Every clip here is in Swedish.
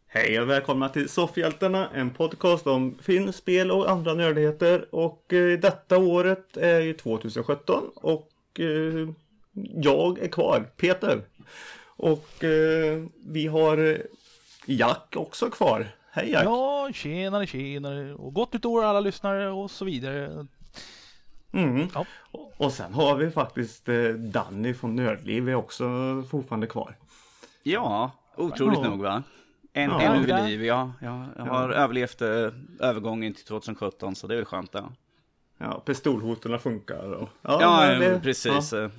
Hej och välkomna till Soffhjältarna, en podcast om film, spel och andra nördigheter. Och detta året är ju 2017 och jag är kvar, Peter. Och vi har Jack också kvar. Hej Jack! Ja, tjenare och gott nytt år alla lyssnare och så vidare. Ja. Och sen har vi faktiskt Danny från Nördliv är också fortfarande kvar. Ja, otroligt nog va? En vid liv, ja. Jag har överlevt övergången till 2017 så det är väl skönt det. Ja, pistolhoterna funkar. Och, precis. Ja.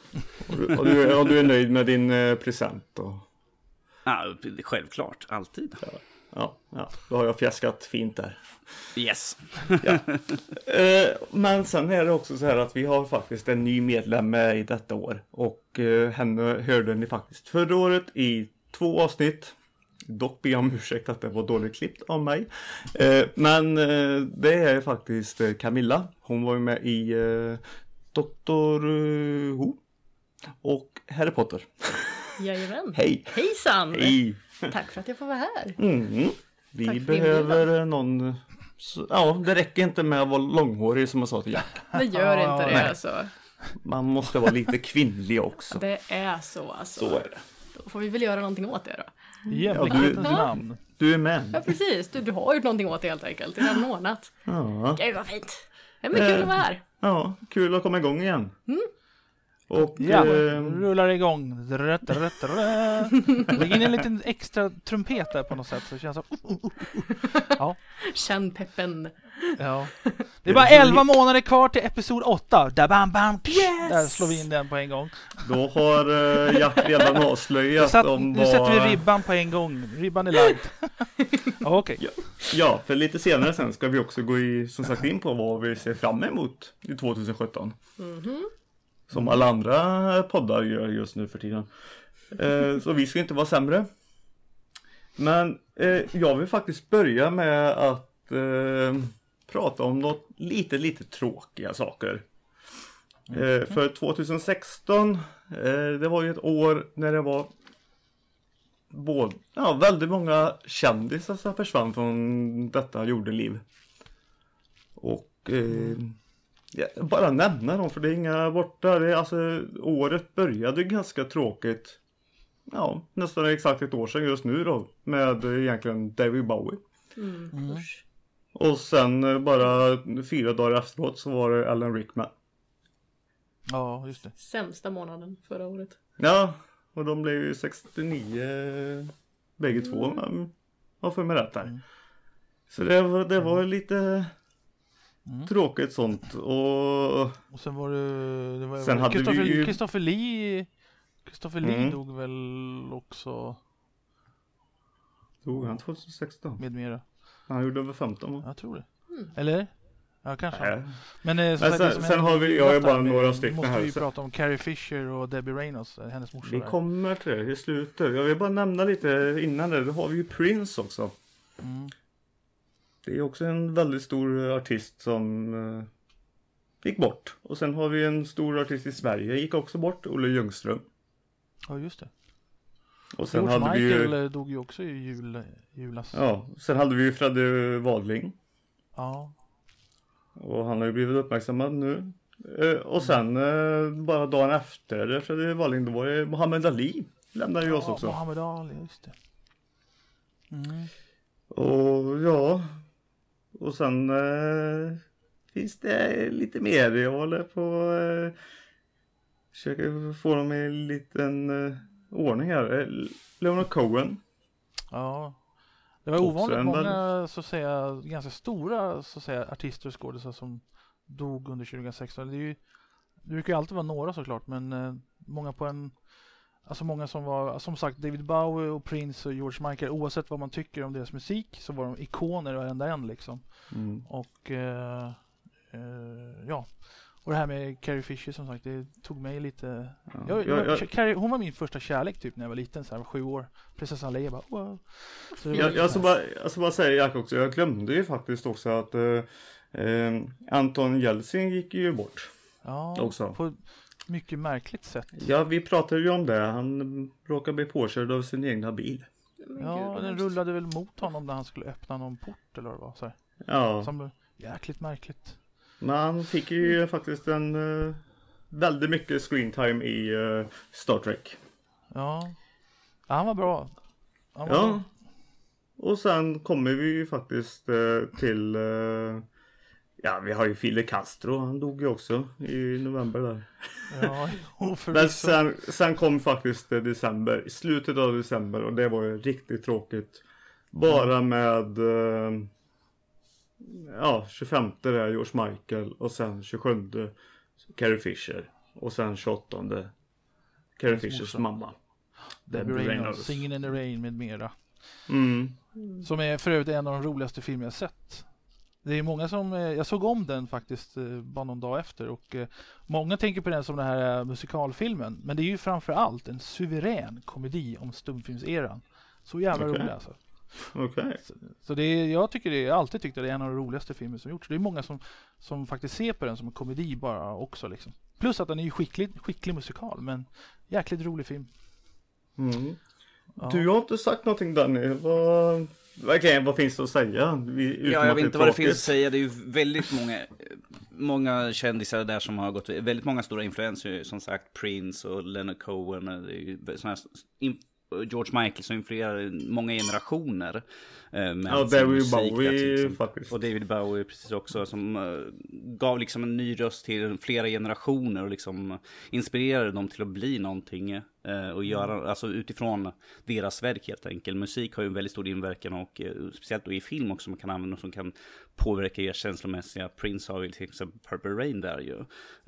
Och du är nöjd med din present? Och... Ja, självklart, alltid. Ja, då har jag fjäskat fint där. Yes. Ja. Men sen är det också så här att vi har faktiskt en ny medlem med i detta år. Och henne hörde ni faktiskt förra året i 2 avsnitt. Dock ber jag om ursäkt att det var dåligt klippt av mig. Men det är faktiskt Camilla. Hon var ju med i Dr. Who och Harry Potter. Jajamän. Hej. Hejsan. Hej. Tack för att jag får vara här. Vi behöver någon... Ja, det räcker inte med att vara långhårig som jag sa till Jack. Det gör inte det nej. alltså. Man måste vara lite kvinnlig också. Det är så alltså. Så är det. Då får vi väl göra någonting åt det då. Jämlikhetens namn. Du är med. Ja precis, du har gjort någonting åt det helt enkelt. Det är en månad. Ja. Gud vad fint. Det är kul att vara här. Ja, kul att komma igång igen. Och, Ja, rullar igång. Lägg in en liten extra trumpet där på något sätt så det känns så. Ja. Känn peppen. Ja. Det är bara 11 månader kvar till episod 8. Där bam bam. Yes! Där slår vi in den på en gång. Då har Jack redan avslöjat om Nu sätter vi ribban på en gång. Ribban är lagd. Okej. Ja, för lite senare sen ska vi också gå som sagt in på vad vi ser fram emot i 2017. Som alla andra poddar gör just nu för tiden. Så vi ska inte vara sämre. Men jag vill faktiskt börja med att prata om något lite tråkiga saker. För 2016, det var ju ett år när det var väldigt många kändisar som försvann från detta jordeliv. Och bara nämna dem för det är inga borta. Det är, alltså, året började ganska tråkigt. Ja, nästan exakt ett år sedan just nu då. Med egentligen David Bowie. Och sen bara 4 dagar efteråt så var det Alan Rickman. Ja, just det. Sämsta månaden förra året. Ja, och de blev ju 69 bägge två. Vad får jag med rätt här? Så det var lite tråkigt sånt. Och sen var det sen hade vi ju Christopher Lee dog väl också. Dog han 2016? Med mera. Han gjorde över 15 va? Jag tror det. Eller? Ja, kanske. Nej. Men sen har vi, jag har bara några stycken måste här. Vi prata om Carrie Fisher och Debbie Reynolds, hennes morsa. Vi kommer till det i slutet. Jag vill bara nämna lite innan det. Då har vi ju Prince också. Det är också en väldigt stor artist som gick bort. Och sen har vi en stor artist i Sverige, gick också bort, Olle Ljungström. Ja, just det. Och sen George hade Michael vi ju, dog ju också i julas. ja, sen hade vi ju Freddy Wadling. Ja. Och han har ju blivit uppmärksammad nu. Och sen bara dagen efter Freddy Wadling, då var det Muhammad Ali. Lämnade ju oss också. Muhammad Ali, just det. Och ja. Och sen finns det lite mer. Jag håller på försöker få dem i en liten ordning här. Leonard Cohen. Ja. Det var ovanligt många så att säga ganska stora så att säga artister och skådespelare som dog under 2016. Det brukar ju alltid vara några såklart, men många på en, alltså många som var, som sagt, David Bowie och Prince och George Michael, oavsett vad man tycker om deras musik så var de ikoner varenda en liksom. Och ja. Och det här med Carrie Fisher som sagt, det tog mig lite... Carrie, hon var min första kärlek typ när jag var liten, så här 7 år. Prinsessan Leia bara, wow. Jag ska bara säga Jack också, jag glömde ju faktiskt också att Anton Jeltsin gick ju bort. Ja, också. På mycket märkligt sätt. Ja, vi pratade ju om det. Han råkade bli påkörd av sin egna bil. Ja, den rullade väl mot honom när han skulle öppna någon port eller vad det var. Så här. Ja. Som jäkligt märkligt. Men han fick ju faktiskt väldigt mycket screen time i Star Trek. Ja, han var bra. Ja. Och sen kommer vi ju faktiskt till... ja, vi har ju Fidel Castro. Han dog ju också i november där. Ja, men sen kom faktiskt december. I slutet av december. Och det var ju riktigt tråkigt. Bara med... 25 är George Michael. Och sen 27 Carrie Fisher. Och sen 28 Carrie Fishers mamma. Debbie Reynolds, Singing in the Rain med mera. Som är för övrigt en av de roligaste filmer jag sett. Det är många som, jag såg om den faktiskt bara någon dag efter och många tänker på den som den här musikalfilmen. Men det är ju framförallt en suverän komedi om stumfilmseran. Så jävla rolig alltså. Okay. Så det är, jag har alltid tyckt att det är en av de roligaste filmer som gjorts. Det är många som faktiskt ser på den som en komedi bara också liksom. Plus att den är ju skicklig musikal, men jäkligt rolig film. Ja. Du har inte sagt någonting Danny. Vad finns det att säga? Jag vet inte vad det finns att säga. Det är ju väldigt många kändisar där som har gått, väldigt många stora influenser, som sagt Prince och Leonard Cohen, det är ju såna här, George Michael som influerar många generationer. David Bowie faktiskt. Och David Bowie precis också, som gav liksom en ny röst till flera generationer och liksom inspirerade dem till att bli någonting och göra, alltså utifrån deras verk helt enkelt. Musik har ju en väldigt stor inverkan och speciellt då i film också man kan använda som kan påverka er känslomässiga. Prince har ju till exempel Purple Rain där ju.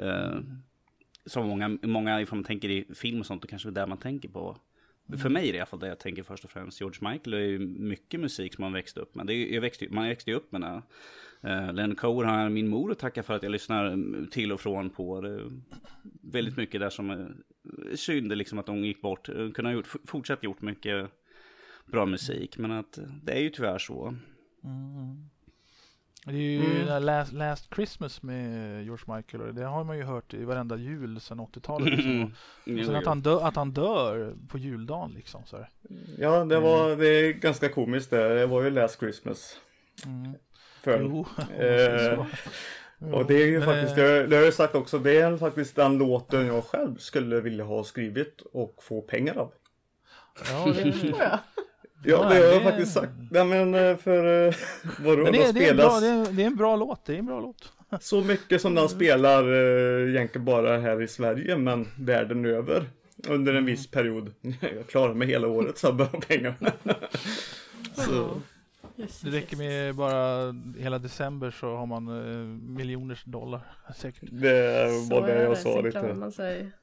Som många ifall man tänker i film och sånt, och kanske där man tänker på. För mig är det i alla fall det jag tänker först och främst. George Michael är ju mycket musik som man växte upp med. Man växte ju upp med det. Leonard Cohen har min mor att tacka för att jag lyssnar till och från på. Det väldigt mycket där som är synd liksom att de gick bort. Kunde ha fortsatt gjort mycket bra musik. Men att det är ju tyvärr så. Det är ju Last Christmas med George Michael, och det har man ju hört i varenda jul sedan 80-talet liksom. Och sen att han dör på juldagen liksom så här. Ja, det är ganska komiskt det var ju Last Christmas. Och det är ju faktiskt, det har jag sagt också, det är faktiskt den låten jag själv skulle vilja ha skrivit och få pengar av. Ja, det tror jag. Ja, det har jag faktiskt sagt. Ja, men för vadå, men det är en bra låt. Det är en bra låt. Så mycket som den spelar egentligen bara här i Sverige, men världen över under en viss period. Jag klarar mig hela året så jag behöver pengar. Så. Det räcker med bara hela december så har man miljoners dollar säkert. Det var det jag sa lite. Man säger.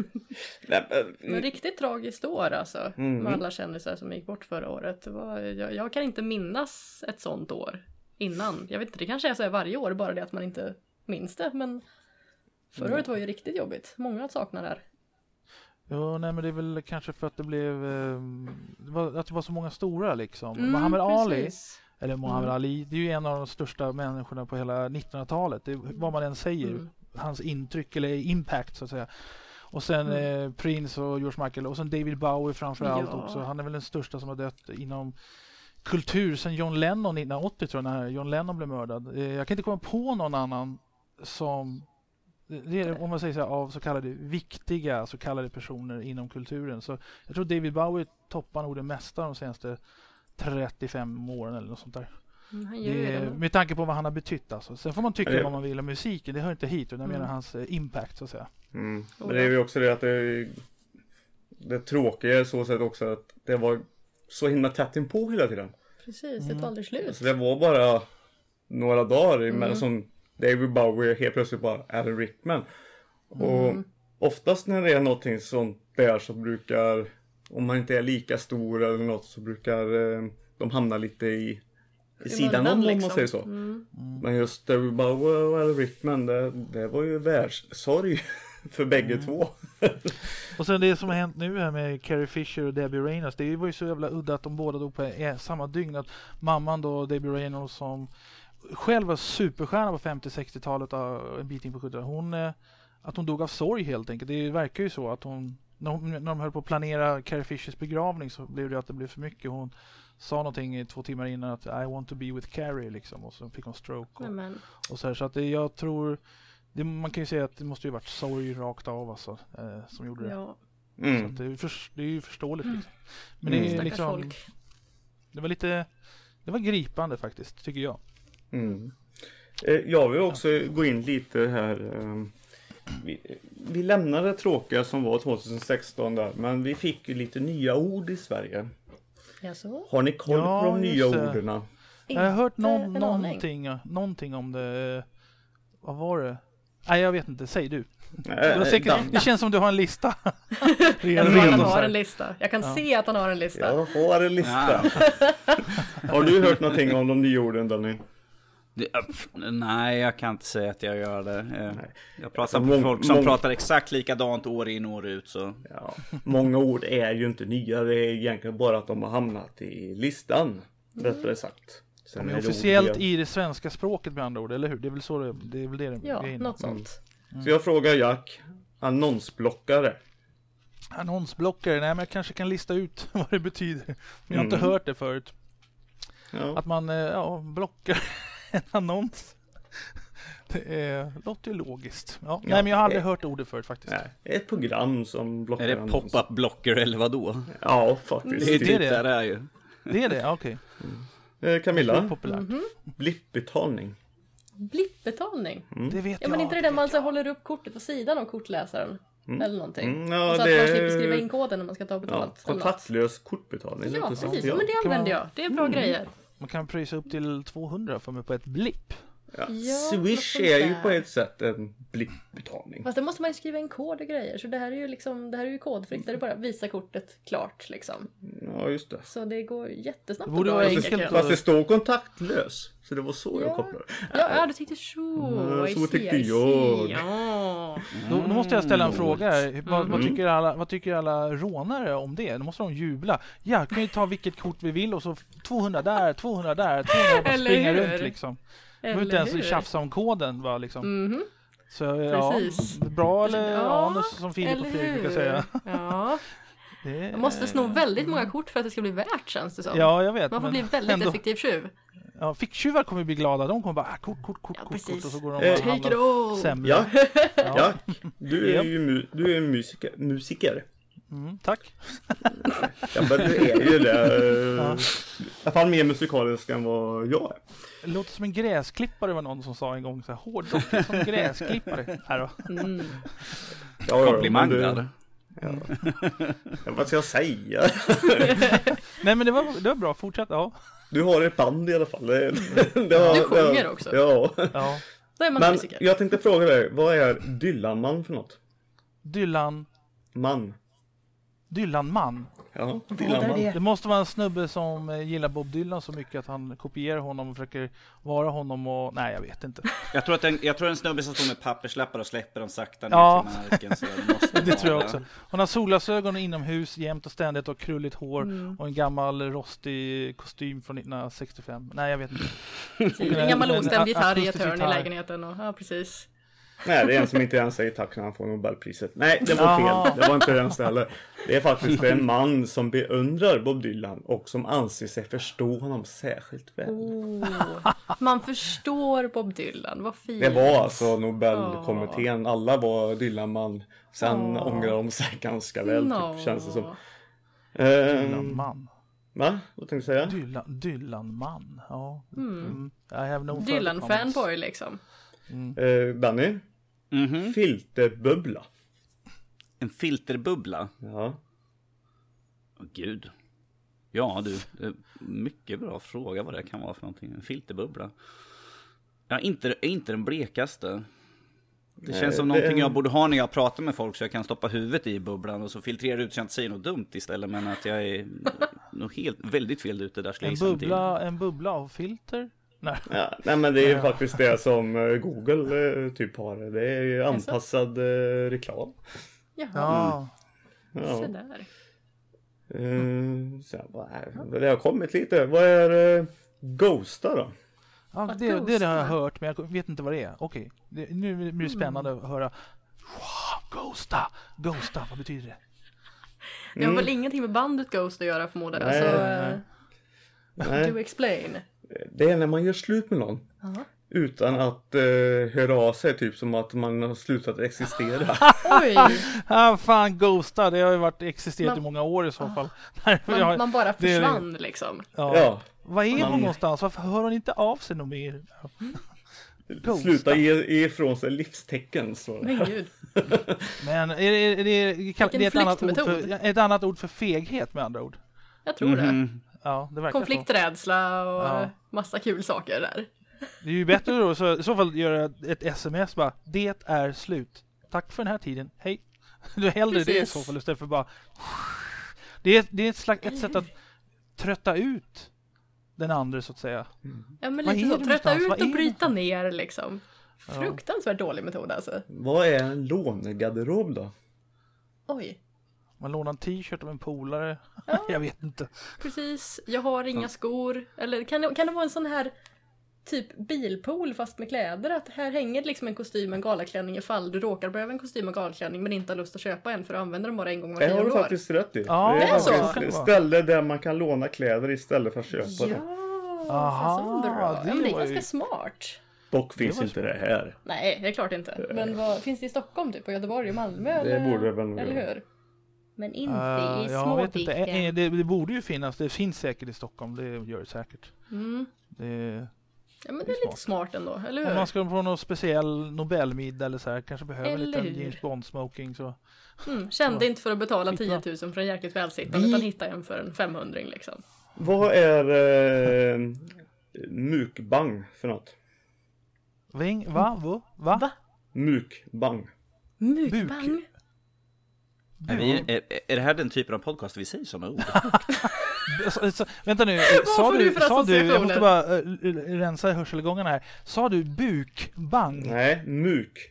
Men riktigt tragiskt år alltså. Med alla kändisar som gick bort förra året. Jag kan inte minnas ett sånt år innan. Jag vet inte, det kanske är så här varje år, bara det att man inte minns det. Men förra året var ju riktigt jobbigt. Många saknar det här. Ja, nej, men det är väl kanske för att det blev att det var så många stora liksom. Muhammad Ali, eller Muhammad Ali, det är ju en av de största människorna på hela 1900-talet. Det är vad man än säger, hans intryck eller impact så att säga. Och sen Prince och George Michael och sen David Bowie framförallt också. Han är väl den största som har dött inom kultur sen John Lennon 1980 tror jag, när John Lennon blev mördad. Jag kan inte komma på någon annan som det är, om man säger så här, av så kallade viktiga så kallade personer inom kulturen. Så jag tror David Bowie toppar nog det mesta de senaste 35 åren eller något sånt där. Med tanke på vad han har betytt alltså. Sen får man tycka vad man vill om musiken. Det hör inte hit, utan jag menar hans impact så att säga. Men det är ju också det att det tråkiga är så sätt också att det var så himla tätt inpå hela tiden. Precis, det var aldrig slut. Alltså det var bara några dagar men som David Bowie helt plötsligt bara Alan Rickman. Och oftast när det är någonting sånt där så brukar, om man inte är lika stor eller något, så brukar de hamna lite i sidan om man säger så. Men just David Bowie och Alan Rickman, det var ju världssorg för bägge två. Och sen det som har hänt nu här med Carrie Fisher och Debbie Reynolds, det var ju så jävla udda att de båda dog på samma dygn. Att mamman då, Debbie Reynolds, som själv var superstjärna på 50-60-talet och en bit in på 70-talet, att hon dog av sorg helt enkelt. Det verkar ju så att hon när de höll på att planera Carrie Fishers begravning så blev det att det blev för mycket. Hon sa någonting i 2 timmar innan att I want to be with Carrie liksom, och så fick hon stroke och så här, så att jag tror man kan ju säga att det måste ju varit sorg rakt av alltså, som gjorde det. Ja. Så att det är ju förståeligt liksom. Men det är liksom det var gripande faktiskt, tycker jag. Jag vill också gå in lite här. Vi lämnade det tråkiga som var 2016 där, men vi fick ju lite nya ord i Sverige. Jaså? Har ni koll på de nya orden? Jag har hört någonting om det. Vad var det? Nej, jag vet inte. Säg du. Det känns som du har en lista. Jag tror att han har en lista. Jag kan se att han har en lista. Jag har en lista. Har du hört någonting om de nya orden, Danny? Nej, jag kan inte säga att jag gör det. Jag pratar med folk som pratar exakt likadant år in år ut. Så. Ja, många ord är ju inte nya. Det är egentligen bara att de har hamnat i listan. Rättare sagt. Sen är officiellt i det svenska språket med andra ord, eller hur? Det är väl så det är väl det. Ja, något sånt. Så jag frågar Jack, annonsblockare. Annonsblockare? Nej, men jag kanske kan lista ut vad det betyder. Jag har inte hört det förut. Ja. Att man blockar en annons. Det låter ju logiskt. Ja. Nej, men jag har aldrig hört ordet förut faktiskt. Nej, ett program som blockar. Är det pop-up blocker eller vad då? Ja, faktiskt. Det är ju. Det är det, okej. Camilla, blippbetalning. Blippbetalning? Det vet jag. Men inte det där man så håller upp kortet på sidan av kortläsaren. Eller någonting. Ja, så att man slipper skriva in koden när man ska ta betalt. Ja, kontaktlös kortbetalning. Ja, precis. Men det använder jag. Det är bra grejer. Man kan pröjsa upp till 200 för mig på ett blipp. Ja, Swish är ju på ett sätt en blippbetalning. Fast det måste man ju skriva in kod och grejer. Så det här är ju liksom, det här är ju kodfritt. Där det bara visa kortet klart liksom. Ja, just det. Så det går jättesnabbt. Det borde vara enkelt. Fast det står kontaktlös. Så det var så jag kopplade. Ja, du tyckte så. Så tyckte jag. Ja. Då måste jag ställa en fråga här. Vad tycker alla rånare om det? Då måste de jubla. Ja, kan ju ta vilket kort vi vill och så 200 där, 200 där, 200 bara springa runt liksom. Det var inte ens tjafsa om koden va liksom. Så precis. Bra eller anus som Filip och Fredrik brukar säga. Ja. Man måste sno väldigt många kort för att det ska bli värt, känns det som. Ja, jag vet. Man får bli väldigt effektiv tjuv. Ja, ficktjuvar kommer bli glada. De kommer bara kort och så går de och handlar sämre. Ja, du är ju musiker. Tack. Ja, men du är ju det. I alla fall mer musikalisk än vad jag är. Det låter som en gräsklippare, var någon som sa en gång så här, hårdrock som gräsklippare. Här då. Komplimang där. Vad ska jag säga? Nej, men det var bra, fortsätt. Ja. Du har ett band i alla fall. Du sjunger också. Ja. Då är man men musiker. Jag tänkte fråga dig, vad är Dylanman för något? Dylanman. Ja, Dylanman. Det måste vara en snubbe som gillar Bob Dylan så mycket att han kopierar honom och försöker vara honom och... Nej, jag vet inte. Jag tror en snubbe som står med papperslappar och släpper dem sakta ner till marken. Så det tror jag också. Hon har solglasögon inomhus jämt och ständigt och krulligt hår och en gammal rostig kostym från 1965. Nej, jag vet inte. En gammal ostämd gitarr i ett hörn i lägenheten. Och, ja, precis. Nej, det är en som inte ens säger tack när han får Nobelpriset. Nej, det var fel. Det var inte ens det heller. Det är faktiskt en man som beundrar Bob Dylan och som anser sig förstå honom särskilt väl. Man förstår Bob Dylan, vad fint. Det var alltså Nobelkommittén. Alla var Dylan-man. Sen ångrar de sig ganska väl, typ, känns det som. Dylan-man. Va? Vad tänkte du säga? Dylan-man, ja. Dylan-fanboy liksom. Danny? Filterbubbla. En filterbubbla? Ja. Åh gud. Ja du, mycket bra fråga vad det kan vara för någonting. En filterbubbla. Ja, inte den blekaste. Det känns som någonting jag borde ha när jag pratar med folk så jag kan stoppa huvudet i bubblan och så filtrera ut så jag inte säger något dumt istället, men att jag är nog väldigt fel ute där. En bubbla av filter? Nej. Ja, nej, men det är ju faktiskt det som Google typ har. Det är ju anpassad reklam. Jaha. Så där. Det har kommit lite. Vad är Ghosta då? Ja, det har jag hört, men jag vet inte vad det är. Okej, nu blir det spännande att höra. Wow, Ghosta, vad betyder det? Det har väl ingenting med bandet Ghost att göra förmodar jag. Nej. Do explain. Det är när man gör slut med någon. Utan att höra av sig, typ som att man har slutat existera. Oj! Fan, Ghosta, det har ju existerat i många år i så fall. Man bara försvann liksom. Ja. Vad är hon någonstans? Varför hör hon inte av sig något mer? Sluta ge ifrån sig livstecken. Så. Men gud. Men är det ett annat ord för feghet med andra ord? Jag tror det. Ja, det verkar konflikträdsla och massa kul saker där. Det är ju bättre då, så i så fall göra ett sms bara, det är slut. Tack för den här tiden, hej. Du hellre det i så fall istället för bara... Det är ett sätt att trötta ut den andra så att säga. Ja, men lite så, trötta ut och bryta ner liksom. Fruktansvärt dålig metod alltså. Vad är en lånegarderob då? Oj. Man lånar en t-shirt av en polare. Ja. Jag vet inte. Precis, jag har inga skor. Eller kan det vara en sån här typ bilpool fast med kläder? Att här hänger liksom en kostym och en galaklänning ifall du råkar behöva en kostym och galaklänning men inte har lust att köpa en för att använda den bara en gång var 10 år. Det har du faktiskt rätt i. Ja, det är så. ett ställe där man kan låna kläder istället för att köpa dem. Ja, det är ganska smart. Dock finns inte det här. Nej, det är klart inte. Men finns det i Stockholm typ? Och Göteborg och Malmö? Det borde väl eller hur? Men inte i jag vet inte. Småviken. Det borde ju finnas. Det finns säkert i Stockholm. Det gör det säkert. Ja, men det är lite smart ändå, eller hur? Om man ska få någon speciell Nobelmiddag eller så här, kanske behöver eller lite hur? James Bond smoking så. Kände inte för att betala 10 000 för en jäkligt välsittande utan hitta en för en 500 liksom. Vad är mukbang för något? Va? Mukbang. Mukbang? Är det här den typen av podcast vi säger sådana ord? Vänta nu, sa du jag måste bara rensa hörselgångarna här. Sa du bukbang? Nej, muk.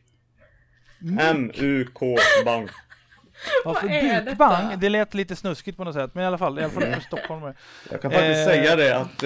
M-U-K bang. Ja, för bukbang, det lät lite snuskigt på något sätt, men i alla fall för stockholmare. Jag kan faktiskt säga det att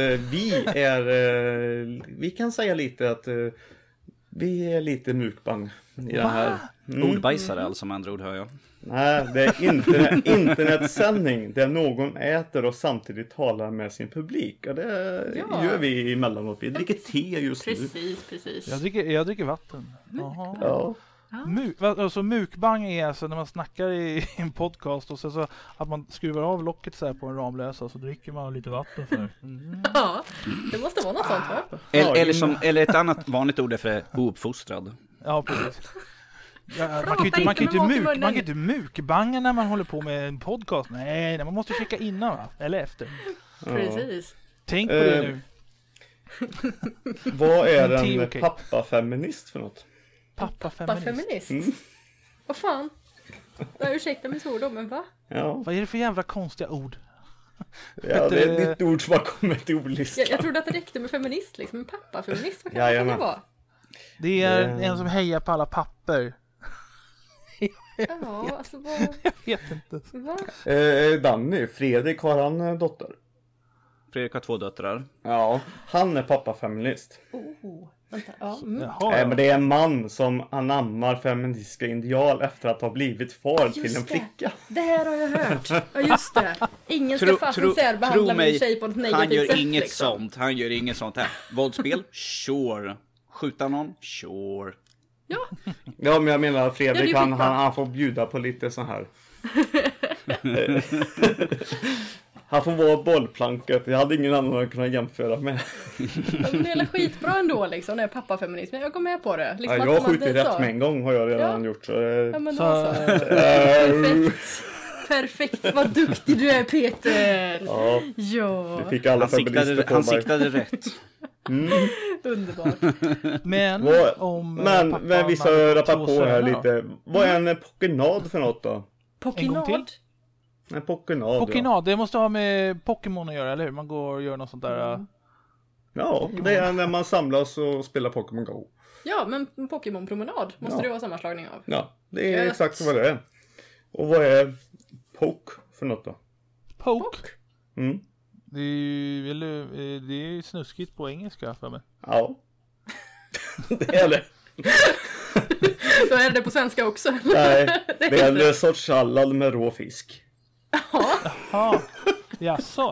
vi kan säga lite att vi är lite mukbang i den här. Ordbajsare alltså med andra ord hör jag. Nej, det är internetsändning där någon äter och samtidigt talar med sin publik. Och det gör vi emellanåt. Vi dricker te just nu. Precis. Jag dricker vatten. Ja. Alltså mukbang är alltså när man snackar i en podcast och så att man skruvar av locket så här på en Ramlösa och så dricker man lite vatten för. Ja, det måste vara något sånt va? Eller ett annat vanligt ord är för ouppfostrad. Ja, precis. Man kan inte mukbanga när man håller på med en podcast. Nej, man måste checka innan va? Eller efter. Precis. Tänk på det nu. Vad är en pappafeminist för något? Pappafeminist? Vad fan? Jag ursäktar mitt ord men va? Ja. Vad är det för jävla konstiga ord? Ja, det är ett ord som har kommit till ordlistan. Jag trodde att det räckte med feminist liksom. Men pappafeminist, vad kan det vara? Det är en som hejar på alla papper. Ja, alltså vad... Jag vet inte. Danny, Fredrik har han dotter? Fredrik har 2 döttrar. Ja, han är pappafeminist. Vänta, ja. Nej, men det är en man som anammar feministiska ideal efter att ha blivit far till en flicka. Det här har jag hört. Ja, just det. Ingen ska fasen särbehandla min tjej på ett negativt han gör sätt. Inget liksom. sånt. Han gör inget sånt här. Våldsspel? Sure. Skjuta någon? Sure. Ja, men jag menar Fredrik, han får bjuda på lite så här. Han får vara bollplanket. Jag hade ingen annan att kunna jämföra med. Det är skitbra ändå liksom, när jag är pappafeminist. Men jag går med på det. Liksom, jag har skjutit rätt med en gång har jag redan gjort. Så, ja, men då Perfekt, vad duktig du är Peter. Ja. Du fick alla han siktade rätt. Underbart. Men vi ska rappa på här lite. Vad är en pokenad för något då? Pokenad? En pokenad. Pokenad, det måste ha med Pokémon att göra, eller hur? Man går och gör något sånt där. Ja, det är när man samlas och spelar Pokémon Go. Ja, men Pokémon-promenad måste det vara sammanslagning av. Ja, det är exakt vad det är. Och vad är poke för något då? Poke? Mm. Det är snuskigt på engelska för mig. Ja. Det är det. Då är det på svenska också. Nej, det är en sorts sallad med rå fisk. Jaha. Jaså.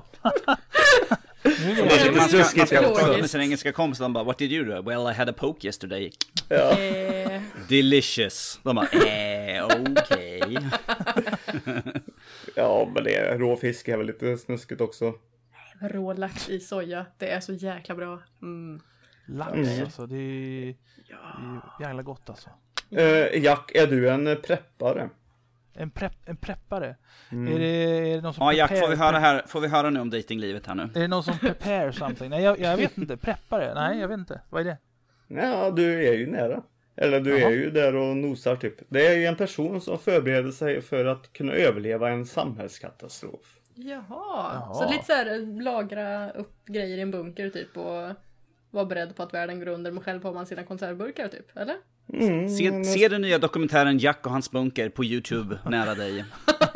Med sin engelska kompis, de bara, what did you do? Well, I had a poke yesterday. Ja. Delicious. De bara, okej. Ja, men det är råfisk är väl lite snuskigt också. Rå lax i soja, det är så jäkla bra. Lax alltså, det är jävla gott alltså. Jack, är du en preppare? En preppare? Är det någon som Jack, får vi höra nu om datinglivet här nu? Är det någon som prepare something? Nej, jag vet inte. Preppare? Nej, jag vet inte. Vad är det? Ja, du är ju nära. Eller du är ju där och nosar typ. Det är ju en person som förbereder sig för att kunna överleva en samhällskatastrof. Jaha. Så lite så här, lagra upp grejer i en bunker typ och vara beredd på att världen går under, men själv har man sina konservburkar typ, eller? Se den nya dokumentären Jack och hans bunker på YouTube nära dig.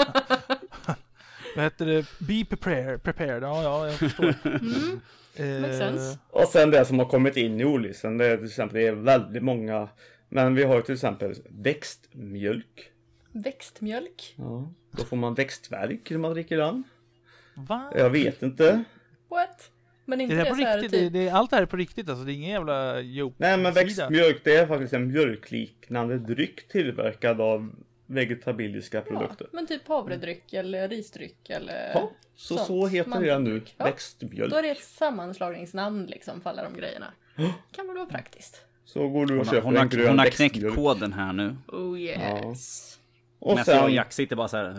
Vad heter det? Be prepared. Ja, jag förstår. Makes sense. Och sen det som har kommit in i ordlistan, det är till exempel det är väldigt många. Men vi har till exempel växtmjölk. Växtmjölk? Ja, då får man växtvärk när man dricker den. Va? Jag vet inte. What? Men inte det är det på så här riktigt, typ... allt det här är på riktigt alltså, det är ingen jävla joke. Nej, men växtmjölk, det är faktiskt en mjölkliknande dryck tillverkad av vegetabiliska produkter. Men typ havredryck eller risdryck eller Ja, så heter det nu. Ja. Växtmjölk. Då är det ett sammanslagningsnamn liksom för alla de grejerna. Kan väl vara praktiskt. Så går du och köper Hon en grön har växtmjölk. knäckt koden här nu. Oh yes. Och Men jag och sen, Jack sitter bara så här.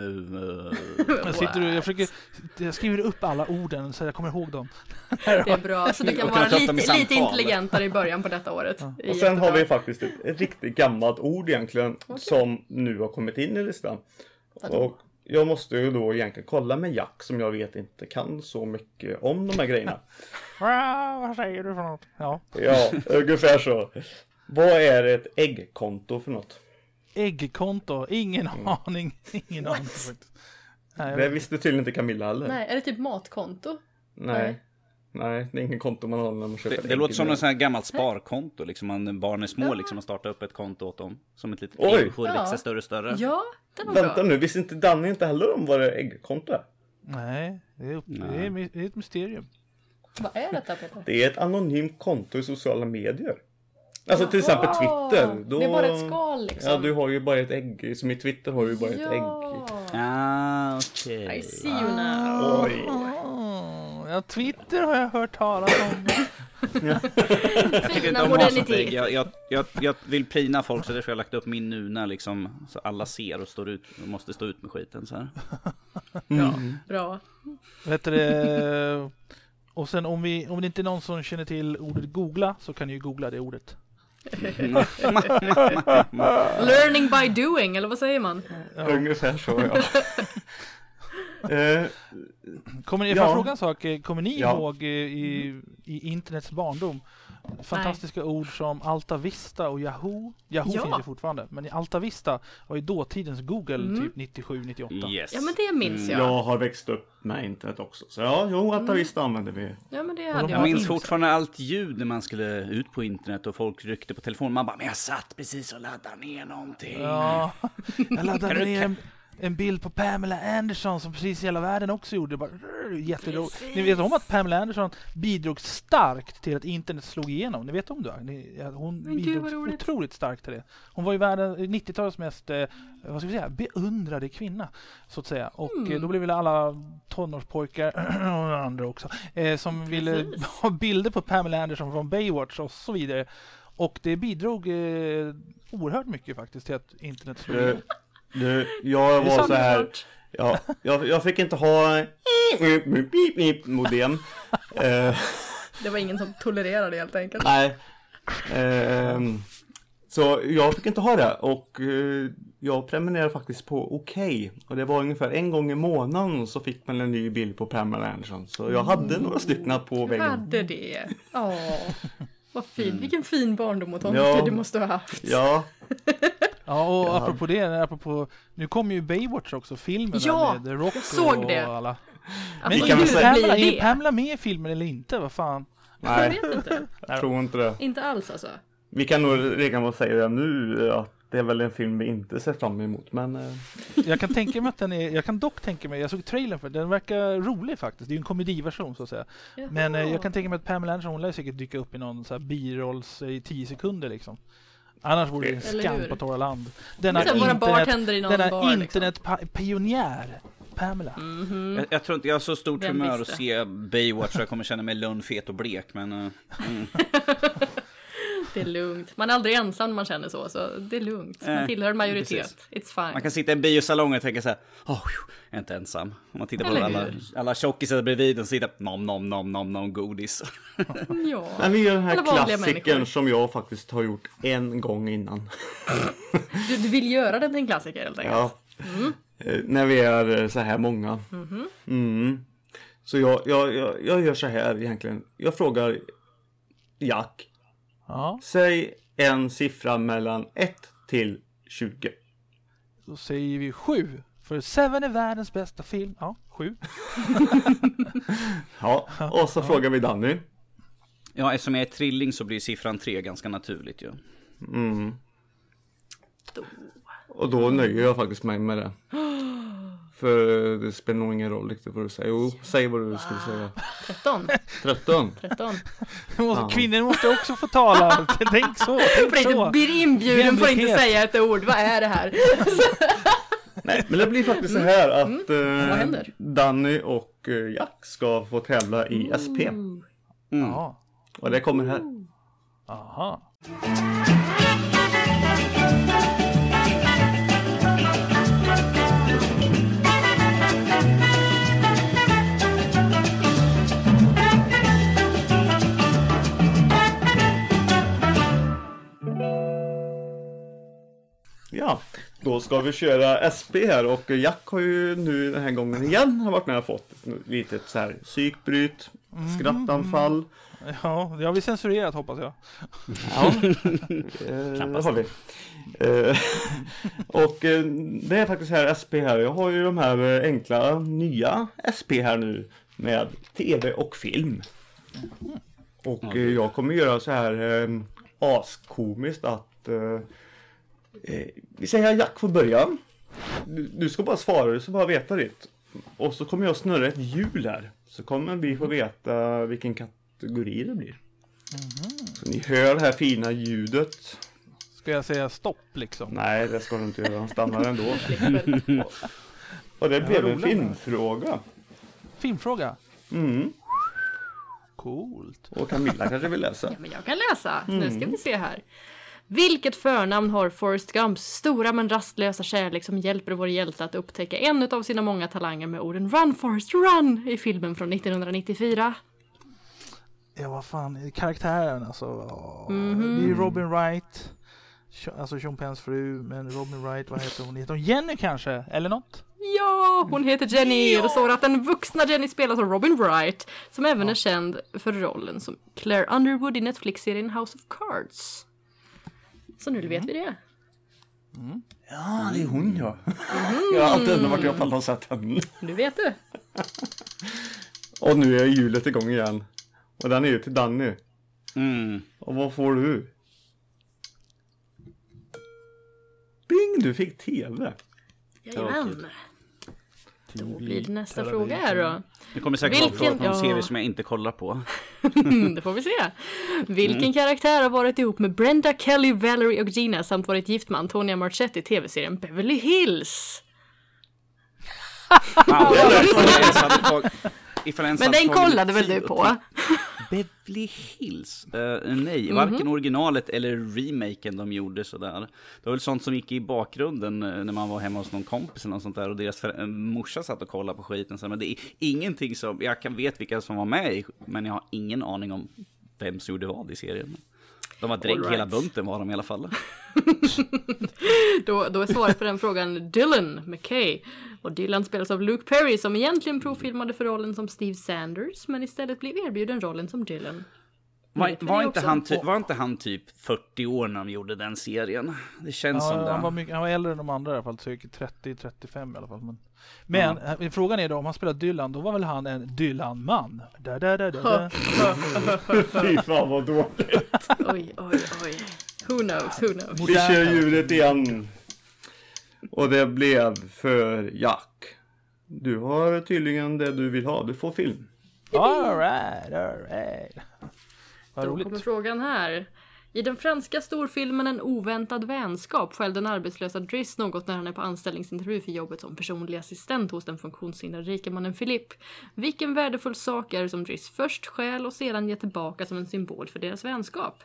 Jag skriver upp alla orden så jag kommer ihåg dem. Det är bra, så du kan vara lite intelligentare i början på detta året. och sen har vi faktiskt ett riktigt gammalt ord egentligen som nu har kommit in i listan. Och jag måste ju då egentligen kolla med Jack som jag vet inte kan så mycket om de här grejerna. Vad säger du för något? Ja, ungefär så. Vad är ett äggkonto för något? Äggkonto? Ingen aning. Ingen aning. Det visste tydligen inte Camilla heller. Nej, är det typ matkonto? Nej, det är ingen konto man har när man köper ägg. Det låter som en sån här gammalt sparkonto. Liksom man barn är små liksom och starta upp ett konto åt dem. Som ett litet ägg får växa större och större. Ja, det var bra. Vänta nu, visste inte Danny inte heller om vad det äggkonto är? Nej, det är ett mysterium. Vad är detta, Peter? Det är ett anonymt konto i sociala medier. Alltså till exempel Twitter. Då... Det är bara ett skal liksom. Ja, du har ju bara ett ägg. Som i Twitter har du bara ett ägg. Okej. I see you now. Oj. Ja, Twitter har jag hört talas om. Jag tycker inte om att ha sånt ägg. Jag vill prina folk så därför har jag lagt upp min nuna liksom. Så alla ser och måste stå ut med skiten så här. Bra. Vet du det? Och sen om det inte är någon som känner till ordet googla så kan ni ju googla det ordet. Learning by doing, eller vad säger man? Ja. Ungefär så, ja. Kommer ni, fråga en sak, kommer ni ihåg i internets barndom fantastiska ord som Alta Vista och Yahoo finns ju fortfarande, men Alta Vista var ju dåtidens Google typ 97-98. Yes. Ja, men det minns jag. Jag har växt upp med internet också. Så Alta Vista använde vi. Ja, men det hade jag minns fortfarande allt ljud när man skulle ut på internet och folk ryckte på telefonen. Man bara, men jag satt precis och laddade ner någonting. Ja, jag laddade ner en bild på Pamela Anderson som precis hela världen också gjorde. Bara jätteroligt. Ni vet om att Pamela Anderson bidrog starkt till att internet slog igenom. Ni vet om det? Hon bidrog otroligt starkt till det. Hon var ju 90-talets mest vad ska vi säga, beundrade kvinna så att säga. Och då blev väl alla tonårspojkar och andra också som ville ha bilder på Pamela Anderson från Baywatch och så vidare. Och det bidrog oerhört mycket faktiskt till att internet slog igenom. Jag var så här. Ja, jag fick inte ha modem. Det var ingen som tolererade det helt enkelt. Nej. Så jag fick inte ha det. Och jag prenumererade faktiskt på Okej. Och det var ungefär en gång i månaden så fick man en ny bild på Pamela Anderson. Så jag hade några stycken på väggen. Du hade det? Vad fint. Vilken fin barndom och tonårstid du måste ha haft. Ja. Ja, och apropå nu kommer ju Baywatch också, filmen med The Rock och alla. Men är Pamela med i filmen eller inte? Vad fan? Nej, jag vet inte. Jag tror inte det. Inte alls alltså. Vi kan nog redan säga det nu att det är väl en film vi inte ser fram emot, men... Jag kan tänka mig att jag kan dock tänka mig, jag såg trailern för den verkar rolig faktiskt. Det är ju en komediversion så att säga. Jaha. Men jag kan tänka mig att Pamela Anderson, hon lär säkert dyka upp i någon så här birolls i 10 sekunder liksom. Annars vore det en skam på torra land. Denna internetpionjär Pamela. Mm-hmm. Jag tror inte jag har så stort humör att se Baywatch så jag kommer känna mig lönnfet och blek, men... Det är lugnt. Man är aldrig ensam när man känner så det är lugnt. Man tillhör en majoritet. It's fine. Man kan sitta i en biosalong och tänka så här, jag är inte ensam. Om man tittar på alla tjockisar bredvid och sitter nom godis. Ja. Men vi gör den här klassikern som jag faktiskt har gjort en gång innan. Du vill göra den till en klassiker helt enkelt? Ja. När vi är så här många. Så jag gör så här egentligen. Jag frågar Jack. Ja. Säg en siffra mellan 1 till 20. Då säger vi 7. För Seven är världens bästa film. Ja, 7. Ja, och så frågar vi Danny. Ja, eftersom jag är trilling så blir siffran 3 ganska naturligt ju. Och då nöjer jag faktiskt mig med det. För det spelar nog ingen roll riktigt vad du säger. Jo, säg vad du skulle säga. 13. Kvinnor måste också få tala. Tänk så. Du blir inbjuden för att inte säga ett ord. Vad är det här? Nej, men det blir faktiskt så här att Danny och Jack ska få tävla i SP. Och det kommer här. Aha. Ja, då ska vi köra SP här och Jack har ju nu den här gången igen har varit med och fått lite så här psykbryt, skrattanfall. Ja, det har vi censurerat hoppas jag. Ja, det har vi. Och det är faktiskt här SP här. Jag har ju de här enkla nya SP här nu med tv och film. Och jag kommer göra så här askomiskt att vi säger att Jack får börja. Du ska bara svara, du ska bara veta ditt. Och så kommer jag snurra ett hjul här. Så kommer vi få veta vilken kategori det blir. Så ni hör det här fina ljudet. Ska jag säga stopp liksom? Nej, det ska du inte göra. Han stannar ändå. Och det blev en filmfråga. Filmfråga? Coolt. Och Camilla kanske vill läsa. Ja, men jag kan läsa. Nu ska vi se här. Vilket förnamn har Forrest Gumps stora men rastlösa kärlek som hjälper vår hjälte att upptäcka en av sina många talanger med orden Run Forrest Run i filmen från 1994? Ja, vad fan, karaktären alltså. Det är Robin Wright. Alltså Sean Penns fru, men Robin Wright, vad heter hon? Heter hon Jenny kanske? Eller något? Ja, hon heter Jenny. Det står att den vuxna Jenny spelas av Robin Wright, som även är känd för rollen som Claire Underwood i Netflix-serien House of Cards. Så nu vet vi det. Ja, det är hon, ja. Jag har alltid undrat vart jag har sett henne. Nu vet du. Och nu är hjulet igång igen. Och den är ju till Danny. Och vad får du? Bing, du fick tv. Jajamän. Då blir det nästa fråga här då. Det kommer säkert vara fråga på en serie som jag inte kollar på. Det får vi se. Vilken karaktär har varit ihop med Brenda, Kelly, Valerie och Gina samt varit gift med Antonia Marchetti i tv-serien Beverly Hills? Men den kollade väl du på? Beverly Hills? Nej, varken originalet eller remaken de gjorde sådär. Det var väl sånt som gick i bakgrunden när man var hemma hos någon kompis eller något sånt där och deras morsa satt och kollade på skiten. Så, men det är ingenting som, jag vet vilka som var med i, men jag har ingen aning om vem som gjorde vad i serien. De var drägg hela bunten var de i alla fall. Då är svaret på den frågan Dylan McKay. Och Dylan spelas av Luke Perry som egentligen provfilmade för rollen som Steve Sanders men istället blev erbjuden rollen som Dylan. Var inte han typ 40 år när de gjorde den serien? Det känns som det. Han var äldre än de andra i alla fall, så 30-35 i alla fall. Men frågan är då, om han spelar Dylan, då var väl han en Dylan-man? Fy fan vad dåligt. Oj. Who knows? Vi kör ljudet igen. Och det blev för Jack. Du har tydligen det du vill ha. Du får film. All right. Vad Då roligt. kommer frågan här. I den franska storfilmen En oväntad vänskap skäll den arbetslösa Driss något när han är på anställningsintervju för jobbet som personlig assistent hos den funktionshindrade rikemannen Philip. Vilken värdefull sak är det som Driss först skäl och sedan ger tillbaka som en symbol för deras vänskap?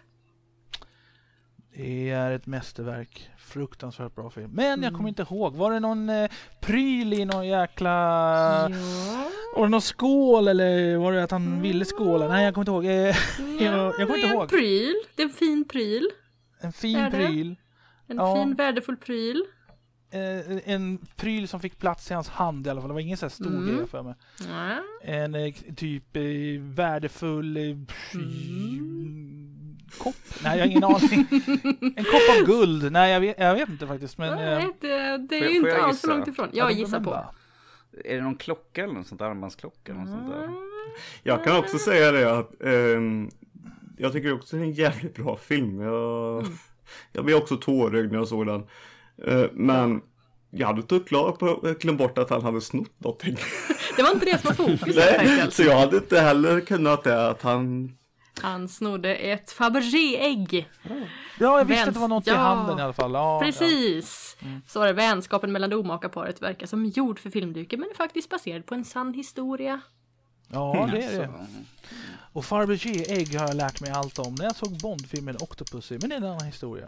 Det är ett mästerverk. Fruktansvärt bra film. Men jag kommer inte ihåg. Var det någon pryl i någon jäkla... Ja. Var det någon skål eller var det att han ville skåla? Nej, jag kommer inte ihåg. Jag kommer inte ihåg. Pryl. Det är en fin pryl. En fin pryl. En fin värdefull pryl. En pryl som fick plats i hans hand i alla fall. Det var ingen så här stor grej för mig. En typ värdefull kopp? Nej, jag har ingen aning. En kopp av guld? Nej, jag vet inte faktiskt. Men, nej, det är ju inte alls så långt ifrån. Jag gissar på. Är det någon klocka eller något sånt där? Armbandsklocka eller något sånt där? Jag kan också säga det att jag tycker också det är en jävligt bra film. Jag blev också tårögd när jag såg den. Men jag hade inte glömt bort att han hade snott någonting. Det var inte det som var fokus. Nej, så jag hade inte heller kunnat det att han snodde ett Fabergé-ägg. Ja, jag visste att det var något i handen i alla fall. Ja, precis. Ja. Så var det vänskapen mellan det omaka-paret verkar som gjord för filmduken men är faktiskt baserad på en sann historia. Ja, det är det. Och Fabergé-ägg har jag lärt mig allt om när jag såg Bond-filmen Octopussy, men det är en annan historia.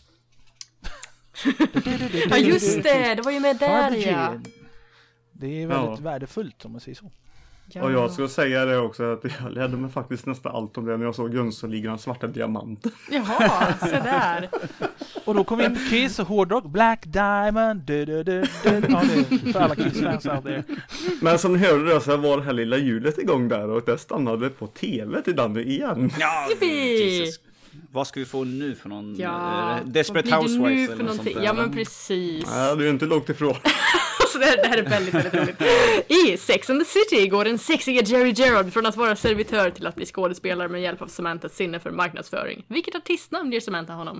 Ja, just det. Det var ju med där, ja. Det är väldigt värdefullt om man säger så. Ja. Och jag ska säga det också att jag lärde mig faktiskt nästan allt om det när jag såg Jönssonligan Svarta Diamant. Jaha, så där. Och då kom vi in på Kiss och hårdrock, Black Diamond, Ja, det för alla Kiss-fans out there. Men som ni hörde det så var det här lilla hjulet igång där och det stannade på tv till den igen. Ja, Jesus. Vad ska vi få nu för någon Desperate Housewives eller något sånt där? Ja, men precis. Ja, du är inte långt ifrån. Så det här är väldigt, väldigt roligt. I Sex and the City går den sexiga Jerry Gerard från att vara servitör till att bli skådespelare med hjälp av Samanthas sinne för marknadsföring. Vilket artistnamn ger Samantha honom?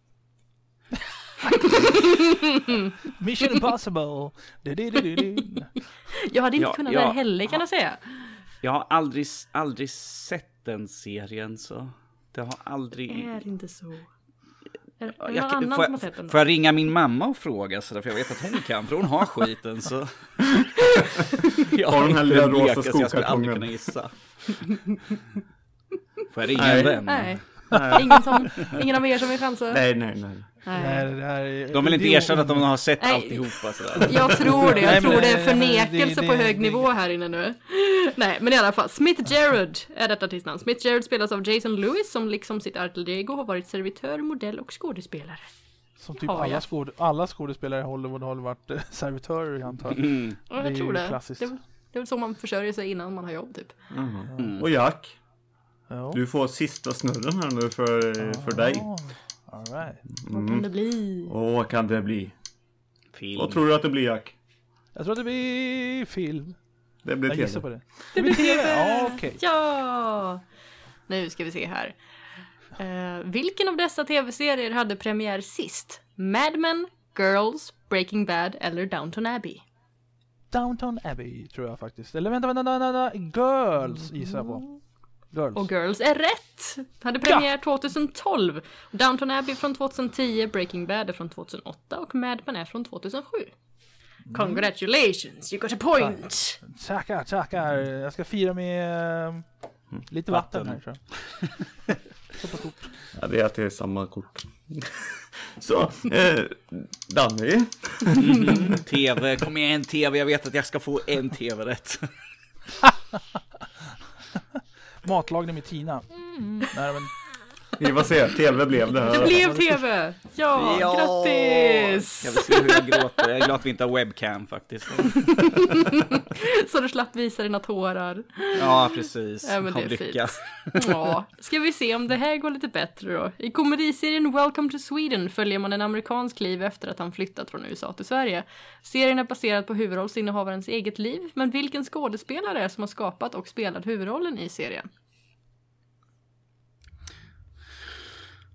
Mission Impossible. Jag hade inte kunnat det heller, kan jag säga. Jag har aldrig sett den serien, så det har aldrig... Är inte så. Får jag ringa min mamma och fråga så där, för jag vet att hon kan, för hon har skiten, så jag har den här lilla rosa så jag skulle aldrig kunna gissa. Får jag ringa en vän? Nej. Ingen av er som vill chansa? Nej. De vill inte erkänna att de har sett alltihopa sådär. Jag tror det. Jag tror det är förnekelse på hög nivå här inne nu. Nej, men i alla fall. Smith Jerrod är detta artistnamn. Smith Jerrod spelas av Jason Lewis som liksom sitt alter ego har varit servitör, modell och skådespelare. Som typ alla skådespelare i Hollywood har varit servitörer, jag antar. Ja, jag tror det. Klassiskt. Det är väl så man försörjer sig innan man har jobb typ. Och Jack, du får sista snurren här nu för dig. All right. Vad kan det bli? Vad kan det bli? Film. Vad tror du att det blir, Jack? Jag tror att det blir film. Det blir TV. På det. Det blir TV. Ja, okej. Ja. Nu ska vi se här. Vilken av dessa tv-serier hade premiär sist? Mad Men, Girls, Breaking Bad eller Downton Abbey? Downton Abbey tror jag faktiskt. Eller vänta. Girls gissar jag på. Girls. Och Girls är rätt! Hade premiär 2012. Downton Abbey från 2010, Breaking Bad är från 2008 och Mad Men är från 2007. Congratulations, you got a point! Tackar. Jag ska fira med lite vatten här, tror jag. Ja, det är att det är samma kort. Så, Danny. TV, kom igen TV, jag vet att jag ska få en TV rätt. Matlagning med Tina. Nej, men... Vi får se, TV blev det här. Det blev TV! Ja, grattis! Jag vill se hur jag gråter. Jag är glad att vi inte har webcam faktiskt. Så du slapp visa dina tårar. Ja, precis. Ja, men det är lycka. Ja, ska vi se om det här går lite bättre då. I komediserien Welcome to Sweden följer man en amerikansk liv efter att han flyttat från USA till Sverige. Serien är baserad på huvudrollsinnehavarens eget liv, men vilken skådespelare är som har skapat och spelat huvudrollen i serien?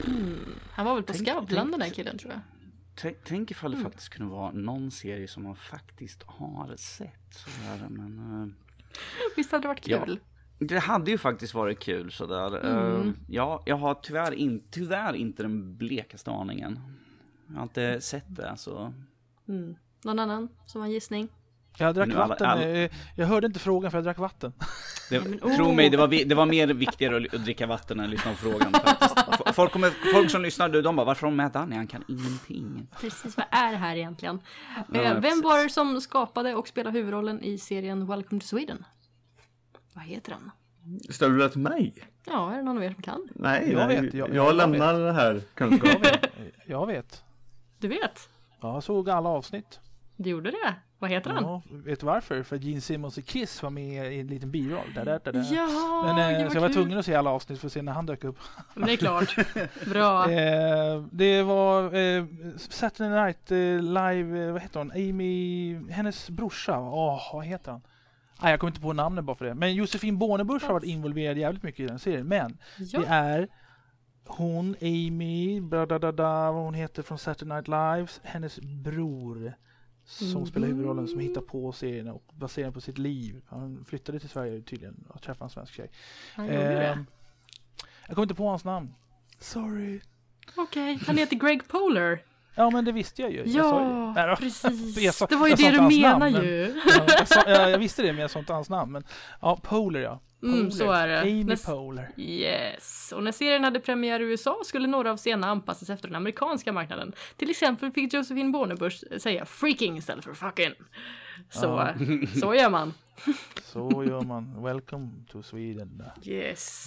Han var väl på Skavlan den där killen, tror jag. Tänk ifall det faktiskt kunde vara någon serie som man faktiskt har sett sådär, men... Visst hade det varit kul? Ja, det hade ju faktiskt varit kul sådär. Jag har tyvärr inte den blekaste aningen. Jag har inte sett det, så... Någon annan som har en gissning? Jag drack vatten. Jag hörde inte frågan för jag drack vatten. Tro mig, det var mer viktigare att dricka vatten än att lyssna på frågan faktiskt. Folk som lyssnar, de bara, varför är de med Danny? Han kan ingenting. Precis, vad är det här egentligen? Vem var det som skapade och spelade huvudrollen i serien Welcome to Sweden? Vad heter han? Ställer du det till mig? Ja, är det någon av er som kan? Nej, jag lämnar det här kunskapen. Jag vet. Du vet? Ja, jag såg alla avsnitt. Du gjorde det? Vad heter han? Ja, vet du varför? För Gene Simmons i Kiss var med i en liten biroll. Ja, så jag var tvungen att se alla avsnitt för att se när han dök upp. Men det är klart. Bra. Det var Saturday Night Live, vad heter hon? Amy, hennes brorsa. Vad heter han? Jag kommer inte på namnet bara för det. Men Josefin Bornebusch har varit involverad jävligt mycket i den serien. Men det är hon, Amy, vad hon heter från Saturday Night Live, hennes bror som spelar huvudrollen, som hittar på serien och baserar på sitt liv. Han flyttade till Sverige tydligen och träffade en svensk tjej. Han gjorde det. Jag kommer inte på hans namn. Sorry. Okej, han heter Greg Poler. Ja, men det visste jag ju. Ja, precis. Det var ju det du menar ju. Jag visste det, men jag sa inte hans namn. Men ja, Poler, ja. Poler. Så är det. Amy Poehler. Yes. Och när serien hade premiär i USA skulle några av scenerna anpassas efter den amerikanska marknaden. Till exempel fick Josefin Bornebusch säga freaking istället för fucking. Så gör man. Så gör man. Welcome to Sweden. Yes.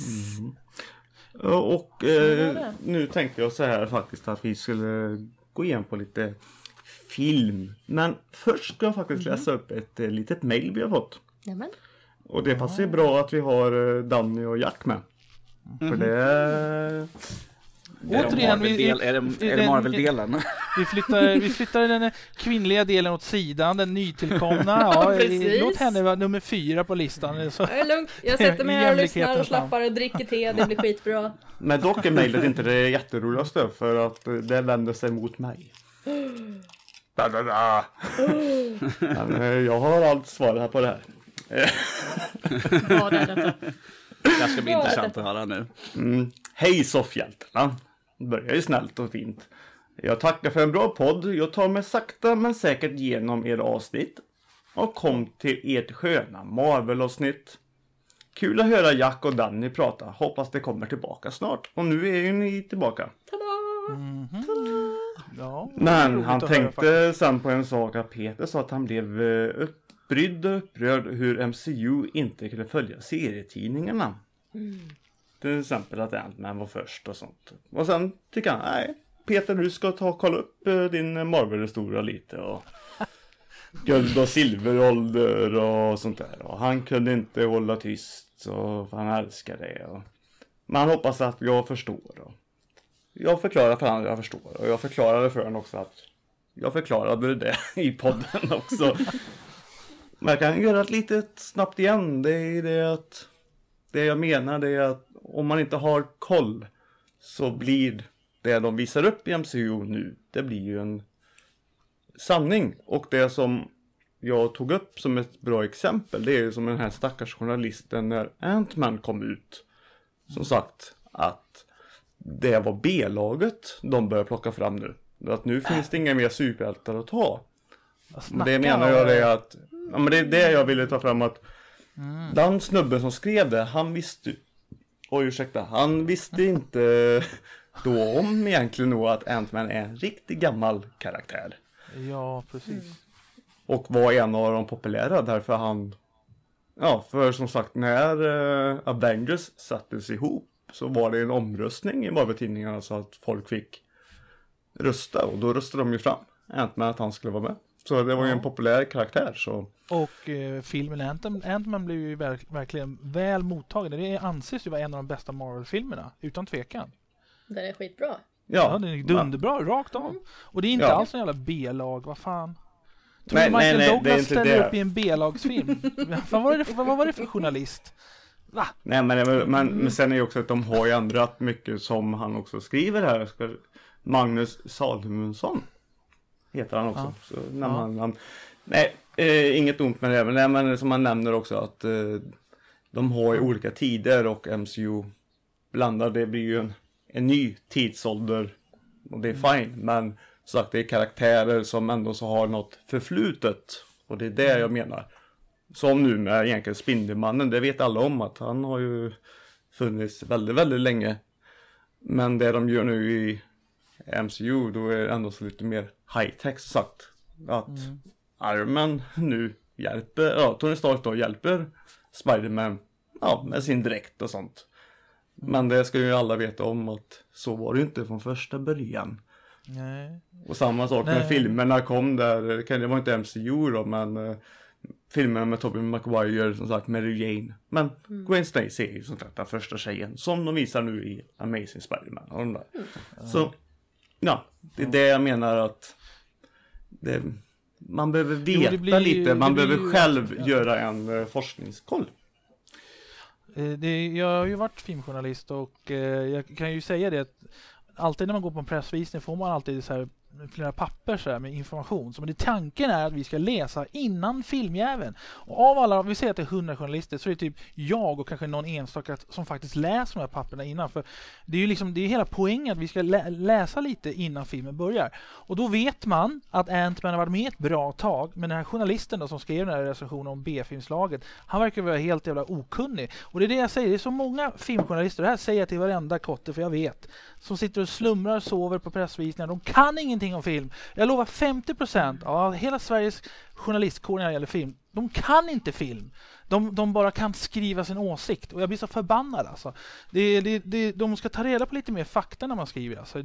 Och nu tänkte jag så här faktiskt att vi skulle gå igen på lite film. Men först ska jag faktiskt läsa upp ett litet mejl vi har fått. Nämen. Och det passar ju bra att vi har Danny och Jack med. För det är... Återigen, är det Marvel-delen? Vi flyttar den kvinnliga delen åt sidan, den nytillkomna. Låt henne vara nummer 4 på listan. Så. Det är lugnt, jag sätter mig här och lyssnar och slappar och dricker te, det blir skitbra. Men dock är mejlet inte det jätteroligaste, för att det vänder sig mot mig. Men jag har allt svar här på det här. Vad är detta? Det ska bli intressant att höra nu. Hej soffhjältarna. Börjar ju snällt och fint. Jag tackar för en bra podd. Jag tar mig sakta men säkert igenom er avsnitt. Och kom till ert sköna Marvel-avsnitt. Kul att höra Jack och Danny prata. Hoppas det kommer tillbaka snart. Och nu är ju ni tillbaka. Ja, men han tänkte sen på en sak att Peter sa att han blev uppbrydd och upprörd hur MCU inte kunde följa serietidningarna. Till exempel att Ant-Man var först och sånt. Och sen tycker han, nej Peter, du ska kolla upp din Marvel-historia lite och guld- och silverålder och sånt där. Och han kunde inte hålla tyst, så han älskar det. Och man hoppas att jag förstår. Och jag förklarar för honom att jag förstår. Och jag förklarade för honom också att jag förklarade det i podden också. Men jag kan göra ett litet snabbt igen. Det är det att det jag menar, det är att om man inte har koll så blir det de visar upp i MCU nu, det blir ju en sanning. Och det som jag tog upp som ett bra exempel, det är ju som den här stackars journalisten när Ant-Man kom ut. Som sagt att det var B-laget de börjar plocka fram nu. Att nu finns det inga mer superhjältar att ta. Det menar jag det att, ja, men det är det jag ville ta fram att den snubben som skrev det, han visste han visste inte då om egentligen nog att Ant-Man är en riktigt gammal karaktär. Ja, precis. Och var en av de populära därför han, ja, för som sagt när Avengers sattes ihop så var det en omröstning i Marvel-tidningarna så att folk fick rösta och då röstade de ju fram Ant-Man att han skulle vara med. Så det var ju en populär karaktär. Så. Och filmen Ant-Man blev ju verkligen väl mottagen. Det anses ju vara en av de bästa Marvel-filmerna, utan tvekan. Den är skitbra. Ja, den är dunderbra, rakt av. Och det är inte alls en jävla B-lag, vad fan. Tror Michael Douglas ställer upp i en B-lagsfilm? Vad var det för journalist? Va? Nej, men sen är det också att de har ju ändrat mycket som han också skriver här. Magnus Salomonsson heter han också. Så nej, inget ont med det. Men som han nämner också att de har ju olika tider och MCU blandar. Det blir ju en ny tidsålder och det är fine. Men så att det är karaktärer som ändå så har något förflutet. Och det är det jag menar. Som nu med egentligen Spindelmannen. Det vet alla om att han har ju funnits väldigt, väldigt länge. Men det de gör nu i MCU, då är det ändå så lite mer high-tech sagt. Att Iron Man nu hjälper, Tony Stark då hjälper Spider-Man med sin dräkt och sånt. Men det ska ju alla veta om att så var det ju inte från första början. Nej. Och samma sak när filmerna kom där, det var inte MCU då, men filmerna med Tobey Maguire, som sagt, Mary Jane. Men Gwen Stacy är ju som sagt den första tjejen som de visar nu i Amazing Spider-Man. Och de där. Så, det är det jag menar att man behöver veta lite. Man behöver själv göra en forskningskoll. Jag har ju varit filmjournalist och jag kan ju säga det att alltid när man går på en pressvisning får man alltid så här flera papper så här med information. Så det tanken är att vi ska läsa innan filmjäveln. Och av alla, vi säger att det är 100 journalister, så är det typ jag och kanske någon enstaka som faktiskt läser de här papperna innan. För det är ju liksom, det är hela poängen att vi ska läsa lite innan filmen börjar. Och då vet man att Ant-Man har varit med ett bra tag, men den här journalisten då, som skrev den här recensionen om B-filmslaget, han verkar vara helt jävla okunnig. Och det är det jag säger, det är så många filmjournalister, det här säger jag till varenda kotte, för jag vet, som sitter och slumrar, sover på pressvisningar, de kan ingenting om film. Jag lovar 50% av hela Sveriges journalistkår när det gäller film, de kan inte film. De bara kan skriva sin åsikt. Och jag blir så förbannad alltså. De ska ta reda på lite mer fakta när man skriver. Alltså.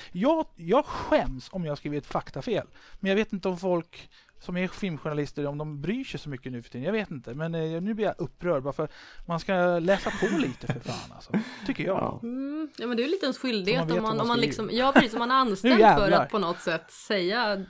Jag skäms om jag skriver ett faktafel. Men jag vet inte om folk som är filmjournalister, om de bryr sig så mycket nu för tiden. Jag vet inte. Men nu blir jag upprörd bara för man ska läsa på lite för fan alltså. Tycker jag. Ja, men det är ju lite ens skyldighet om man liksom, precis, om man är anställd för att på något sätt säga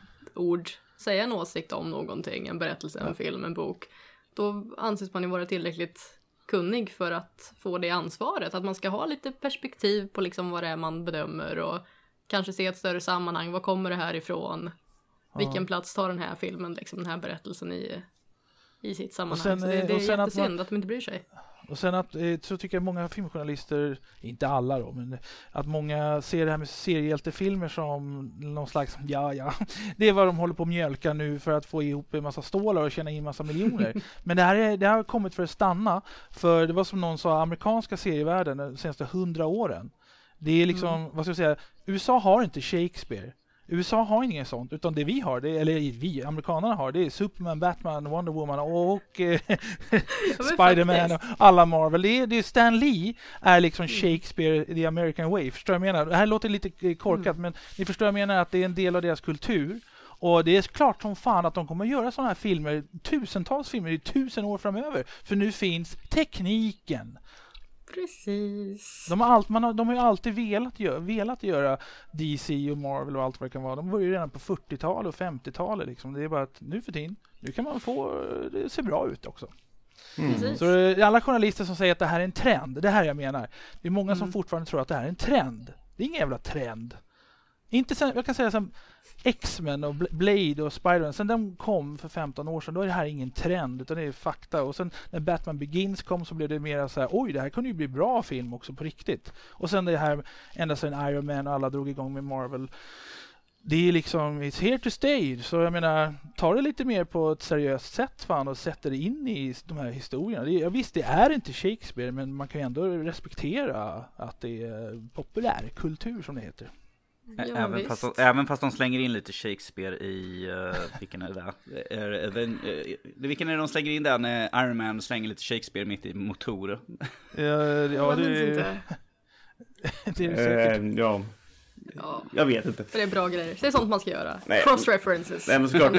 en åsikt om någonting, en berättelse, en film, en bok. Då anses man ju vara tillräckligt kunnig för att få det ansvaret. Att man ska ha lite perspektiv på liksom vad det är man bedömer och kanske se ett större sammanhang. Vad kommer det här ifrån? Vilken plats tar den här filmen, liksom den här berättelsen i sitt sammanhang? Sen, så det är jättesynd att de inte bryr sig. Och sen så tycker jag många filmjournalister, inte alla då, men att många ser det här med seriehjältefilmer som någon slags, det är vad de håller på att mjölka nu för att få ihop en massa stålar och tjäna in massa miljoner. Men det har kommit för att stanna, för det var som någon sa, amerikanska serievärlden de senaste 100 åren. Det är liksom, vad ska jag säga, USA har inte Shakespeare. USA har inget sånt, utan det vi har, vi amerikanerna har, det är Superman, Batman, Wonder Woman och Spider-Man och alla Marvel. Det är Stan Lee är liksom Shakespeare, the American way. Förstår jag menar? Det här låter lite korkat, men ni förstår jag menar att det är en del av deras kultur. Och det är klart som fan att de kommer att göra sådana här filmer, tusentals filmer i 1000 år framöver. För nu finns tekniken. Precis. De har ju alltid velat göra DC och Marvel och allt vad det kan vara. De började ju redan på 40-talet och 50-talet liksom. Det är bara att nu för tiden, nu kan man få det ser bra ut också. Så alla journalister som säger att det här är en trend, det här jag menar. Det är många som fortfarande tror att det här är en trend. Det är ingen jävla trend. Inte sen, jag kan säga som X-Men och Blade och Spider-Man, sen de kom för 15 år sedan, då är det här ingen trend utan det är fakta. Och sen när Batman Begins kom så blev det mer så här, oj, det här kunde ju bli bra film också på riktigt. Och sen det här, ända sedan Iron Man och alla drog igång med Marvel, det är liksom, it's here to stay. Så jag menar, ta det lite mer på ett seriöst sätt fan och sätter det in i de här historierna. Visst, det är inte Shakespeare, men man kan ju ändå respektera att det är populärkultur som det heter. Även fast de slänger in lite Shakespeare i vilken är det? Vilken är det de slänger in där när Iron Man slänger lite Shakespeare mitt i motor? Det är säkert. Ja. Jag vet inte. För det är bra grejer. Det är sånt man ska göra. Cross-references. Nej, men såklart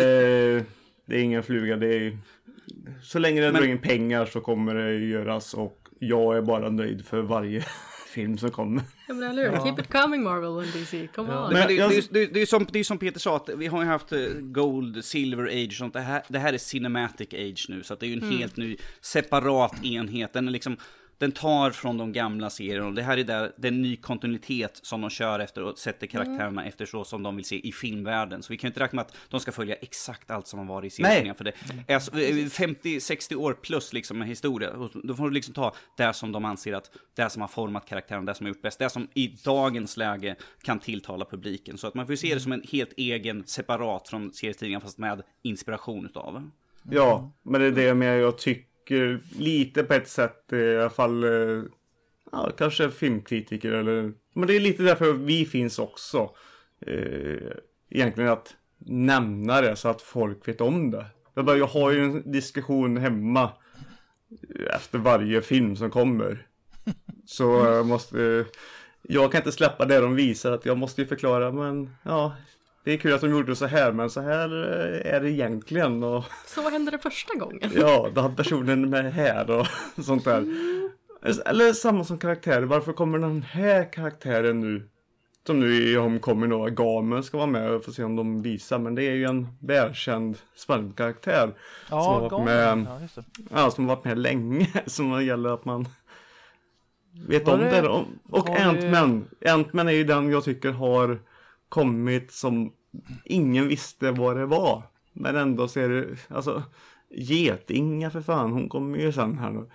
det är ingen fluga. Det är, så länge det drar in pengar så kommer det göras, och jag är bara nöjd för varje film som kommer. Ja, men eller hur? Keep it coming, Marvel och DC. Come on. Men det är som Peter sa, att vi har ju haft Gold, Silver Age och sånt. Det här är Cinematic Age nu, så att det är ju en helt ny separat enhet. Den tar från de gamla serierna, och det här är den ny kontinuitet som de kör efter och sätter karaktärerna efter så som de vill se i filmvärlden. Så vi kan inte räkna med att de ska följa exakt allt som har varit i serierna, för det är 50-60 år plus liksom en historia. Och då får du liksom ta det som de anser att det som har format karaktären, det som har gjort bäst, det som i dagens läge kan tilltala publiken. Så att man får se det som en helt egen, separat från serietidningar, fast med inspiration utav. Ja, men det är det med jag tycker lite på ett sätt i alla fall, kanske filmkritiker eller, men det är lite därför vi finns också, egentligen att nämna det så att folk vet om det. Jag har ju en diskussion hemma efter varje film som kommer, så jag kan inte släppa det de visar, att jag måste ju förklara, men ja, det är kul att de gjorde så här, men så här är det egentligen. Och, så hände det första gången? Ja, då har personen med här och sånt där. Eller samma som karaktärer. Varför kommer den här karaktären nu? Som nu i Homecoming då, Gamen ska vara med och få se om de visar. Men det är ju en välkänd spännande karaktär. Ja, som har varit med, just det. Ja, som har varit med länge. Som gäller att man vet om det då. Och Ant-Man är ju den jag tycker har kommit som ingen visste vad det var. Men ändå ser det, alltså, Getinga för fan, hon kommer ju sen här nu.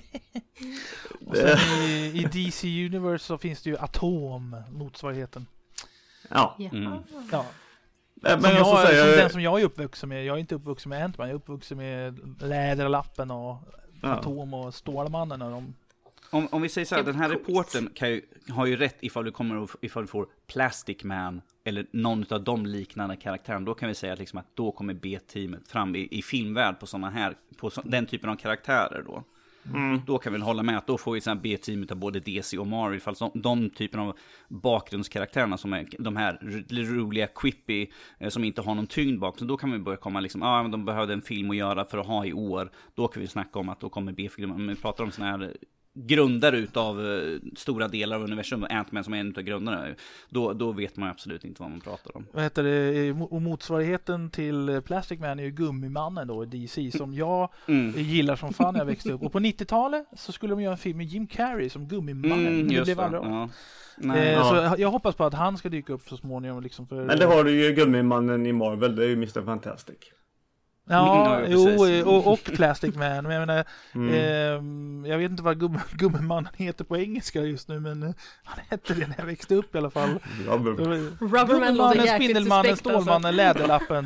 Och sen i DC Universe så finns det ju Atom, motsvarigheten. Ja. Ja. Men den som jag är uppvuxen med, jag är inte uppvuxen med Ant-Man, jag är uppvuxen med Läderlappen och Atom och Stålmannen och de. Om vi säger så här, den här reporten har ju rätt ifall du får Plastic Man eller någon av de liknande karaktärerna. Då kan vi säga liksom att då kommer B-teamet fram i filmvärld på den typen av karaktärer då. Då kan vi hålla med att då får vi sån här B-teamet av både DC och Marvel, ifall de typen av bakgrundskaraktärerna som är de här roliga quippy som inte har någon tyngd bak, så då kan vi börja komma liksom, men de behövde en film att göra för att ha i år. Då kan vi snacka om att då kommer B-filmen, men vi pratar om sån här grundare utav stora delar av universum, Ant-Man som är en utav grundarna, då vet man absolut inte vad man pratar om. Vad heter det? Och motsvarigheten till Plastic Man är ju Gummimannen då i DC, som jag gillar som fan när jag växte upp. Och på 90-talet så skulle de göra en film med Jim Carrey som Gummimannen. Det blev aldrig av. Så jag hoppas på att han ska dyka upp så småningom liksom, för... Men det har du ju Gummimannen i Marvel, det är ju Mr. Fantastic. Ja, och Plastic Man. Men jag menar, jag vet inte vad Gummimannen heter på engelska just nu, men han hette det när jag växte upp i alla fall. Rubbermannen, Spindelmannen, Stålmannen, Läderlappen.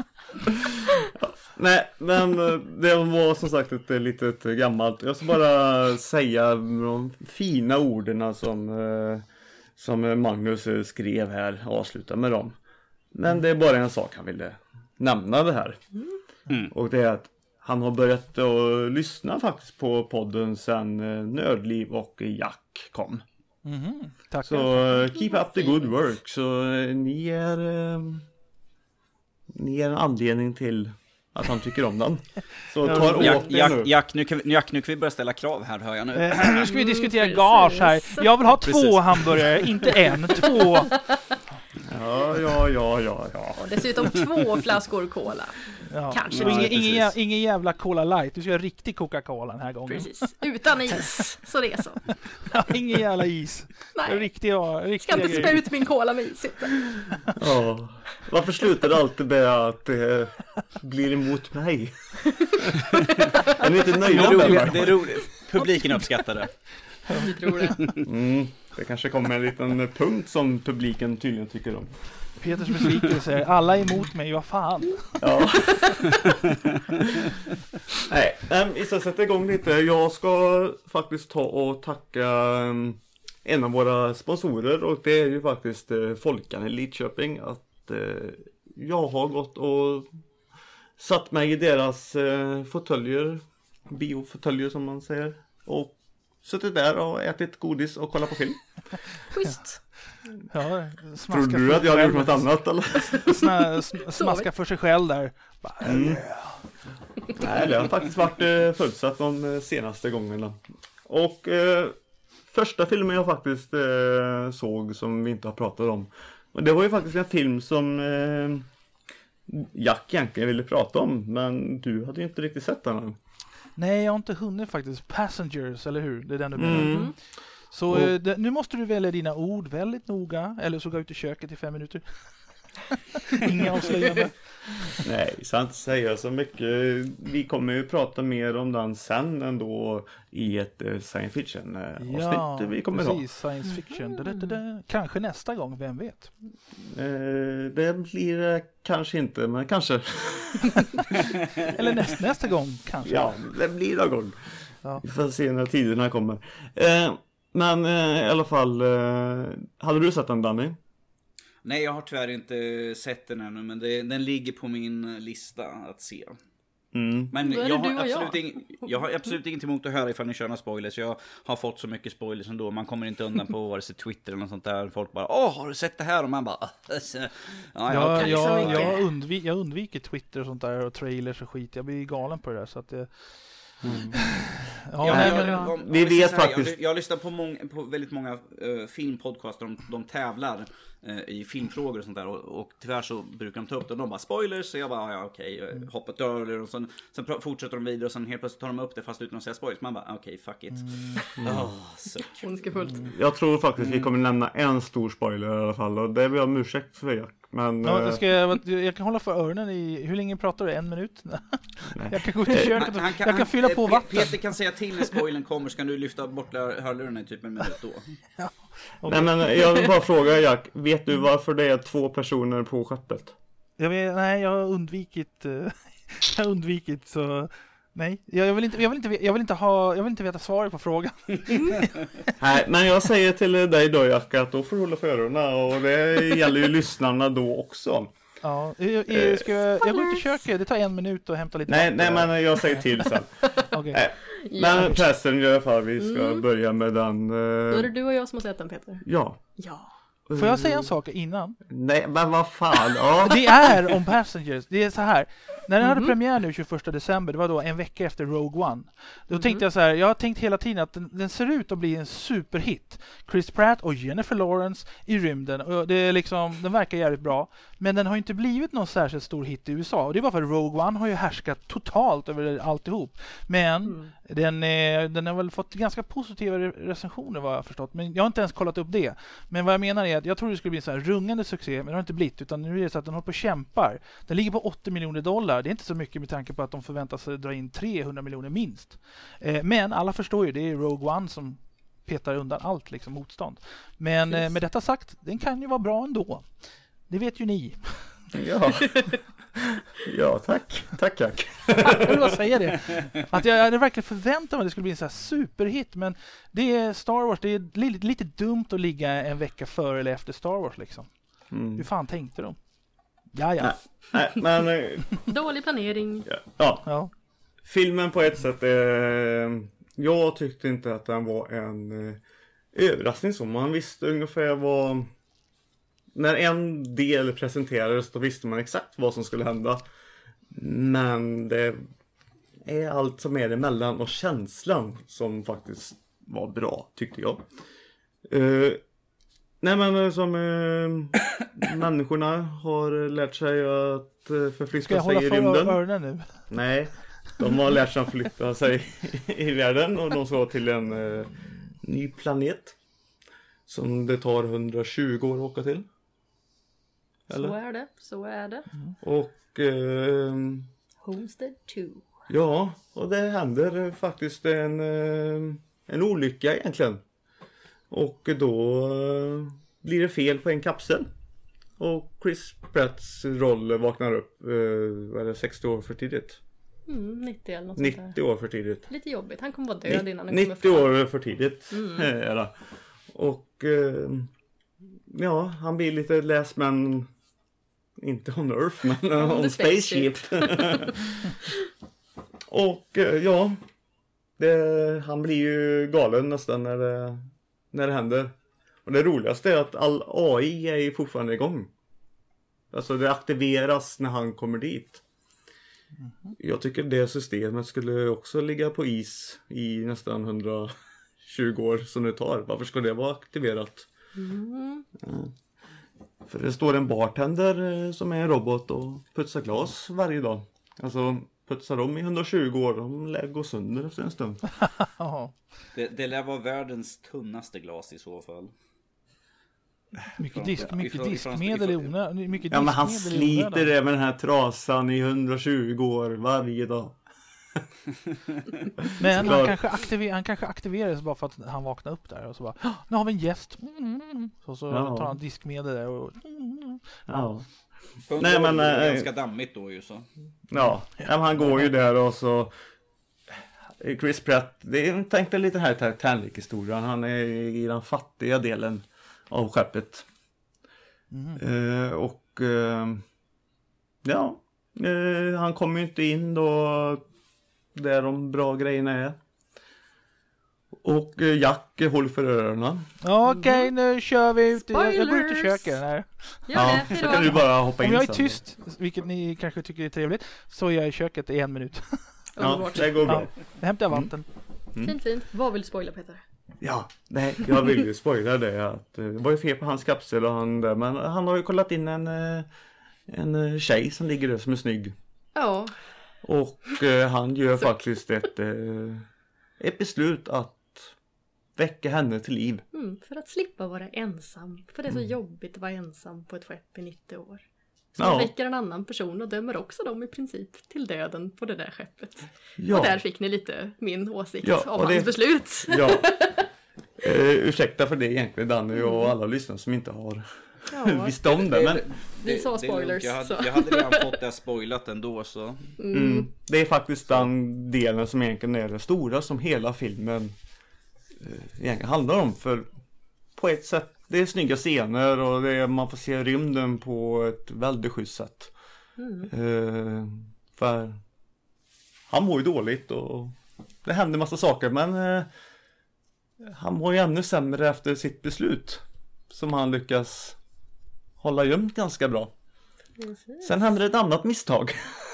Nej, men det var som sagt ett litet gammalt. Jag ska bara säga de fina orden som Magnus skrev här, avsluta med dem. Men det är bara en sak han ville nämna det här. Och det är att han har börjat att lyssna faktiskt på podden sen Nördliv och Jack kom. Tack. Så keep up the good work. Så ni är en anledning till att han tycker om den. Så Jack, nu kan vi börja ställa krav här, hör jag nu. Nu ska vi diskutera gage här. Jag vill ha 2 hamburgare, inte 1, 2. Ja. Och dessutom 2 flaskor cola. Ja. Kanske. Ingen jävla Cola Light. Du ska göra riktig Coca-Cola den här gången. Precis. Utan is. Så det är så. Ingen jävla is. Nej. Riktiga ska inte spä ut min cola med is. Ja. Varför slutar det alltid med att det blir emot mig? Är ni inte nöjda med det? Det är roligt. Publiken uppskattar det. Vi tror det. Det kanske kommer en liten punkt som publiken tydligen tycker om. Peters besvikelse är alla emot mig, vad fan. Ja. Nej, vi ska sätta igång lite. Jag ska faktiskt ta och tacka en av våra sponsorer, och det är ju faktiskt Folkan i Lidköping. Att jag har gått och satt mig i deras fåtöljer, biofåtöljer som man säger, och suttit där och ätit godis och kollat på film. Schysst. Ja, tror du att jag hade gjort något annat eller? Smaska för sig själv där. Nej, det har faktiskt varit förutsatt de senaste gångerna. Och första filmen jag faktiskt såg som vi inte har pratat om. Och det var ju faktiskt en film som Jack egentligen ville prata om. Men du hade ju inte riktigt sett den än. Nej, jag har inte hunnit faktiskt. Passengers, eller hur? Det är den du menar. Så nu måste du välja dina ord väldigt noga. Eller så gå ut i köket i 5 minuter. Inga avslöjande. Nej, så inte säga så mycket. Vi kommer ju prata mer om den sen ändå i ett science fiction avsnitt vi kommer precis, science fiction. Kanske nästa gång, vem vet? Det blir det kanske inte, men kanske. Eller nästa gång kanske. Ja, det blir någon gång. Ja. Vi får se när tiderna kommer. Men i alla fall, hade du sett den, Danny? Nej, jag har tyvärr inte sett den ännu, men den ligger på min lista att se. Men jag har absolut inget emot att höra ifall ni kör några spoilers. Jag har fått så mycket spoilers ändå. Man kommer inte undan på vare sig Twitter eller något sånt där. Folk bara, har du sett det här? Och man bara, jag undviker Twitter och sånt där och trailers och skit. Jag blir galen på det där, så att det... Vi vet faktiskt. Jag lyssnar på väldigt många filmpodcaster. De tävlar i filmfrågor och sånt där, och tyvärr så brukar de ta upp det och de bara spoilers, så jag bara hoppat över och sen fortsätter de vidare och sen helt plötsligt tar de upp det fast utan att säga spoilers. Man bara fuck it. Ondskefullt. Jag tror faktiskt vi kommer nämna en stor spoiler i alla fall, och det blir om ursäkt för Jack. Men jag kan hålla för öronen i, hur länge pratar du? 1 minut? Jag kan gå ut i köket och jag kan fylla på vatten. Peter kan säga till när spoilern kommer, så kan du lyfta bort hörlurarna i typ en minut då. Okay. Nej, men jag vill bara fråga Jack, vet du varför det är 2 personer på skeppet? Jag har undvikit så nej, jag vill inte veta svaret på frågan. Nej, men jag säger till dig då, Jack, att då får du hålla för öronen, och det gäller ju lyssnarna då också. Ja, jag går ut i köket, det tar 1 minut och hämta lite vatten. Nej, men jag säger till sen. Okay. Men pressen i alla fall, vi ska börja med den. Då är det du och jag som har sett den, Peter. Ja. Får jag säga en sak innan? Nej, men vad fan. Ja. Det är om Passengers. Det är så här. När den hade premiär nu 21 december, det var då en vecka efter Rogue One. Då tänkte jag så här, jag har tänkt hela tiden att den ser ut att bli en superhit. Chris Pratt och Jennifer Lawrence i rymden. Och det är liksom, den verkar jävligt bra. Men den har inte blivit någon särskilt stor hit i USA. Och det var för att Rogue One har ju härskat totalt över alltihop. Men den har väl fått ganska positiva recensioner, vad jag har förstått. Men jag har inte ens kollat upp det. Men vad jag menar är att jag tror det skulle bli en så här rungande succé, men det har inte blivit. Utan nu är det så att den håller på och kämpar. Den ligger på $80 miljoner. Det är inte så mycket med tanke på att de förväntar sig dra in 300 miljoner minst. Men alla förstår ju, det är Rogue One som petar undan allt liksom, motstånd. Men med detta sagt, den kan ju vara bra ändå. Det vet ju ni. Ja, tack. Tack, Jack. Jag vill bara säga det. Att jag hade verkligen förväntat mig att det skulle bli en så här superhit. Men det är Star Wars. Det är lite dumt att ligga en vecka före eller efter Star Wars liksom. Hur fan tänkte de? Ja. Nej, men dålig planering. Ja. Filmen på ett sätt jag tyckte inte att den var en överraskning, som man visste ungefär vad. När en del presenterades då visste man exakt vad som skulle hända. Men det är allt som är emellan och känslan som faktiskt var bra, tyckte jag. Nej, men som människorna har lärt sig att förflytta sig i rymden. Ska jag hålla för öronen nu? Nej, de har lärt sig att förflytta sig i världen, och de ska till en ny planet som det tar 120 år att åka till. Eller? Så är det. Och Homestead 2. Ja, och det händer faktiskt en olycka egentligen. Och då blir det fel på en kapsel. Och Chris Pratts roll vaknar upp 60 år för tidigt. 90 eller något 90 år för tidigt. Lite jobbigt, han kommer vara död innan han 90 kommer fram. 90 år för tidigt är det. Och han blir lite less, men inte on Earth, men on Spaceship. Och han blir ju galen nästan när det händer. Och det roligaste är att all AI är fortfarande igång. Alltså det aktiveras när han kommer dit. Jag tycker det systemet skulle också ligga på is i nästan 120 20 år som det tar. Varför ska det vara aktiverat? För det står en bartender som är en robot och putsar glas varje dag. Alltså putsar de i 120 år, de lär gå sönder efter en stund. Det lär vara världens tunnaste glas i så fall. Mycket diskmedel i onödan. Ja, men han sliter det med den här trasan i 120 år varje dag. Men han kanske aktiverades bara för att han vaknade upp där och så bara, nu har vi en gäst. Så tar han diskmedel där och Nej, men ganska dammigt då ju så. Ja, men han går ju där och så Chris Pratt, det tänkte lite här Titanic-historien. Han är i den fattiga delen av skeppet. Han kommer ju inte in då där de bra grejerna är. Och Jack håller för öronen. Okej, nu kör vi ut. Jag går ut i köket här. Så kan du bara hoppa in. Om jag är tyst, vilket ni kanske tycker är trevligt, så är jag i köket i 1 minut. Ja, det går bra. Jag hämtar vatten. Fint. Vad vill du spoila, Peter? Ja, nej, jag vill ju spoila det. Att det var ju fel på hans kapsel och men han har ju kollat in en tjej som ligger där som är snygg. Ja. Och han gör faktiskt ett beslut att väcka henne till liv. För att slippa vara ensam. För det är så jobbigt att vara ensam på ett skepp i 90 år. Så han väcker en annan person och dömer också dem i princip till döden på det där skeppet. Ja. Och där fick ni lite min åsikt om hans beslut. Ja. Ursäkta för det egentligen, Danny och alla lyssnare som inte har visst om det. Men vi sa spoilers. Jag hade redan fått det spoilat ändå. Så. Det är faktiskt den delen som egentligen är det stora som hela filmen egentligen handlar om. För på ett sätt, det är snygga scener och man får se rymden på ett väldigt schysst sätt. För han mår ju dåligt och det händer massa saker, men han mår ju ännu sämre efter sitt beslut som han lyckas hålla gömt ganska bra. Sen händer ett annat misstag.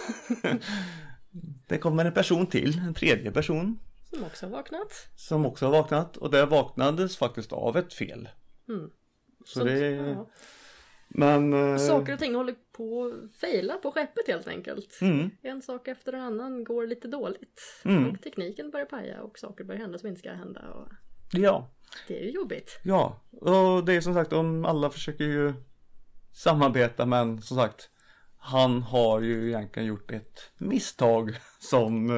Det kommer en person till, en tredje person. Som också har vaknat. Och det vaknades faktiskt av ett fel. Så det... Men, saker och ting håller på att fejla på skeppet helt enkelt. En sak efter en annan går lite dåligt. Och tekniken börjar paja och saker börjar hända som inte ska hända. Och... Ja. Det är ju jobbigt. Ja, och det är som sagt, om alla försöker ju samarbeta, men som sagt, han har ju egentligen gjort ett misstag som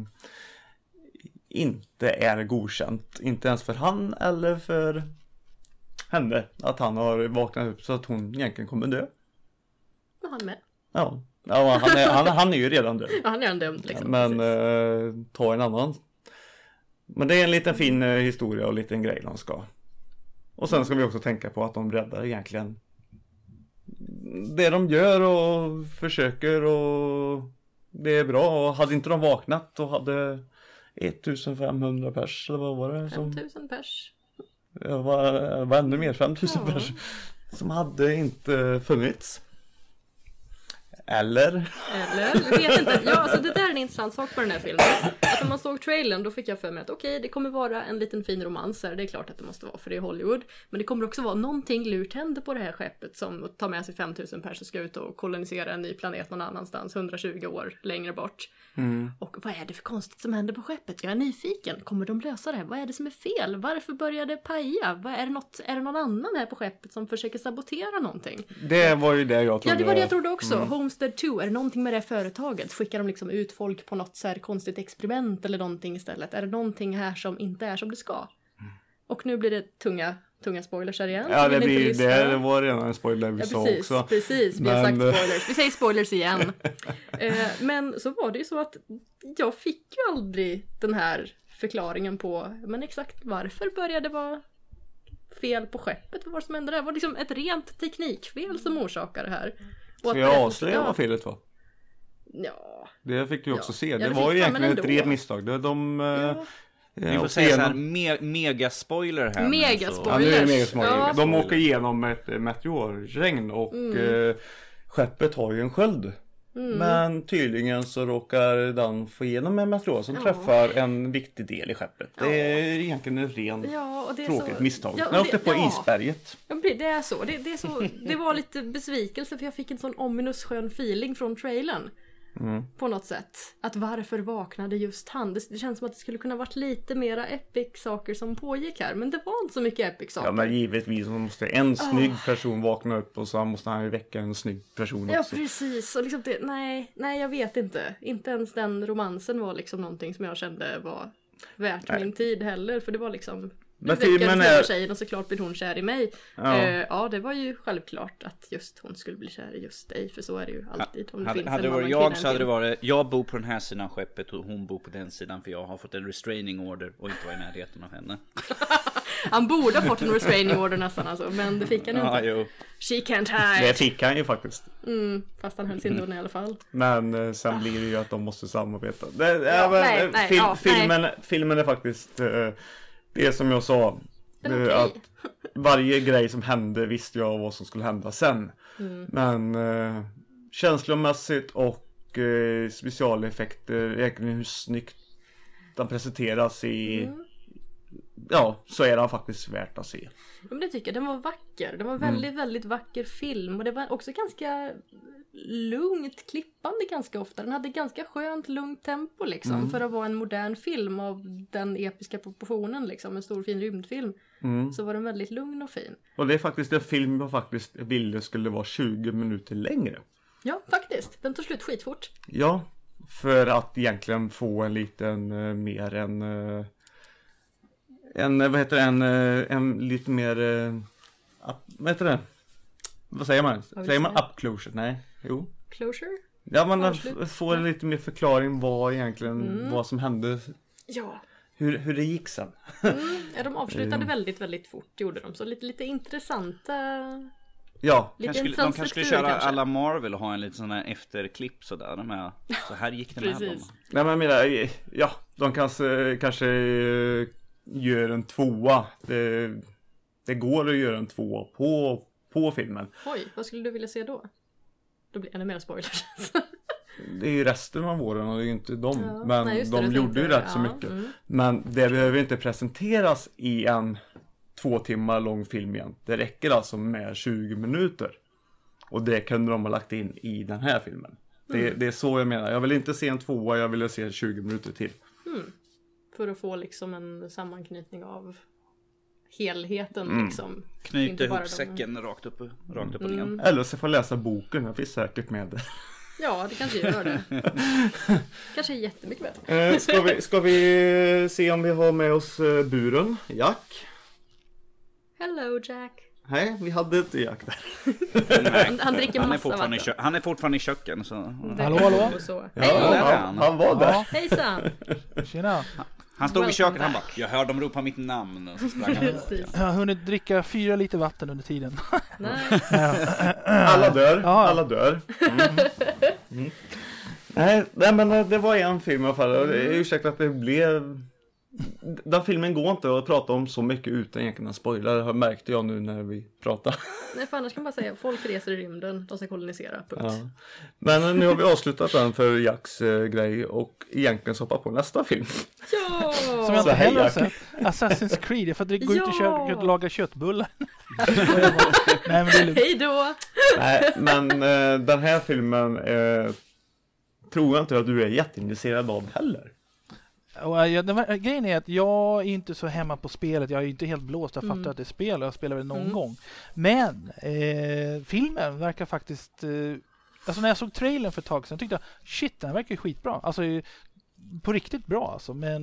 inte är godkänt. Inte ens för han eller för henne. Att han har vaknat upp så att hon egentligen kommer dö. Och han med. Ja, han är ju redan död. Ja, han är redan dömd liksom. Men ta en annan. Men det är en liten fin historia och liten grej de ska. Och sen ska vi också tänka på att de räddar egentligen det de gör och försöker, och det är bra. Och hade inte de vaknat då hade 1500 pers, eller vad var det? 5000 pers. Ja, var ännu mer, 5000 pers som hade inte funnits. Eller? Jag vet inte. Ja, alltså det där är en intressant sak på den här filmen. Att när man såg trailern då fick jag för mig att okej, det kommer vara en liten fin romans här. Det är klart att det måste vara, för det är Hollywood. Men det kommer också vara någonting lurt händer på det här skeppet som tar med sig 5000 personer och ska ut och kolonisera en ny planet någon annanstans 120 år längre bort. Och vad är det för konstigt som händer på skeppet? Jag är nyfiken. Kommer de lösa det här? Vad är det som är fel? Varför börjar det paja? Är det någon annan här på skeppet som försöker sabotera någonting? Det var ju det jag trodde. Ja, det var det jag trodde också. Homestead 2, är det någonting med det företaget? Skickar de liksom ut folk på något så här konstigt experiment eller någonting istället? Är det någonting här som inte är som det ska? Och nu blir det tunga spoilers här igen. Ja, det var redan en spoiler vi sa också. Precis, vi har sagt spoilers. Vi säger spoilers igen. Men så var det ju så att jag fick ju aldrig den här förklaringen på, men exakt varför började det vara fel på skeppet? Vad var det som hände där? Det var liksom ett rent teknikfel som orsakade det här. Ska jag avslöja vad felet var? Ja. Det fick du också se. Det var ju egentligen ett rent misstag. Vi får säga så här, megaspoiler här. Megaspoilers. Ja. De åker igenom ett meteorregn och skeppet har ju en sköld Men tydligen så råkar den få igenom en meteor som träffar en viktig del i skeppet. Det är egentligen en ren tråkigt misstag. Den åkte på isberget. Ja, det är så. Det var lite besvikelse för jag fick en sån ominous skön feeling från trailern. På något sätt. Att varför vaknade just han? Det känns som att det skulle kunna varit lite mera epic saker som pågick här. Men det var inte så mycket epic saker. Ja, men givetvis måste en snygg person vakna upp och så måste han ju väcka en snygg person också. Ja, precis. Och liksom nej, jag vet inte. Inte ens den romansen var liksom någonting som jag kände var värt min tid heller. För det var liksom... Men filmen är... tjejen och såklart blir hon kär i mig. Ja, det var ju självklart att just hon skulle bli kär i just dig. För så är det ju alltid. Om det finns hade det varit jag så hade det varit jag bor på den här sidan av skeppet och hon bor på den sidan. För jag har fått en restraining order och inte var i närheten av henne. Han borde ha fått en restraining order nästan alltså. Men det fick han inte. Jo. She can't hide. Det fick han ju faktiskt. Fast han höll sin dörr i alla fall. Men sen blir det ju att de måste samarbeta. Filmen är faktiskt... Det som jag sa, att varje grej som hände visste jag vad som skulle hända sen. Men känslomässigt och specialeffekter, egentligen hur snyggt den presenteras i... Ja, så är den faktiskt värt att se. Men det tycker jag, den var vacker. Det var väldigt, väldigt vacker film. Och det var också ganska lugnt klippande ganska ofta. Den hade ganska skönt, lugnt tempo liksom. För att vara en modern film av den episka proportionen liksom. En stor fin rymdfilm. Så var den väldigt lugn och fin. Och det är faktiskt en film jag faktiskt ville skulle vara 20 minuter längre. Ja, faktiskt. Den tog slut skitfort. Ja, för att egentligen få en liten mer en lite mer vad heter det? Vad säger man? Säger man up closure? Nej, jo. Closure? Ja, man får lite mer förklaring vad egentligen vad som hände. Ja. Hur det gick sen. Ja, de avslutade väldigt, väldigt fort gjorde de. Så lite intressanta. Ja, de kanske skulle köra alla Marvel och ha en liten sån här efterklipp sådär med. Så här gick det med dem. Nej, men de kanske gör en 2. Det går att göra en 2 på filmen. Oj, vad skulle du vilja se då? Då blir det ännu mer spoilers. Det är ju resten av våren och det är ju inte dem. Ja, men de gjorde ju rätt så mycket. Mm. Men det behöver inte presenteras i en 2 timmar lång film igen. Det räcker alltså med 20 minuter. Och det kunde de ha lagt in i den här filmen. Det är så jag menar. Jag vill inte se en 2, jag vill se 20 minuter till. För att få liksom en sammanknytning av helheten liksom. Knyta ihop säcken rakt upp och ner. Eller så får jag läsa boken, jag finns säkert med det. Ja, det kanske gör det. Kanske är jättemycket bättre. Ska vi se om vi har med oss buren, Jack? Hello Jack. Nej, vi hade inte Jack där. Han dricker massa vatten. Han är fortfarande i köken. Så. Hallå? Ja, han var där. Ja. Hejsan. Tjena. Han stod i köket, han bara, jag hörde dem ropa mitt namn. Och så sprang han. Jag har hunnit dricka 4 liter vatten under tiden. Nice. Alla dör. Alla dör. Nej, men det var en film i alla fall. Ursäkta att det blev... Den filmen går inte att prata om så mycket utan egentligen en spoiler, märkte jag nu när vi pratar. Nej, för annars kan man bara säga folk reser i rymden, de ska kolonisera, punkt. Ja. Men nu har vi avslutat den för Jacks grej och egentligen så hoppar på nästa film. Ja! Som jag inte heller har sett. Assassin's Creed, jag får gå ut i köket och laga köttbullar. Nej, men det är lugnt. Hej då! Nej, men den här filmen tror jag inte att du är jätteintresserad av heller. Grejen är att jag är inte så hemma på spelet. Jag är inte helt blåst. Jag fattar att det är spel och jag spelar väl någon gång. Men filmen verkar faktiskt... alltså när jag såg trailern för ett tag sedan tyckte jag shit, den verkar skitbra. Alltså på riktigt bra alltså. Men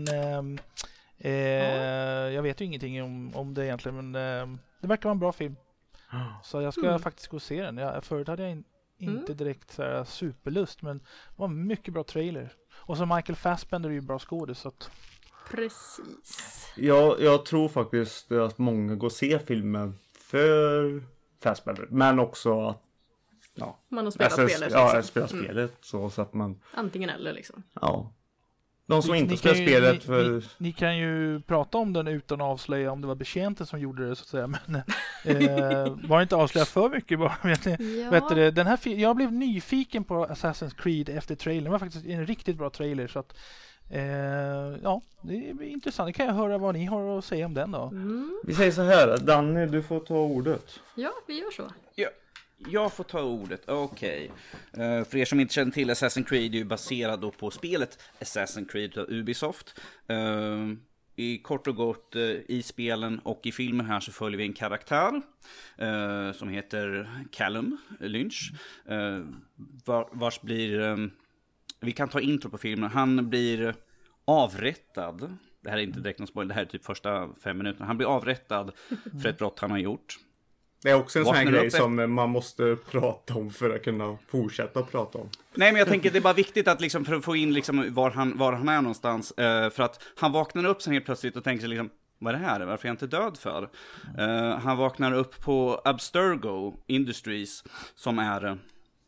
jag vet ju ingenting om det egentligen. Men det verkar vara en bra film. Så jag ska faktiskt gå och se den. Förut hade jag inte direkt så här superlust. Men det var en mycket bra trailer. Och så Michael Fassbender är ju bra skådis så att... Precis. Jag tror faktiskt att många går och ser filmen för Fassbender. Men också att... Ja, man har spelat spelet. Ja, spelat spelet. Så att man... Antingen eller liksom. Ja. De som inte spelar spelet för... Ni kan ju prata om den utan att avslöja om det var betjänten som gjorde det så att säga. Men var det inte avslöja för mycket bara. Vet du, den här jag blev nyfiken på Assassin's Creed efter trailern. Det var faktiskt en riktigt bra trailer så att ja, det är intressant. Det kan jag höra vad ni har att säga om den då. Vi säger så här, Danny, du får ta ordet. Ja, vi gör så. Ja. Jag får ta ordet, okej. För er som inte känner till, Assassin's Creed är ju baserad då på spelet Assassin's Creed av Ubisoft. I kort och gott i spelen och i filmen här så följer vi en karaktär som heter Callum Lynch. Vars blir, vi kan ta intro på filmen, han blir avrättad. Det här är inte direkt någon spoiler, det här är typ första 5 minuterna. Han blir avrättad för ett brott han har gjort. Det är också en sån här grej som man måste prata om för att kunna fortsätta prata om. Nej, men jag tänker det är bara viktigt att liksom, för att få in liksom var han är någonstans. För att han vaknar upp sen helt plötsligt och tänker sig liksom, vad är det här? Varför är jag inte död för? Han vaknar upp på Abstergo Industries som är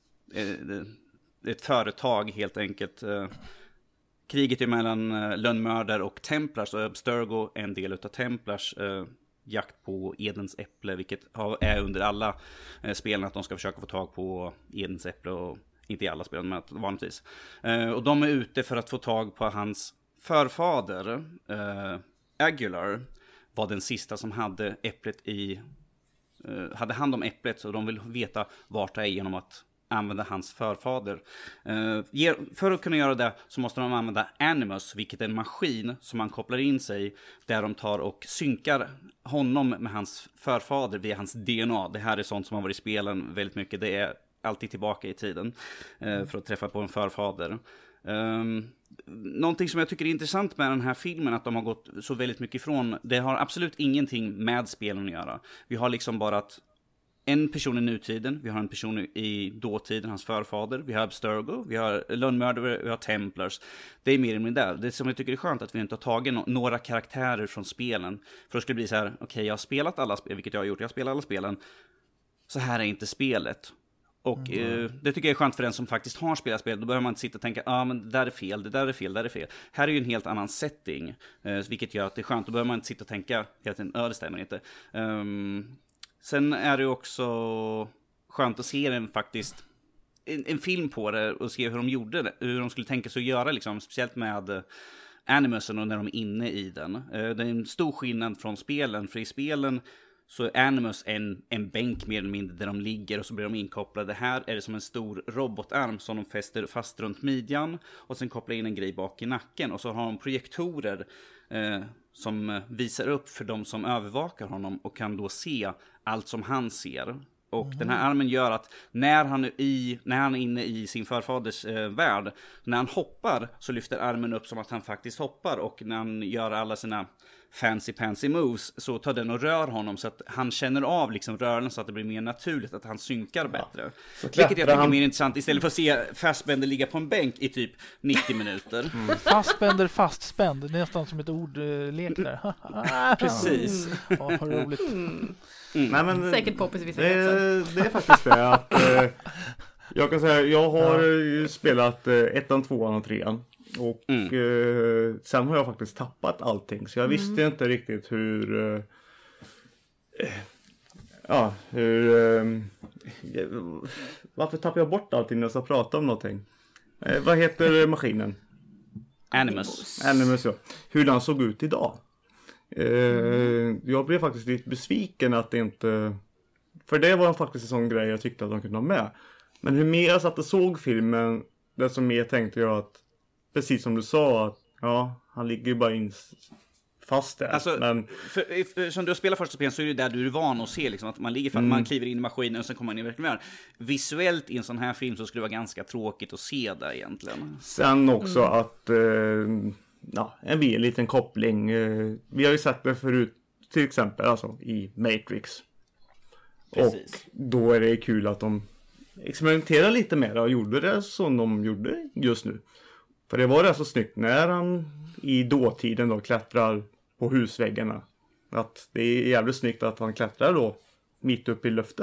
ett företag helt enkelt. Kriget är mellan lönnmördare och Templars och Abstergo är en del av Templars jakt på Edens äpple, vilket är under alla spelen att de ska försöka få tag på Edens äpple, och inte i alla spel men vanligtvis. Och de är ute för att få tag på hans förfader. Aguilar var den sista som hade äpplet hade hand om äpplet, så de vill veta vart det är genom att använda hans förfader. För att kunna göra det så måste de använda Animus, vilket är en maskin som man kopplar in sig, där de tar och synkar honom med hans förfader via hans DNA. Det här är sånt som har varit i spelen väldigt mycket. Det är alltid tillbaka i tiden för att träffa på en förfader. Någonting som jag tycker är intressant med den här filmen, att de har gått så väldigt mycket ifrån, det har absolut ingenting med spelen att göra. Vi har liksom bara en person i nutiden, vi har en person i dåtiden, hans förfader, vi har Abstergo, vi har lönnmördare, vi har Templars. Det är mer än det. Det som jag tycker är skönt att vi inte har tagit några karaktärer från spelen. För då skulle det bli så här, okej, jag har spelat alla spel, vilket jag har gjort, jag spelar alla spelen. Så här är inte spelet. Och det tycker jag är skönt för den som faktiskt har spelat spel. Då behöver man inte sitta och tänka, men det där är fel, det där är fel, det där är fel. Här är ju en helt annan setting, vilket gör att det är skönt. Då behöver man inte sitta och tänka hela tiden, det stämmer inte. Sen är det också skönt att se den faktiskt, en film på det och se hur de gjorde det, hur de skulle tänka sig att göra liksom, speciellt med Animusen och när de är inne i den. Det är en stor skillnad från spelen, för i spelen så är Animus en bänk mer eller mindre där de ligger och så blir de inkopplade. Här är det som en stor robotarm som de fäster fast runt midjan och sen kopplar in en grej bak i nacken, och så har de projektorer som visar upp för de som övervakar honom och kan då se allt som han ser. Och den här armen gör att när han är inne i sin förfaders värld, när han hoppar så lyfter armen upp som att han faktiskt hoppar, och när han gör alla sina fancy moves så tar den och rör honom så att han känner av liksom rörelsen, så att det blir mer naturligt, att han synkar bättre. Vilket jag tycker är mer intressant, istället för att se Fassbender ligga på en bänk i typ 90 minuter. Fassbender fastspänd, det är nästan som ett ordlek där. Precis. Ja, vad roligt. Nej, men säkert poppis vissa det är faktiskt det att jag kan säga, jag har ju spelat 1:an, 2:an och 3:an. Och sen har jag faktiskt tappat allting. Så jag visste inte riktigt varför tappar jag bort allting när jag ska prata om någonting? Vad heter maskinen? Animus, ja. Hur den såg ut idag. Jag blev faktiskt lite besviken att det inte... För det var faktiskt en sån grej jag tyckte att de kunde ha med. Men hur mer jag satt och såg filmen, desto mer tänkte jag att, precis som du sa, att han ligger ju bara fast där. Alltså, men... som du spelar första spelen så är det där du är van att se liksom, att man ligger man kliver in i maskinen och sen kommer man in i verkligen värld. Visuellt i en sån här film så skulle det vara ganska tråkigt att se det egentligen. Sen också att en liten koppling. Vi har ju sett det förut, till exempel alltså, i Matrix. Precis. Och då är det kul att de experimenterar lite mer och gjorde det som de gjorde just nu. För det var det så snyggt när han i dåtiden då klättrar på husväggarna. Att det är jävligt snyggt att han klättrar då mitt upp i luften.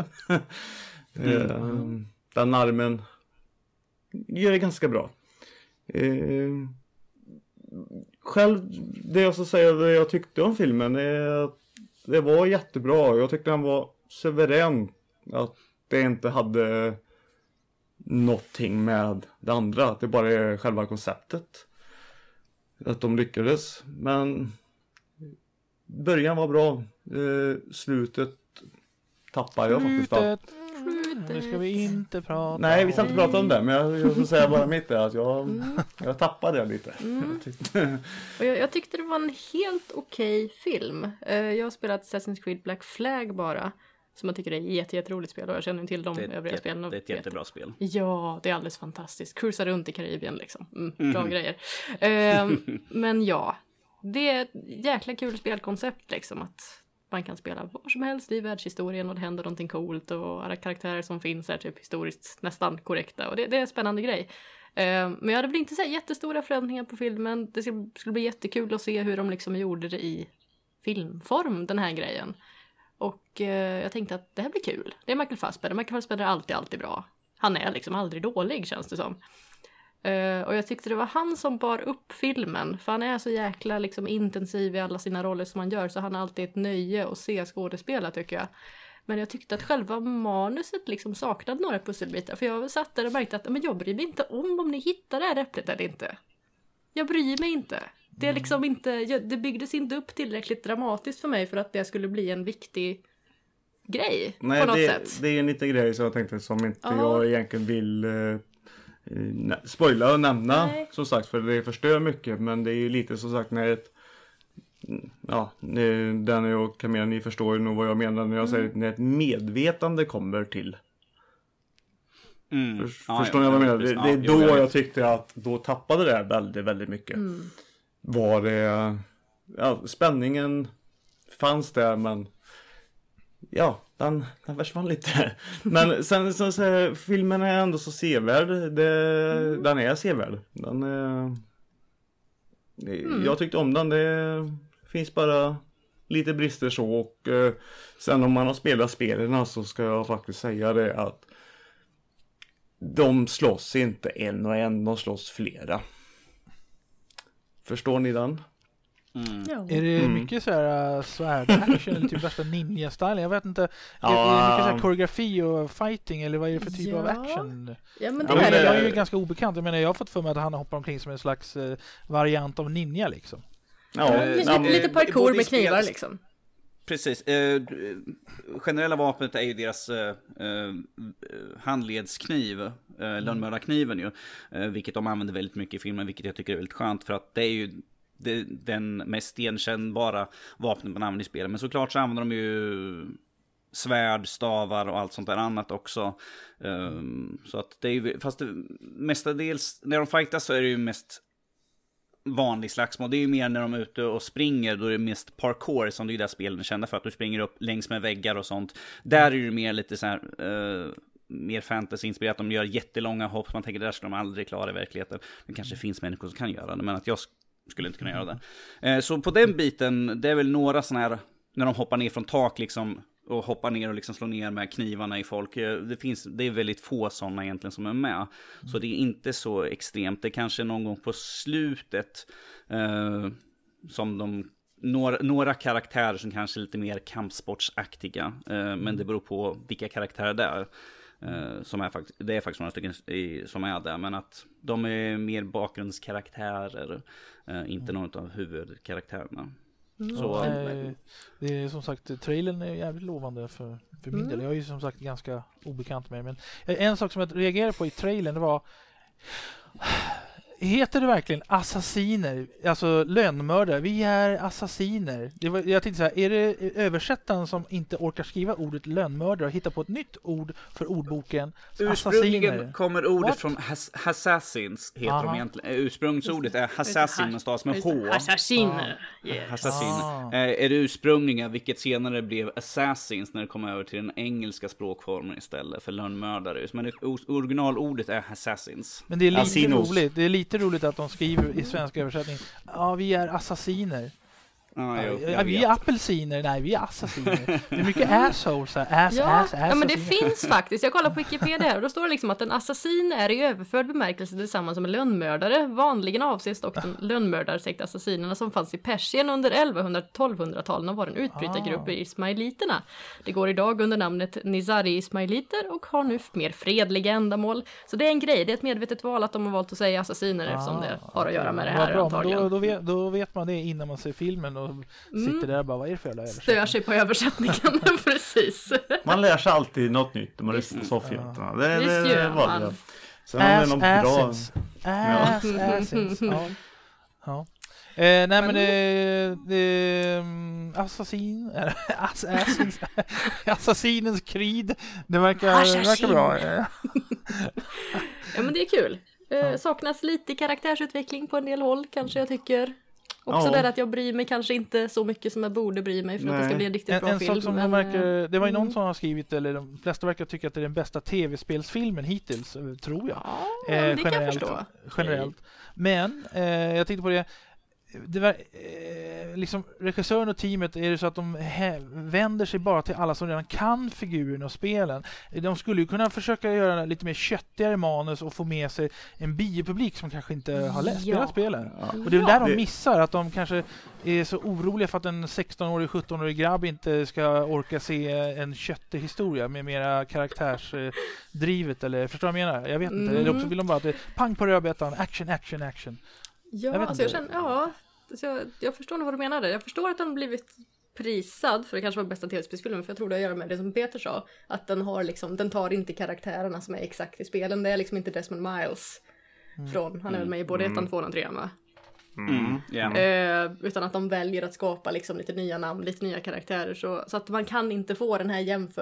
Den armen gör det ganska bra. själv, det jag ska säga, det jag tyckte om filmen, det var jättebra. Jag tyckte han var suverän. Att det inte hade någonting med det andra. Att det bara är själva konceptet. Att de lyckades. Men början var bra. Slutet tappade jag faktiskt av. Nu ska vi inte prata. Nej, vi ska inte prata om det. Men jag ska säga bara mitt är att jag tappade det lite. Och jag tyckte det var en helt okej film. Jag har spelat Assassin's Creed Black Flag bara. Som jag tycker är ett jätteroligt spel. Och jag känner till de övriga spelen. Det är ett jättebra spel. Ja, det är alldeles fantastiskt. Cruisa runt i Karibien liksom. Bra grejer. Men ja, det är ett jäkla kul spelkoncept liksom. Att man kan spela var som helst i världshistorien och det händer någonting coolt. Och alla karaktärer som finns är typ historiskt nästan korrekta. Och det är en spännande grej. Men jag hade väl inte så här jättestora förändringar på filmen. Det skulle bli jättekul att se hur de liksom gjorde det i filmform, den här grejen. Och jag tänkte att det här blir kul. Det är Michael Fassbender. Michael Fassbender är alltid bra. Han är liksom aldrig dålig, känns det som. Och jag tyckte det var han som bar upp filmen. För han är så jäkla liksom intensiv i alla sina roller som han gör. Så han är alltid ett nöje att se skådespela, tycker jag. Men jag tyckte att själva manuset liksom saknade några pusselbitar. För jag satt där och märkte att men jag bryr mig inte om ni hittar det här äpplet eller inte. Jag bryr mig inte. Det är liksom inte, det byggdes inte upp tillräckligt dramatiskt för mig för att det skulle bli en viktig grej. Nej, på något sätt. Det är en liten grej som jag tänkte som inte jag egentligen vill spoila och nämna. Nej. Som sagt, för det förstör mycket. Men det är ju lite som sagt när den och Camilla, ni förstår nog vad jag menar när jag säger när ett medvetande kommer till. Förstår ni vad jag menar? Det är då jag tyckte att då tappade det väldigt, väldigt mycket. Var det spänningen fanns där, men den försvann lite. Men sen så filmen är ändå så sevärd. Den är sevärd. Jag tyckte om den. Det finns bara lite brister så. Och sen om man har spelat spelen så ska jag faktiskt säga det att de slåss inte en och en, de slåss flera. Förstår ni den? Ja. Är det mycket så här svärd-action eller typ värsta ninja-style? Jag vet inte. Är det mycket så här koreografi och fighting eller vad är det för typ av action? Ja, men jag är ju ganska obekant. Jag menar, jag har fått för mig att han hoppar omkring som en slags variant av ninja liksom. Lite parkour med knivar liksom. Precis. Generella vapnet är ju deras handledskniv, lönnmördarkniven ju. Vilket de använder väldigt mycket i filmen, vilket jag tycker är väldigt skönt. För att det är ju den mest igenkännbara vapnet man använder i spelet. Men såklart så använder de ju svärd, stavar och allt sånt där annat också. Så att det är ju, fast det mestadels, när de fightas så är det ju mest vanlig slagsmål. Det är ju mer när de är ute och springer, då är det mest parkour som det är där spelen är kända för, att du springer upp längs med väggar och sånt. Där är det ju mer lite så här mer fantasy-inspirerat. De gör jättelånga hopp, man tänker där ska de aldrig klara i verkligheten. Det kanske finns människor som kan göra det, men att jag skulle inte kunna göra det. Så på den biten, det är väl några såna här, när de hoppar ner från tak liksom, och hoppar ner och liksom slår ner med knivarna i folk. Det är väldigt få sådana egentligen som är med. Så det är inte så extremt. Det är kanske någon gång på slutet som några karaktärer som kanske är lite mer kampsportsaktiga. Men det beror på vilka karaktärer det är. Det är faktiskt några stycken som är där. Men att de är mer bakgrundskaraktärer. Inte någon av huvudkaraktärerna. Så, det är som sagt, trailern är jävligt lovande för min del. Jag är ju som sagt ganska obekant med det, men en sak som jag reagerade på i trailern, det var, heter det verkligen assassiner? Alltså lönnmördare. Vi är assassiner. Jag tänkte så här, är det översättaren som inte orkar skriva ordet lönnmördare och hitta på ett nytt ord för ordboken? Ursprungligen kommer ordet från assassins, heter de egentligen. Ursprungsordet är assassin, men stavas med H. Assassiner. Är det ursprungliga, vilket senare blev assassins när det kom över till den engelska språkformen istället för lönnmördare. Men originalordet är assassins. Men det är lite roligt. Det är lite roligt att de skriver i svenska översättning, vi är assassiner. Vi är apelsiner, nej vi är assassiner. Det är mycket assholes här. Ja, men det finns faktiskt. Jag kollar på Wikipedia här och då står det liksom att en assassin är i överförd bemärkelse tillsammans som en lönnmördare. Vanligen avses dock den lönnmördarsekta assassinerna som fanns i Persien under 1100-1200-talen och var en utbrytargrupp i ismailiterna. Det går idag under namnet Nizari ismailiter och har nu mer fredliga ändamål. Så det är en grej, det är ett medvetet val att de har valt att säga assassiner eftersom det har att göra med det här antagligen. Då vet man det innan man ser filmen och sitter där och bara, vad är det för jävla översättning? Stör sig på översättningen, precis. Man lär sig alltid något nytt när man lyssnar på soffhjältarna. Det gör man. Det. Sen har vi något bra... Assassins. Ja. Nej men Assassinens Creed. Det verkar bra. Ja men det är kul. Saknas lite karaktärsutveckling på en del håll kanske jag tycker. Också där att jag bryr mig kanske inte så mycket som jag borde bry mig för att det ska bli en riktigt bra film. Som det var ju någon som har skrivit, eller de flesta verkar tycka att det är den bästa tv-spelsfilmen hittills, tror jag. Ja, det kan jag förstå. Generellt. Men jag tänkte på det. Det var liksom regissören och teamet, är det så att de vänder sig bara till alla som redan kan figuren och spelen. De skulle ju kunna försöka göra lite mer köttigare manus och få med sig en biopublik som kanske inte har spelat spelen. Och det är där de missar, att de kanske är så oroliga för att en 16-årig, 17-årig grabb inte ska orka se en köttig historia med mera karaktärsdrivet, eller förstår du vad jag menar? Jag vet inte. Eller också vill de bara att det är pang på rödbetan, action. Ja, jag förstår nog vad du menade. Jag förstår att den blivit prisad för det kanske var bästa tv-spelsfilmen, för jag tror det har att göra med det som Peter sa, att den har liksom, den tar inte karaktärerna som är exakt i spelen. Det är liksom inte Desmond Miles från, han är väl med i både 1, 2 och 3 va? Utan att de väljer att skapa liksom lite nya namn, lite nya karaktärer, så att man kan inte få den här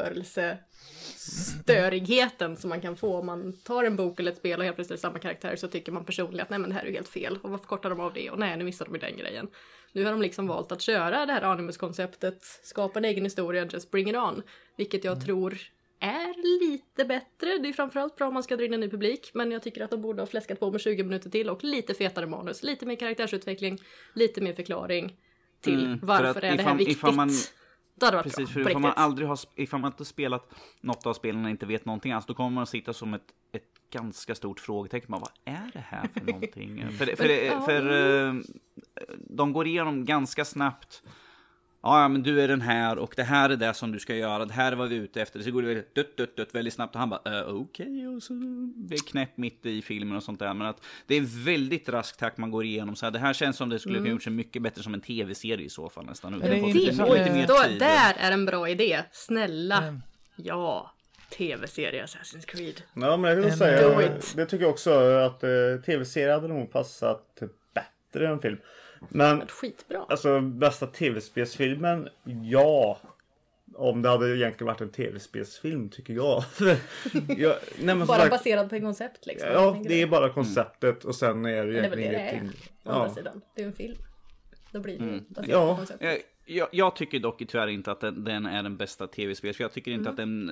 jämförelsestörigheten som man kan få om man tar en bok eller ett spel och helt plötsligt samma karaktär, så tycker man personligen att nej men det här är helt fel och varför kortar de av det och nej nu missar de den grejen. Nu har de liksom valt att köra det här Animus-konceptet, skapa en egen historia, just bring it on, vilket jag tror är lite bättre. Det är framförallt bra om man ska dra in en ny publik, men jag tycker att de borde ha fläskat på med 20 minuter till och lite fetare manus, lite mer karaktärsutveckling, lite mer förklaring till varför är det här viktigt. Då hade det varit bra, för ifall man inte spelat något av spelen och inte vet någonting alls, då kommer man att sitta som ett ganska stort frågetecken. Vad är det här för någonting? för de går igenom ganska snabbt. Ja, men du är den här och det här är det som du ska göra. Det här är vad vi är ute efter. Så går det väldigt snabbt och han bara okej. Och så blir knäpp mitt i filmen och sånt där. Men att det är väldigt rask takt man går igenom. Så här, det här känns som det skulle kunna gjort sig mycket bättre som en tv-serie i så fall nästan. Där är en bra idé. Snälla. Ja. Tv-serie Assassin's Creed. Ja, men jag vill säga det tycker jag också att tv-serie hade nog passat bättre än film. Men skitbra. Alltså bästa tv-spelsfilmen, om det hade egentligen varit en tv-spelsfilm tycker jag. Bara baserad på ett koncept liksom. Ja, det är bara konceptet och sen är det egentligen ingenting. Det är en film. Då blir det baserat på konceptet. Jag tycker dock tyvärr inte att den är den bästa tv-spel, för jag tycker inte att den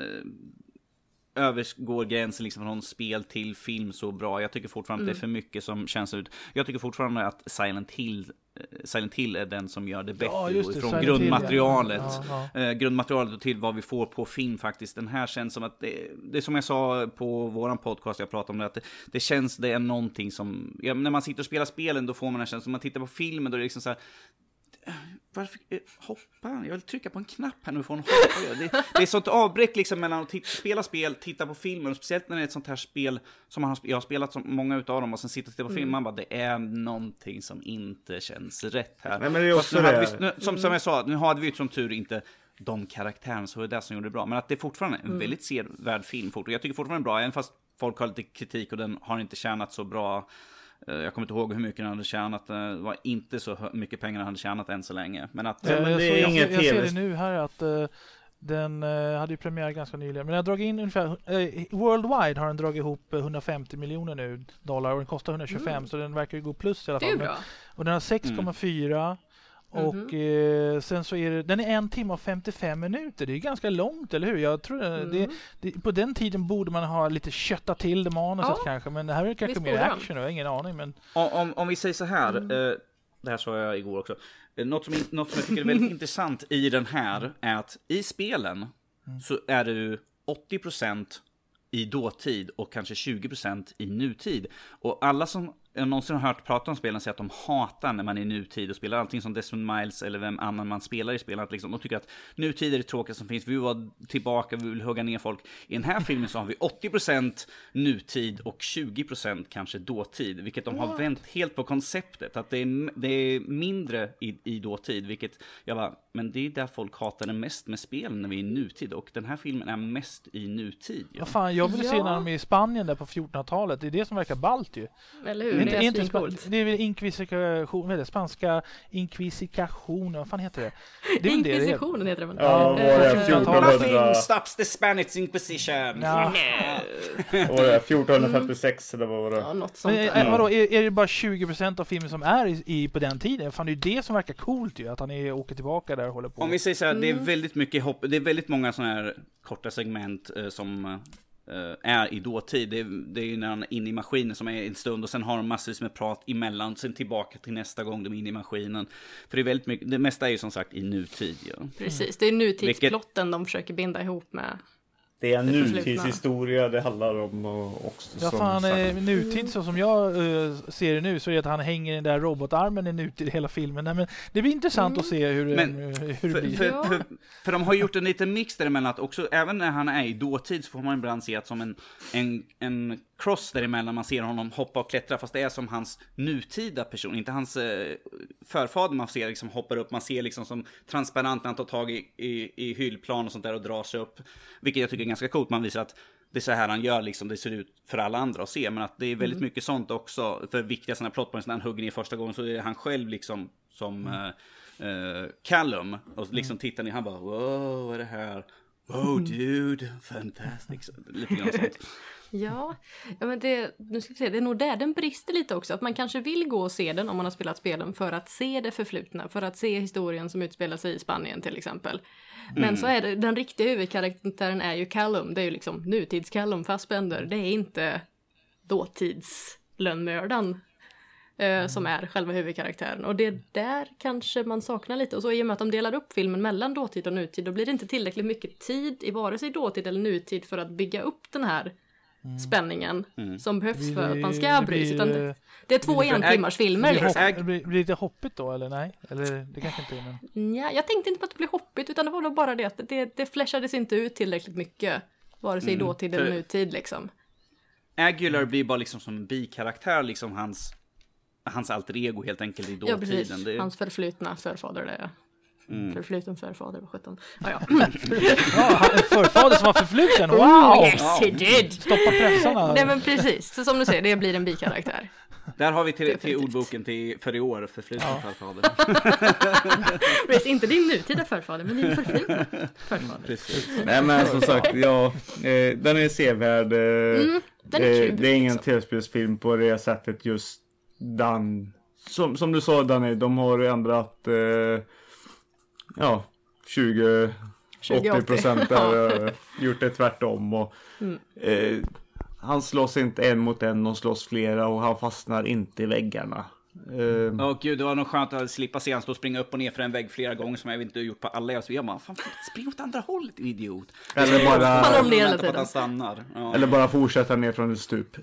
övergår gränsen liksom från spel till film så bra. Jag tycker fortfarande att det är för mycket som känns ut. Jag tycker fortfarande att Silent Hill är den som gör det bättre från grundmaterialet. Grundmaterialet och till vad vi får på film faktiskt. Den här känns som att det är som jag sa på våran podcast, jag pratade om det, att det känns, det är någonting som när man sitter och spelar spelen, då får man en känsla. Om man tittar på filmen, då är det liksom så här, varför hoppa? Jag vill trycka på en knapp här nu för att hoppa. Det är sånt avbräck liksom mellan att spela spel, titta på filmer, och speciellt när det är ett sånt här spel som jag har spelat som många utav dem och sen sitta och titta på filmen, man bara, det är någonting som inte känns rätt här. Nej, men det är också som jag sa, nu hade vi ju som tur inte de karaktärerna, så var det som gjorde det bra, men att det är fortfarande en väldigt sevärd film. Jag tycker fortfarande bra, även fast folk har lite kritik och den har inte tjänat så bra. Jag kommer inte ihåg hur mycket den hade tjänat. Det var inte så mycket pengar den hade tjänat än så länge. Men att jag ser det nu här att den hade ju premiär ganska nyligen. Men jag har dragit in ungefär worldwide har den dragit ihop 150 miljoner nu dollar och den kostar 125, så den verkar ju gå plus i alla fall. Det är bra. Och den har 6,4 och sen så är den är 1 timme och 55 minuter. Det är ganska långt, eller hur? Jag tror på den tiden borde man ha lite köttat till det manuset kanske, men det här är kanske mer action, jag har ingen aning. Men om vi säger så här, det här sa jag igår också. något som jag tycker är väldigt intressant i den här är att i spelen så är det 80% i dåtid och kanske 20% i nutid. Och alla som någonsin har hört prata om spelen säger att de hatar när man är i nutid och spelar allting som Desmond Miles eller vem annan man spelar i spelet. Liksom. De tycker att nutid är det tråkiga som finns. Vi vill vara tillbaka, vi vill hugga ner folk. I den här filmen så har vi 80% nutid och 20% kanske dåtid. Vilket de har vänt helt på konceptet. Att det är mindre i dåtid. Vilket jag bara, men det är där folk hatar det mest med spelen när vi är i nutid. Och den här filmen är mest i nutid. Ja. Vad fan, jag vill se när de är i Spanien där på 1400-talet. Det är det som verkar ballt ju. Eller hur? Det är väl inkvisition, vad är det? Spanska inkvisition, vad fan heter det? Det är Inkvisitionen heter det. Ja, Nothing stops the Spanish Inquisition. Ja. 1456 eller vad var det? Ja, något sånt. Men vadå, är det bara 20% av filmen som är på den tiden? Fan, det är ju det som verkar coolt ju, att han åker tillbaka där och håller på. Om vi säger så här, det är väldigt mycket det är väldigt många sådana här korta segment som är i dåtid. Det är ju när han är inne i maskinen som är en stund och sen har de massvis med prat emellan, sen tillbaka till nästa gång de är inne i maskinen. För det är väldigt mycket, det mesta är ju som sagt i nutid. Ja. Precis, det är nutidsplotten de försöker binda ihop med. Det är en nutidshistoria det handlar om också. Ja, fan, nutid så som jag ser det nu så är det att han hänger i den där robotarmen i nutid hela filmen. Nej, men det blir intressant att se hur det blir. För de har gjort en liten mix däremellan att också, även när han är i dåtid så får man ibland se att som en cross däremellan, man ser honom hoppa och klättra, fast det är som hans nutida person, inte hans förfader man ser liksom hoppar upp, man ser liksom som transparent när han tar tag i hyllplan och sånt där och drar sig upp, vilket jag tycker är ganska coolt. Man visar att det är så här han gör, liksom, det ser ut för alla andra att se, men att det är väldigt mycket sånt också, för viktiga sådana plotpoints när han hugger ner första gången så är det han själv liksom som Callum, och liksom tittar ner, han bara wow, vad är det här? Wow dude, fantastic, lite grann sånt. Ja, men nu ska vi se, det är nog där den brister lite också. Att man kanske vill gå och se den om man har spelat spelen för att se det förflutna. För att se historien som utspelar sig i Spanien till exempel. Men så är det, den riktiga huvudkaraktären är ju Callum. Det är ju liksom nutids-Callum Fassbender. Det är inte dåtidslönnmördaren som är själva huvudkaraktären. Och det är där kanske man saknar lite. Och så i och med att de delar upp filmen mellan dåtid och nutid, då blir det inte tillräckligt mycket tid i vare sig dåtid eller nutid för att bygga upp den här spänningen som behövs för att man ska bry sig. Det är 2 timmars filmer. Liksom. Blir det lite hoppigt då, eller nej? Eller det kanske inte är, men... Ja, jag tänkte inte på att det blir hoppigt, utan det var nog bara det att det flashades inte ut tillräckligt mycket, vare sig i dåtid eller nutid liksom. Aguilar blir bara liksom som en bikaraktär, liksom hans alter ego helt enkelt i dåtiden. Ja, precis. Hans förflutna förfader, det är förfluten förfader var 17. Ja. Förfader som var förfluten, wow! Yes, he did! Stoppa pressarna. Nej, men precis, så som du säger, det blir en bikaraktär. Där har vi till ordboken för i år, förfluten förfader. Precis, inte din nutida förfader, men din förflutna förfader. Precis. Nej, men som sagt, den är sevärd. Den är kul, det är ingen tv-spelsfilm på det sättet just den. Som du sa, Danny, de har ändrat 20-80% där, gjort det tvärtom och han slåss inte en mot en, de slåss flera och han fastnar inte i väggarna. Gud, det var nog skönt att slippa se han stå och springa upp och ner för en vägg flera gånger som jag inte gjort på alla. Så jag bara, fan, spring åt andra hållet, idiot. Eller bara att han stannar. Ja. Eller bara fortsätta ner från ett stup.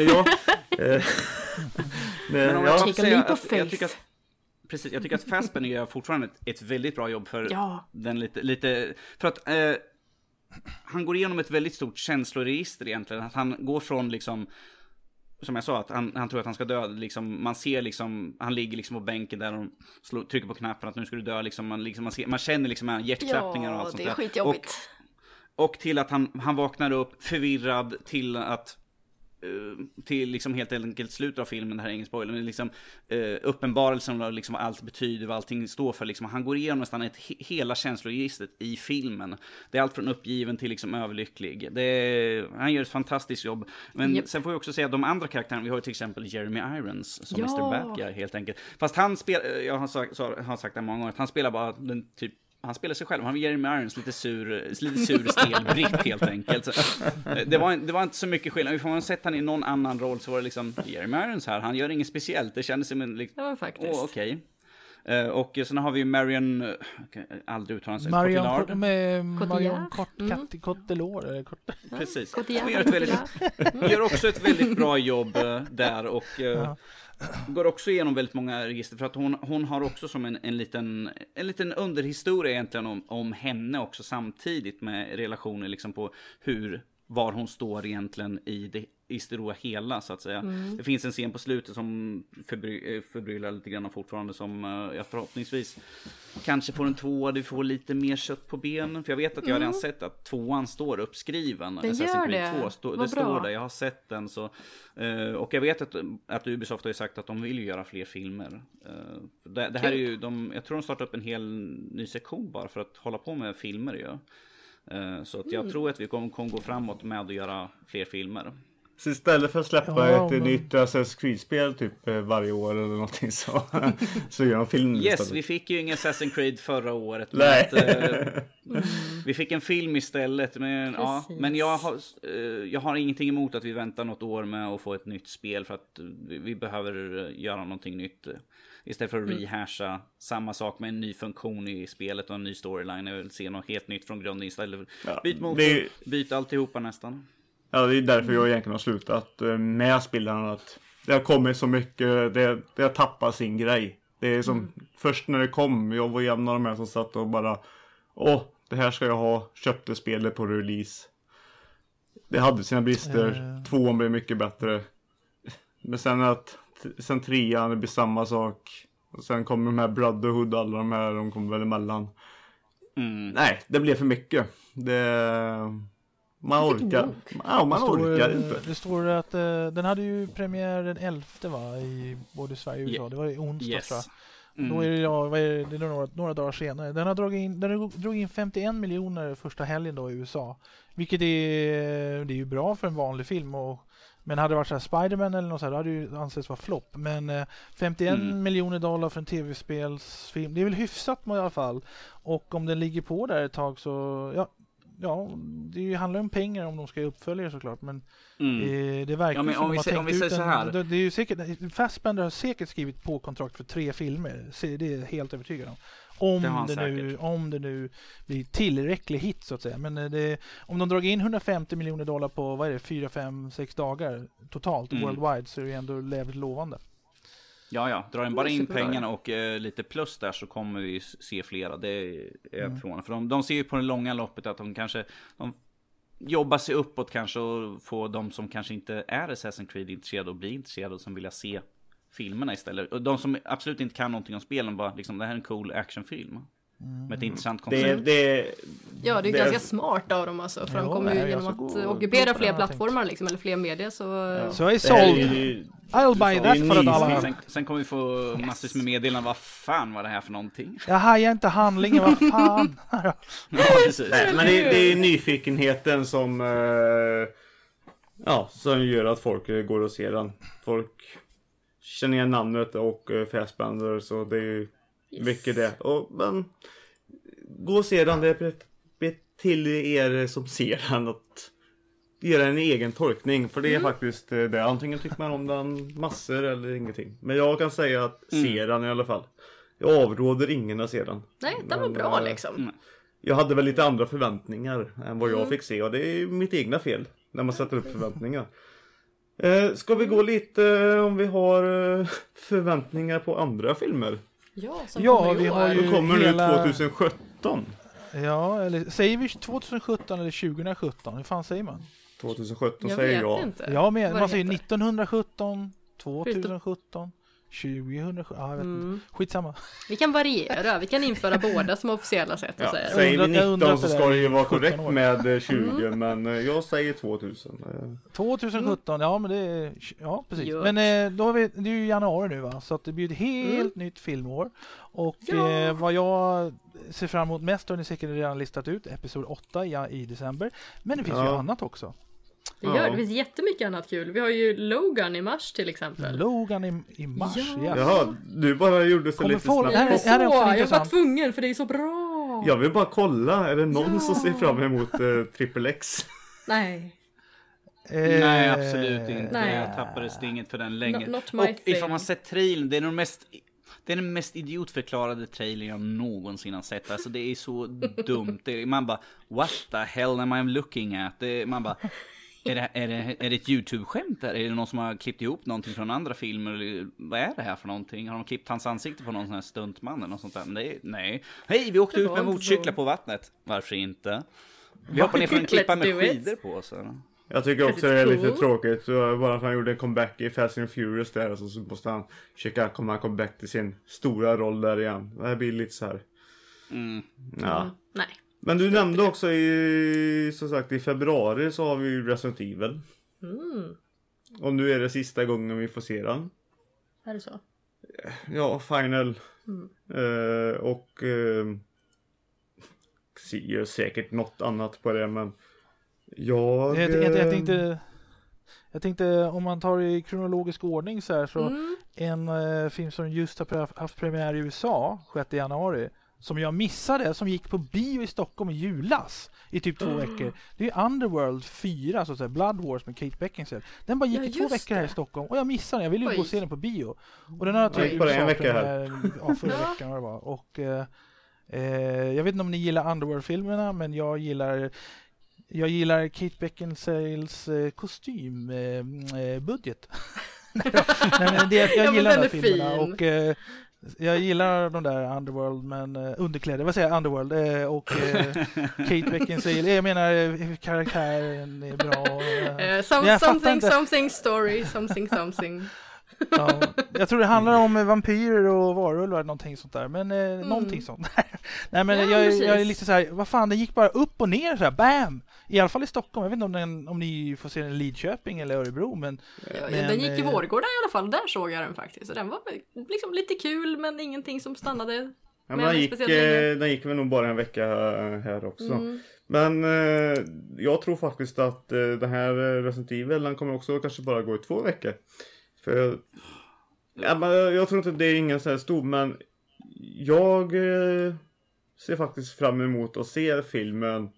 Jag tycker att Fassbender gör fortfarande ett väldigt bra jobb för den lite för att han går igenom ett väldigt stort känsloregister egentligen. Att han går från liksom, som jag sa, att han tror att han ska dö liksom, man ser liksom, han ligger liksom på bänken där och trycker på knappen att nu ska du dö liksom, man känner liksom hjärtklappningar och allt sånt där. Ja, det är skitjobbigt. Och till att han vaknar upp förvirrad till liksom helt enkelt slutet av filmen, det här är ingen spoiler, men liksom uppenbarelsen av liksom vad allt betyder, vad allting står för liksom. Han går igenom nästan hela känsloregistret i filmen. Det är allt från uppgiven till liksom överlycklig. Han gör ett fantastiskt jobb. Men sen får jag också säga att de andra karaktärerna, vi har till exempel Jeremy Irons som Mr. Bad Guy helt enkelt. Fast han spelar, jag har sagt det många gånger, att han spelar bara den typ, han spelar sig själv. Han var Jeremy Irons lite sur stel britt helt enkelt. Så, det var inte så mycket skillnad. Om man sett han i någon annan roll så var det liksom Jeremy Irons här. Han gör inget speciellt. Det kändes som en liksom, faktiskt. Okej. Och sen har vi Marion, aldrig uttalat sig, Cotillard. Marion Cotillard. Precis. Hon gör också ett väldigt bra jobb där och går också igenom väldigt många register, för att hon har också som en liten underhistoria egentligen om henne också, samtidigt med relationer liksom på var hon står egentligen i det stora hela, så att säga. Det finns en scen på slutet som förbryllar lite grann fortfarande, som jag förhoppningsvis kanske får en 2, vi får lite mer kött på benen, för jag vet att jag redan sett att 2:an står uppskriven. Det gör det. Det står där, jag har sett den så, och jag vet att Ubisoft har ju sagt att de vill göra fler filmer. Det här är ju, jag tror de startar upp en hel ny sektion bara för att hålla på med filmer ju. Så att jag tror att vi kommer gå framåt med att göra fler filmer. Så istället för att släppa ett nytt Assassin's Creed-spel typ varje år eller någonting så gör de film istället. Yes, vi fick ju ingen Assassin's Creed förra året. Nej. Vi fick en film istället. Men jag har ingenting emot att vi väntar något år med att få ett nytt spel, för att vi behöver göra någonting nytt. Istället för att rehasha samma sak med en ny funktion i spelet och en ny storyline. Jag vill se något helt nytt från grunden istället. Byt alltihopa nästan. Ja, det är därför jag egentligen har slutat med spelarna. Att det har kommit så mycket, det har tappat sin grej. Det är som först när det kom, jag var en av de här som satt och bara det här ska jag ha, köpte spelet på release. Det hade sina brister, 2:an blev mycket bättre. Men sen 3:an, det blir samma sak. Och sen kommer de här Brotherhood, alla de här, de kommer väl emellan. Nej, det blev för mycket. Man orkar. Man orkar inte. Det står att den hade ju premiär den 11:e i både Sverige och USA. Det var i onsdag tror jag. Då är det några dagar senare. Den drog in 51 miljoner första helgen då i USA. Vilket det är ju bra för en vanlig film. Men hade det varit så här Spider-Man eller något så här, då hade det ju ansetts vara flopp. Men 51 miljoner dollar för en tv-spelsfilm, det är väl hyfsat i alla fall. Och om den ligger på där ett tag så det handlar om pengar om de ska uppfölja såklart, men det verkar som att de har tänkt ut så här. Det är ju säkert, Fassbender har säkert skrivit på kontrakt för 3 filmer, så det är helt övertygad om. Om det nu blir tillräcklig hit så att säga. Men om de drar in 150 miljoner dollar på 4, 5, 6 dagar totalt worldwide, så är det ändå lävligt lovande. Ja, drar den bara in pengarna och lite plus där, så kommer vi se flera. Det är jag förvånad. För de ser ju på det långa loppet att de jobbar sig uppåt kanske, och få de som kanske inte är Assassin's Creed intresserade och blir intresserade och som vill se filmerna istället. Och de som absolut inte kan någonting om spelen, bara liksom, det här är en cool actionfilm. Med ett intressant koncept. Det är ganska smart av dem alltså, för de kommer ju genom att ockupera fler plattformar liksom, eller fler medier, så jag är såld. I'll buy that för att alla. Sen kommer vi få massvis med meddelanden. Vad fan var det här för någonting? Jag hajar inte handlingen, vad fan. Precis. Nej, men det är nyfikenheten som gör att folk går och ser den. Folk känner igen namnet och Fassbender, så det är ju mycket det. Men gå och se den, det är till er som ser den att göra en egen tolkning, för det är faktiskt det. Antingen tycker man om den massor eller ingenting. Men jag kan säga att se den i alla fall. Jag avråder ingen att se den. Nej, den var bra liksom. Jag hade väl lite andra förväntningar än vad jag fick se, och det är mitt egna fel när man sätter upp förväntningar. Ska vi gå lite om vi har förväntningar på andra filmer? Ja, vi har ju kommer nu 2017. Ja, eller säger vi 2017 eller 2017? Hur fan säger man? 2017 säger jag. Inte. Ja, men man säger 1917, 2017, 2017. Ja, jag vet inte. Skitsamma. Vi kan variera. Vi kan införa båda som officiella sätt att säga. Säger vi 19 så ska det ju vara korrekt med 20, men jag säger 2000. 2017, ja men det är, ja precis. Men då har vi, det är ju januari nu va, så att det blir ett helt nytt filmår. Och vad jag ser fram emot mest har ni säkert redan listat ut, episod 8 i december. Men det finns ju annat också. Det finns jättemycket annat kul. Vi har ju Logan i mars till exempel. Logan i mars, ja. Du bara gjorde så lite snabbt. Jag var tvungen, för det är så bra. Jag vill bara kolla, är det någon som ser fram emot Triple X? Nej. Nej, absolut inte. Jag tappade stinget för den länge. Och ifall man sett trailern, det är nog mest... Det är den mest idiotförklarade trailern jag någonsin har sett. Alltså det är så dumt. Man bara, what the hell am I looking at? Man bara, är det ett YouTube-skämt där? Är det någon som har klippt ihop någonting från andra filmer? Eller, vad är det här för någonting? Har de klippt hans ansikte på någon sån här stuntman eller något sånt där? Men nej. Hej, vi åkte ut med motorcyklar på vattnet. Varför inte? Vi hoppar ner från en klippa med skidor på oss. Jag tycker också det är lite tråkigt. Så bara för han gjorde en comeback i Fast and Furious där, så måste han försöka komma comeback till sin stora roll där igen. Det här blir lite så här. Ja. Nej. Men du nämnde också som sagt i februari så har vi Resident Evil. Och nu är det sista gången vi får se den. Är det så? Ja, final. Och ser säkert något annat på det, men jag tänkte om man tar i kronologisk ordning så här, så en film som just har haft premiär i USA 6 januari som jag missade, som gick på bio i Stockholm i julas i typ 2 veckor. Det är Underworld 4, så att säga, Blood Wars med Kate Beckinsale. Den bara gick i 2 veckor här i Stockholm och jag missade den. Jag ville ju gå och se den på bio. Och den har typ på en vecka här. Förra veckan var det var. Och jag vet inte om ni gillar Underworld-filmerna, men jag gillar Kate Beckinsales kostymbudget. Jag gillar de där filmerna och jag gillar de där Underworld, men underkläder, vad säger jag, Underworld och Kate Beckinsale, jag menar karaktären är bra. Something story, something. Ja, jag tror det handlar om vampyrer och varulvar, någonting sånt där, men någonting sånt. Nej, men jag är lite så här, vad fan, det gick bara upp och ner så här, bam! I alla fall i Stockholm. Jag vet inte om ni får se den i Lidköping eller Örebro, men den gick i Vårgårda i alla fall. Där såg jag den faktiskt. Så den var liksom lite kul, men ingenting som stannade. Ja, men den gick väl nog bara en vecka här också. Men jag tror faktiskt att den här Resident Evil, den kommer också kanske bara gå i 2 veckor. För jag tror inte det är ingen så här stor, men jag ser faktiskt fram emot att se filmen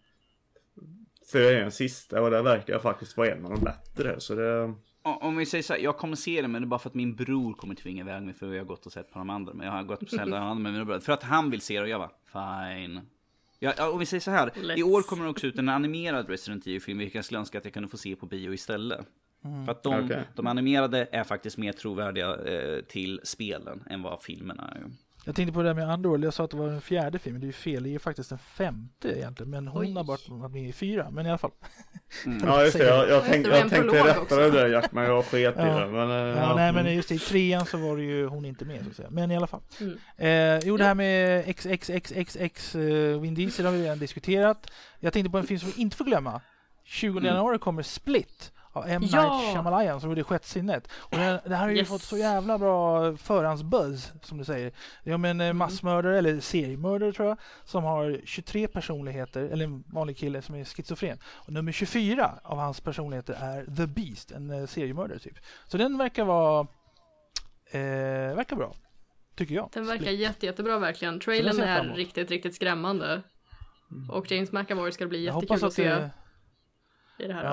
för den sista, och det verkar faktiskt vara en av de bättre. Så det... Om vi säger så här, jag kommer se det, men det är bara för att min bror kommer tvinga iväg mig, för jag har gått och sett på de andra. Men jag har gått och sett med mina bröder för att han vill se det, och jag var fine. Om vi säger så här, i år kommer det också ut en animerad Resident Evil-film, vilken jag skulle önska att jag kunde få se på bio istället. För att de animerade är faktiskt mer trovärdiga till spelen än vad filmerna är. Jag tänkte på det där med Underworld. Jag sa att det var den 4:e filmen. Det är ju fel. Det är ju faktiskt den 5:e egentligen. Men hon har bara varit med i 4. Men i alla fall. Ja, just det. Jag tänkte rätta det där, Jack, men jag sket i det. Men, men just i 3:an så var det ju hon inte med, så att säga. Men i alla fall. Det här med XXXXX Vin Diesel har vi redan diskuterat. Jag tänkte på en film som vi inte får glömma. 20 januari kommer Split av M. Night Shyamalan, som gjorde Sjätte sinnet. Och det här har ju fått så jävla bra förhandsbuzz, som du säger. Det är en massmördare, eller seriemördare tror jag, som har 23 personligheter, eller en vanlig kille som är schizofren. Och nummer 24 av hans personligheter är The Beast, en seriemördare typ. Så den verkar vara bra, tycker jag. Den verkar jättebra verkligen. Trailern är riktigt skrämmande. Och James McAvoy ska bli jättekul att se. I det här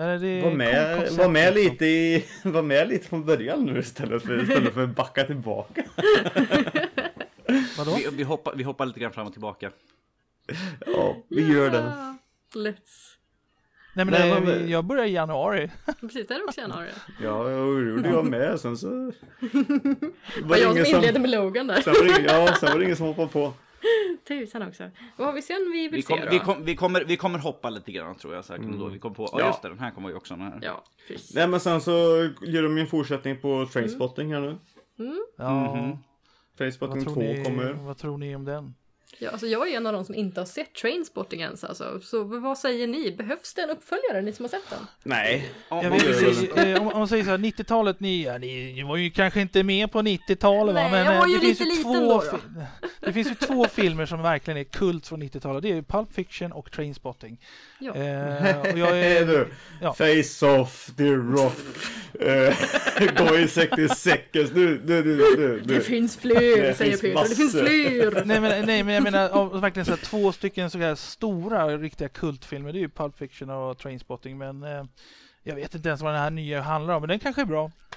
Var med lite från början nu istället för att backa tillbaka. Vadå? Vi hoppar lite grann fram och tillbaka. Ja, vi gör det. Let's. Nej, men jag börjar i januari. Precis, det är också januari. Ja, gjorde jag med. Sen så... var jag som inledde med Logan där. Sen var det ingen som hoppade på. Tusan också. Vad har vi sen vi vill se då? Vi kommer hoppa lite grann, tror jag säkert. Då vi kom på. Just det, den här kommer ju också med. Ja, precis. Nej, men sen så gör de en fortsättning på Trainspotting här nu. Trainspotting 2 kommer. Vad tror ni om den? Ja, alltså jag är en av de som inte har sett Trainspotting ens, alltså. Så vad säger ni? Behövs det en uppföljare, ni som har sett den? Nej. Om man säger så här, 90-talet, ni var ju kanske inte med på 90-talet. Nej, men jag var ju det lite liten då. Det finns ju 2 filmer som verkligen är kult från 90-talet. Det är Pulp Fiction och Trainspotting. Ja. Och jag är... Face Off, The Rock, Going 60 Seconds. Det finns fler, säger Peter. Det finns fler. Nej, men jag menar verkligen så här, 2 stycken så här stora riktiga kultfilmer. Det är ju Pulp Fiction och Trainspotting, men jag vet inte ens vad den här nya handlar om, men den kanske är bra.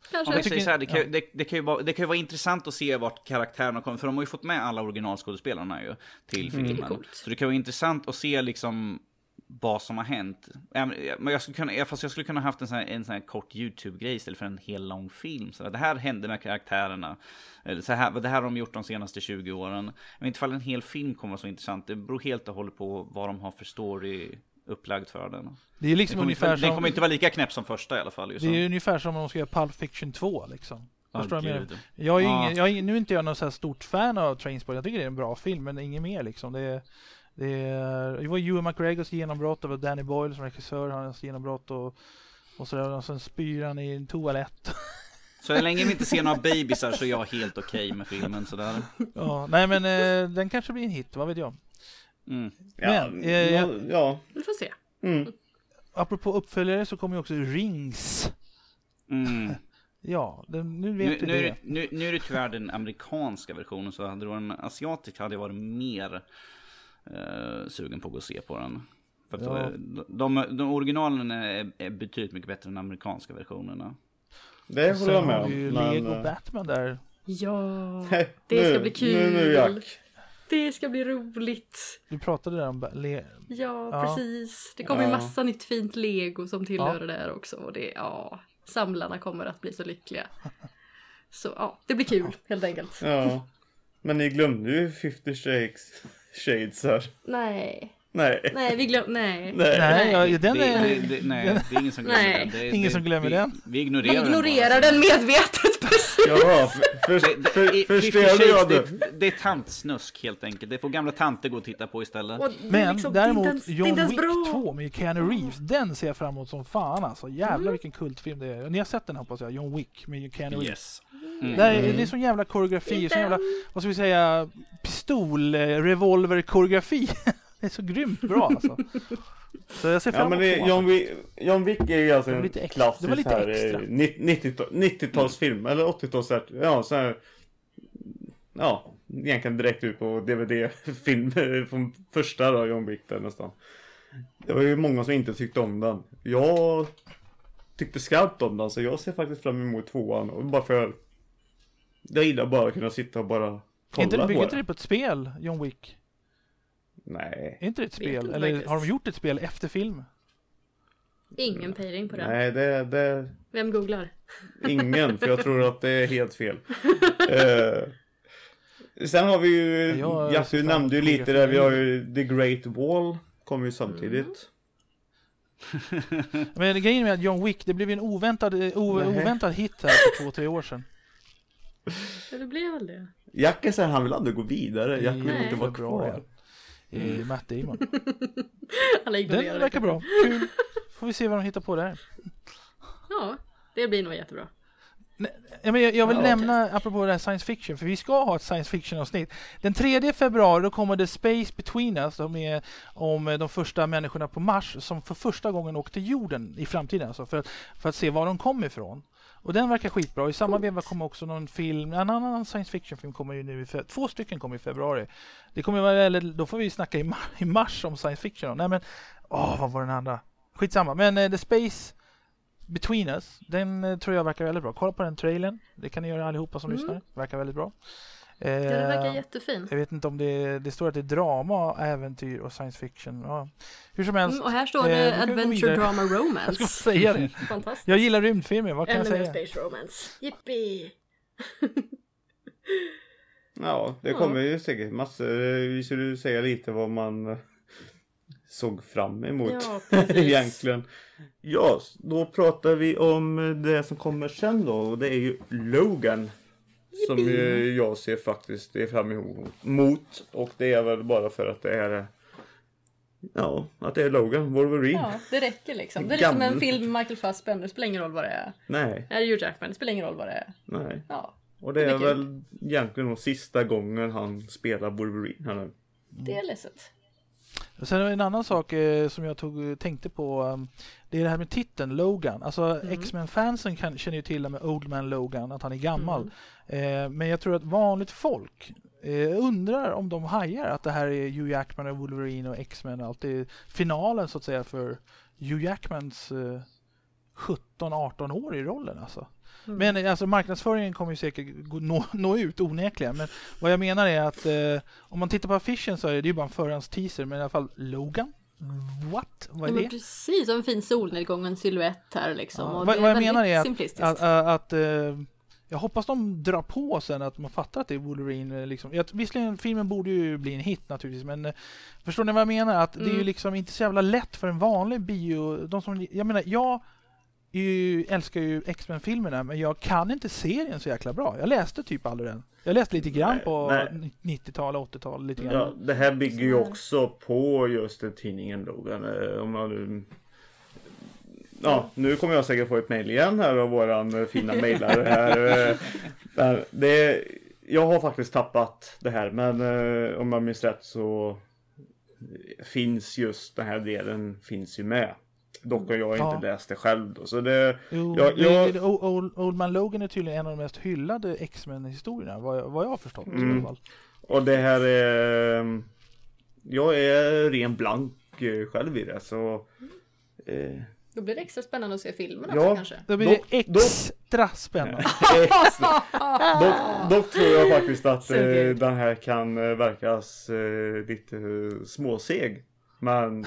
Det kan ju vara intressant att se vart karaktärerna kommer, för de har ju fått med alla originalskådespelarna ju till filmen. Så det kan vara intressant att se liksom vad som har hänt. Men jag skulle kunna haft en sån här kort YouTube-grej istället för en hel lång film. Så det här hände med karaktärerna. Det här har de gjort de senaste 20 åren. Men inte fall en hel film kommer vara så intressant. Det beror helt och hållet på vad de har för story upplagd för den. Det är liksom ungefär som... Den kommer inte vara lika knäpp som första i alla fall. Det är ungefär som om de ska göra Pulp Fiction 2 liksom. Förstår du? Nu är inte jag någon så här stort fan av Trainspotting. Jag tycker det är en bra film, men inget mer liksom. Det var Ewan McGregors genombrott, det var Danny Boyle som regissör, hans genombrott och sådär, och sen spyr han i en toalett. Så länge vi inte ser några babysar så är jag helt okej med filmen sådär. Ja, nej men den kanske blir en hit, vad vet jag. Men, vi får se. Apropå uppföljare så kommer ju också Rings. Ja, nu vet du det. Nu är det tyvärr den amerikanska versionen, så hade det varit en asiatisk hade jag varit mer sugen på att gå och se på den. För att de originalen är betydligt mycket bättre än de amerikanska versionerna. Det håller jag med om. Lego Batman där. Ja, det ska bli kul. Nu, det ska bli roligt. Du pratade där om precis. Det kommer ju massa nytt fint Lego som tillhör det där också. Och samlarna kommer att bli så lyckliga. Så det blir kul helt enkelt. Ja, men ni glömde ju 50 Shades här. Nej, vi glömde. Nej, det är ingen som glömmer den. Ingen som glömmer den. Vi ignorerar den medvetet. Ja, förstår jag det. Det är tantsnusk helt enkelt. Det får gamla tanter gå och titta på istället. Men liksom, däremot John Wick 2 med Keanu Reeves, den ser jag fram emot som fan alltså. Jävlar vilken kultfilm det är. Ni har sett den, hoppas jag, John Wick med Keanu Reeves. Det är sån jävla koreografi, sån jävla, vad ska vi säga, revolver-koreografi. Det är så grymt bra alltså. Så jag ser fram emot John Wick är ju alltså en klassisk det var lite här 90-talsfilm eller 80-tals så här, egentligen direkt ut på DVD-film från första då, John Wick där nästan. Det var ju många som inte tyckte om den. Jag tyckte skarpt om den, så jag ser faktiskt fram emot 2:an, och bara för jag gillar bara att kunna sitta och bara kolla på det. Bygger inte det på ett spel, John Wick? Nej. Är inte det ett spel? Eller har de gjort ett spel efter film? Ingen pejling på det. Nej, det... Vem googlar? Ingen, för jag tror att det är helt fel. Sen har vi ju... du nämnde ju lite där. Vi har ju The Great Wall. Kommer ju samtidigt. Men grejen med att John Wick, det blev en oväntad hit här för 2-3 år sedan. Ja, det blev väl det. Jack är så här, han vill aldrig gå vidare. Jack vill inte vara kvar. Matt Damon. Den verkar bra. Kul. Får vi se vad de hittar på där. Ja, det blir nog jättebra. Jag vill nämna, apropå det här science fiction, för vi ska ha ett science fiction avsnitt. Den 3 februari då kommer The Space Between Us, som är om de första människorna på Mars som för första gången åkte till jorden i framtiden, alltså för att se var de kom ifrån. Och den verkar skitbra. I samma veva kommer också någon film, en annan science fiction film kommer ju nu, 2 stycken kommer i februari. Det kommer vara, då får vi snacka i mars om science fiction. Nej men, vad var den andra? Skitsamma, men The Space Between Us, den tror jag verkar väldigt bra. Kolla på den trailern, det kan ni göra allihopa som lyssnar. Verkar väldigt bra. Det verkar jättefin. Jag vet inte om det står att det är drama, äventyr och science fiction. Ja. Hur som helst. Och här står det Adventure Drama Romance. Jag ska säga det. Fantastiskt. Jag gillar rymdfilmer, vad kan jag säga? Space Romance. Yippee! Ja, det kommer ju säkert massor. Vi skulle säga lite vad man såg fram emot egentligen. Ja, då pratar vi om det som kommer sen då. Och det är ju Logan. Som jag ser faktiskt det är fram emot. Och det är väl bara för att det är att det är Logan, Wolverine. Ja, det räcker liksom. Det är liksom en film med Michael Fassbender. Det spelar ingen roll vad det är. Nej. Är det Hugh Jackman? Det spelar ingen roll vad det är. Nej. Ja, och det är väl egentligen nog sista gången han spelar Wolverine här nu. Det är ledset. Och sen en annan sak som jag tänkte på, det är det här med titeln Logan. Alltså X-Men-fansen känner ju till med Old Man Logan, att han är gammal. Men jag tror att vanligt folk undrar om de hajar att det här är Hugh Jackman och Wolverine och X-Men och allt. Det är finalen så att säga för Hugh Jackmans 17-18 år i rollen alltså. Men alltså marknadsföringen kommer ju säkert nå ut onekligen. Men vad jag menar är att om man tittar på affischen så är det ju bara en förhandsteaser. Men i alla fall Logan. Vad är det? Precis, en fin solnedgång och en silhuett här liksom. Ja, och vad jag menar är att jag hoppas de drar på sen att man fattar att det är Wolverine. Liksom. Visserligen filmen borde ju bli en hit naturligtvis. Men förstår ni vad jag menar? Att det är ju liksom inte så jävla lätt för en vanlig bio. Jag älskar ju X-Men-filmerna, men jag kan inte serien så jäkla bra. Jag läste typ aldrig den. Jag läste lite grann på 90-tal, 80-tal. Lite grann. Ja, det här bygger ju också på just den tidningen Logan. Nu kommer jag säkert få ett mejl igen här av våran fina mejlare här. Jag har faktiskt tappat det här, men om jag minns rätt så finns just den här delen finns ju med. Dock har jag inte läst det själv då. Så Old Man Logan är tydligen en av de mest hyllade X-Men-historierna, vad jag har förstått. I alla fall. Och det här är... Jag är ren blank själv i det, så... Då blir det extra spännande att se filmen också kanske. Då blir det extra spännande. Dock tror jag faktiskt att den här kan verkas lite småseg. Men...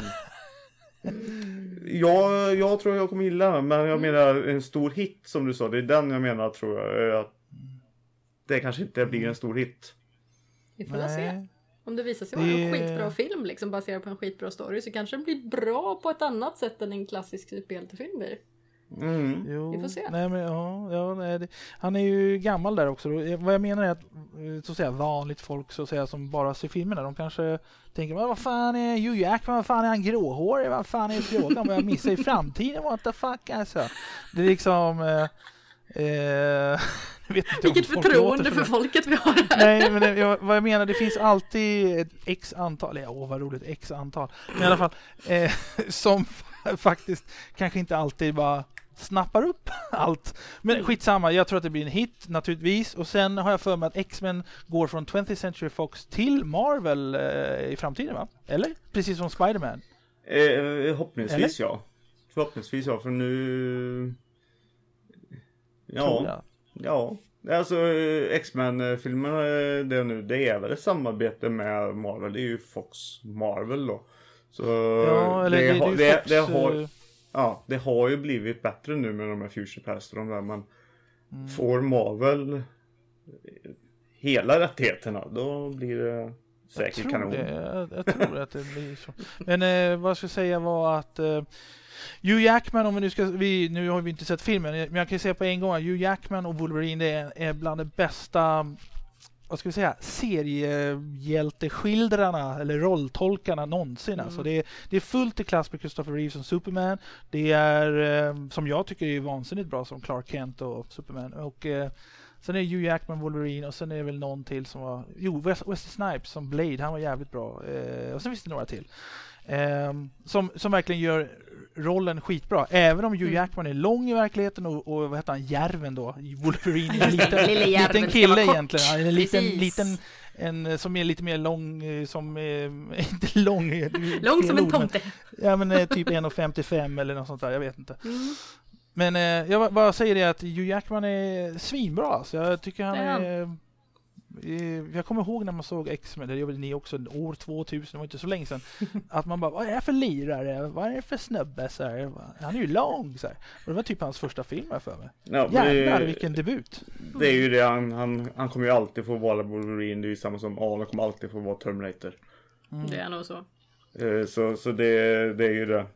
Jag tror jag kommer gilla, men jag menar en stor hit som du sa, det är den jag menar, tror jag att det kanske inte blir en stor hit. Vi får se. Om det visar sig vara en skitbra film liksom, baserad på en skitbra story, så kanske den blir bra på ett annat sätt än en klassisk superhjältefilm blir. Vi får se. Nej, men, han är ju gammal där också. Vad jag menar är att så att säga, vanligt folk så att säga, som bara ser filmerna, de kanske tänker, vad fan är Hugh Jackman, vad fan är han gråhårig, vad fan är frågan, vad jag missar i framtiden, what the fuck alltså. Det är liksom vilket förtroende för folket vi har här. Nej, men vad jag menar, det finns alltid ett x antal, vad roligt, x antal, men i alla fall som faktiskt kanske inte alltid bara snappar upp allt. Men skitsamma, jag tror att det blir en hit naturligtvis. Och sen har jag för mig att X-Men går från 20th Century Fox till Marvel i framtiden, va? Eller? Precis som Spider-Man. Förhoppningsvis ja. För nu... Ja. Alltså X-Men-filmerna det är väl ett samarbete med Marvel. Det är ju Fox Marvel då. Så det har ju blivit bättre nu med de här Future Past och de där, men får Marvel hela rättigheterna, då blir det säkert kanon. Jag tror att det blir så. Men vad jag skulle säga var att Hugh Jackman, om vi nu har vi inte sett filmen, men jag kan säga på en gång att Hugh Jackman och Wolverine är bland de bästa, vad ska vi säga, seriehjälteskildrarna eller rolltolkarna någonsin. Alltså det är fullt i klass med Christopher Reeve som Superman. Det är som jag tycker är vansinnigt bra som Clark Kent och Superman. Och sen är Hugh Jackman Wolverine, och sen är det väl någon till som var Wesley Snipes som Blade, han var jävligt bra. Och sen finns det några till. Som verkligen gör rollen skitbra. Även om Hugh Jackman är lång i verkligheten och vad heter han, Järven då? Wolverine är en liten kille egentligen. Han är en liten som är lite mer lång, som inte lång. Lång som en tomte. Ja, men typ 1,55 eller något sånt där, jag vet inte. Men jag bara säger det att Hugh Jackman är svinbra. Så jag tycker han är... Jag kommer ihåg när man såg X-Men, det gjorde ni också, år 2000, det var inte så länge sedan, att man bara, vad är det för lirare? Vad är det för snubbe? Så här, han är ju lång. Så här. Och det var typ hans första film här för mig. Ja, jävlar, vilken debut. Det är ju det, han kommer ju alltid få vara Wolverine, det är ju samma som Arnold kommer alltid få vara Terminator. Det är nog så. Så det är ju det.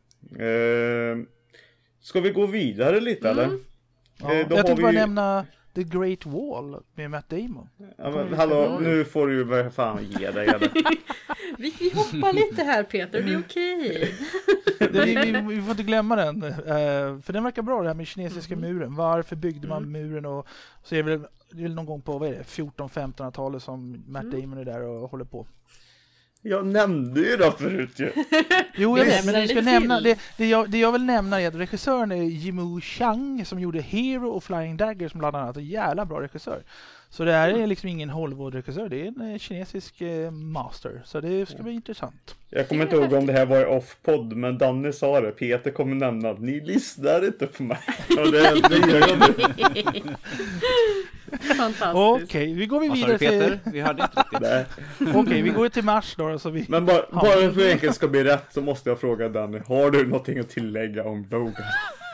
Ska vi gå vidare lite eller? Ja, jag tänkte bara nämna The Great Wall med Matt Damon. Ja, men, hallå, nu får du ju fan ge dig. Vi hoppar lite här, Peter, det är okej. Vi får inte glömma den. För den verkar bra, det här med kinesiska muren. Varför byggde man muren? Och så är det väl någon gång på 14-1500-talet som Matt Damon är där och håller på. Jag nämnde ju det förut ju. Jo, jag vet, men jag ska nämna det jag vill nämna är att regissören är Yimou Chang som gjorde Hero och Flying Dagger som bland annat är en jävla bra regissör. Så det här är liksom ingen Hollywood-regissör, det är en kinesisk master. Så det ska bli intressant. Jag kommer inte ihåg om det här var off-podd, men Danny sa det. Peter kommer nämna att ni lyssnar inte på mig. Och det gör jag nu. Fantastiskt. Okej, vi går vidare till... Peter? Vi hörde inte riktigt. Okej, vi går till mars då. Så vi... Men bara för att enkelt ska bli rätt så måste jag fråga Danny. Har du någonting att tillägga om Logan?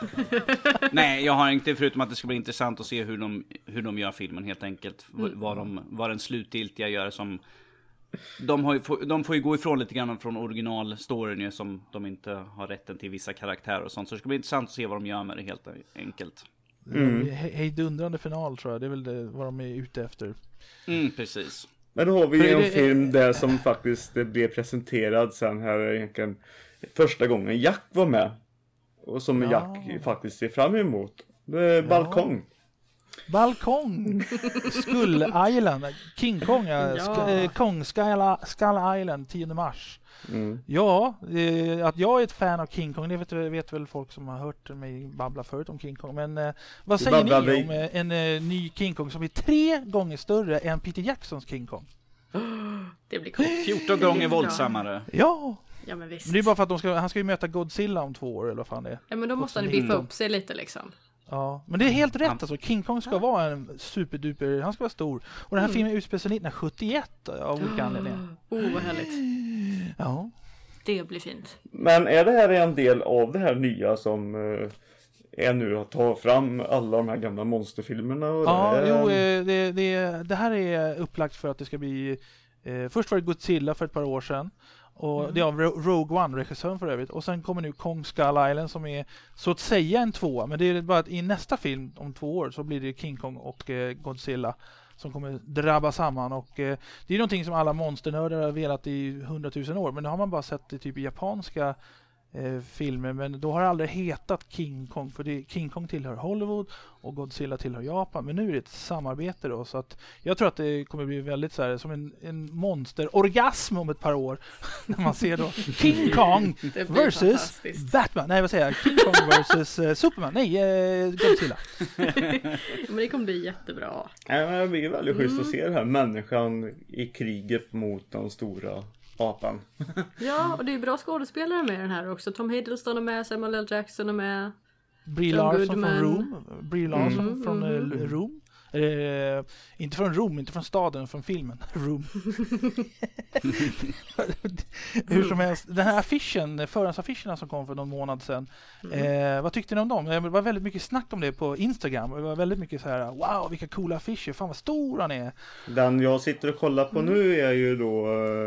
Nej, jag har inte, förutom att det ska bli intressant att se hur de gör filmen helt enkelt. Vad den slutgiltiga gör som... De får ju gå ifrån lite grann från originalstoryn ju, som de inte har rätten till vissa karaktärer och sånt. Så det ska bli intressant att se vad de gör med det helt enkelt. Hejdundrande final tror jag, det är väl vad de är ute efter. Precis. Men då har vi en film där som faktiskt blev presenterad sen här egentligen första gången Jack var med. Och som Jack faktiskt ser fram emot. Balkong. Balkong. Skull Island. King Kong. Kong Skull Island 10 mars. Ja, att jag är ett fan av King Kong, det vet väl folk som har hört mig babbla förut om King Kong. Men vad säger ni om en ny King Kong som är 3 gånger större än Peter Jacksons King Kong? Det blir coolt. 14 gånger våldsammare. Ja, men visst. Men det är bara för att han ska ju möta Godzilla om 2 år eller vad fan det är. Ja, men då måste han biffa upp sig lite liksom. Ja, men det är helt rätt alltså. King Kong ska vara en superduper, han ska vara stor. Och den här filmen utspelar sig 1971 av olika anledningar. Vad härligt. Ja. Det blir fint. Men är det här en del av det här nya som är nu att ta fram alla de här gamla monsterfilmerna? Och det här är upplagt för att det ska bli... först var det Godzilla för ett par år sedan. Och det är av Rogue One, regissören för övrigt. Och sen kommer nu Kong Skull Island som är så att säga en 2. Men det är bara att i nästa film om 2 år så blir det King Kong och Godzilla som kommer drabba samman. Och det är någonting som alla monsternördar har velat i 100 000 år. Men nu har man bara sett det typ i japanska filmer, men då har det aldrig hetat King Kong, för King Kong tillhör Hollywood och Godzilla tillhör Japan, men nu är det ett samarbete då, så att jag tror att det kommer bli väldigt så här, som en monsterorgasm om ett par år när man ser då King Kong versus Batman, nej vad säger jag, King Kong versus Superman, nej Godzilla. Men det kommer bli jättebra. Ja, men det blir väldigt schysst att se den här människan i kriget mot den stora apan. Ja, och det är bra skådespelare med den här också. Tom Hiddleston är med, Samuel L. Jackson är med. Brie Larson från Room. Brie Larson från Room. Inte från Rom, inte från staden, från filmen Room. Hur som helst, den här affischen, förhandsaffischerna som kom för någon månad sedan. Vad tyckte ni om dem? Det var väldigt mycket snack om det på Instagram. Det var väldigt mycket så här: wow, vilka coola affischer, fan vad stor han är. Den jag sitter och kollar på nu är ju då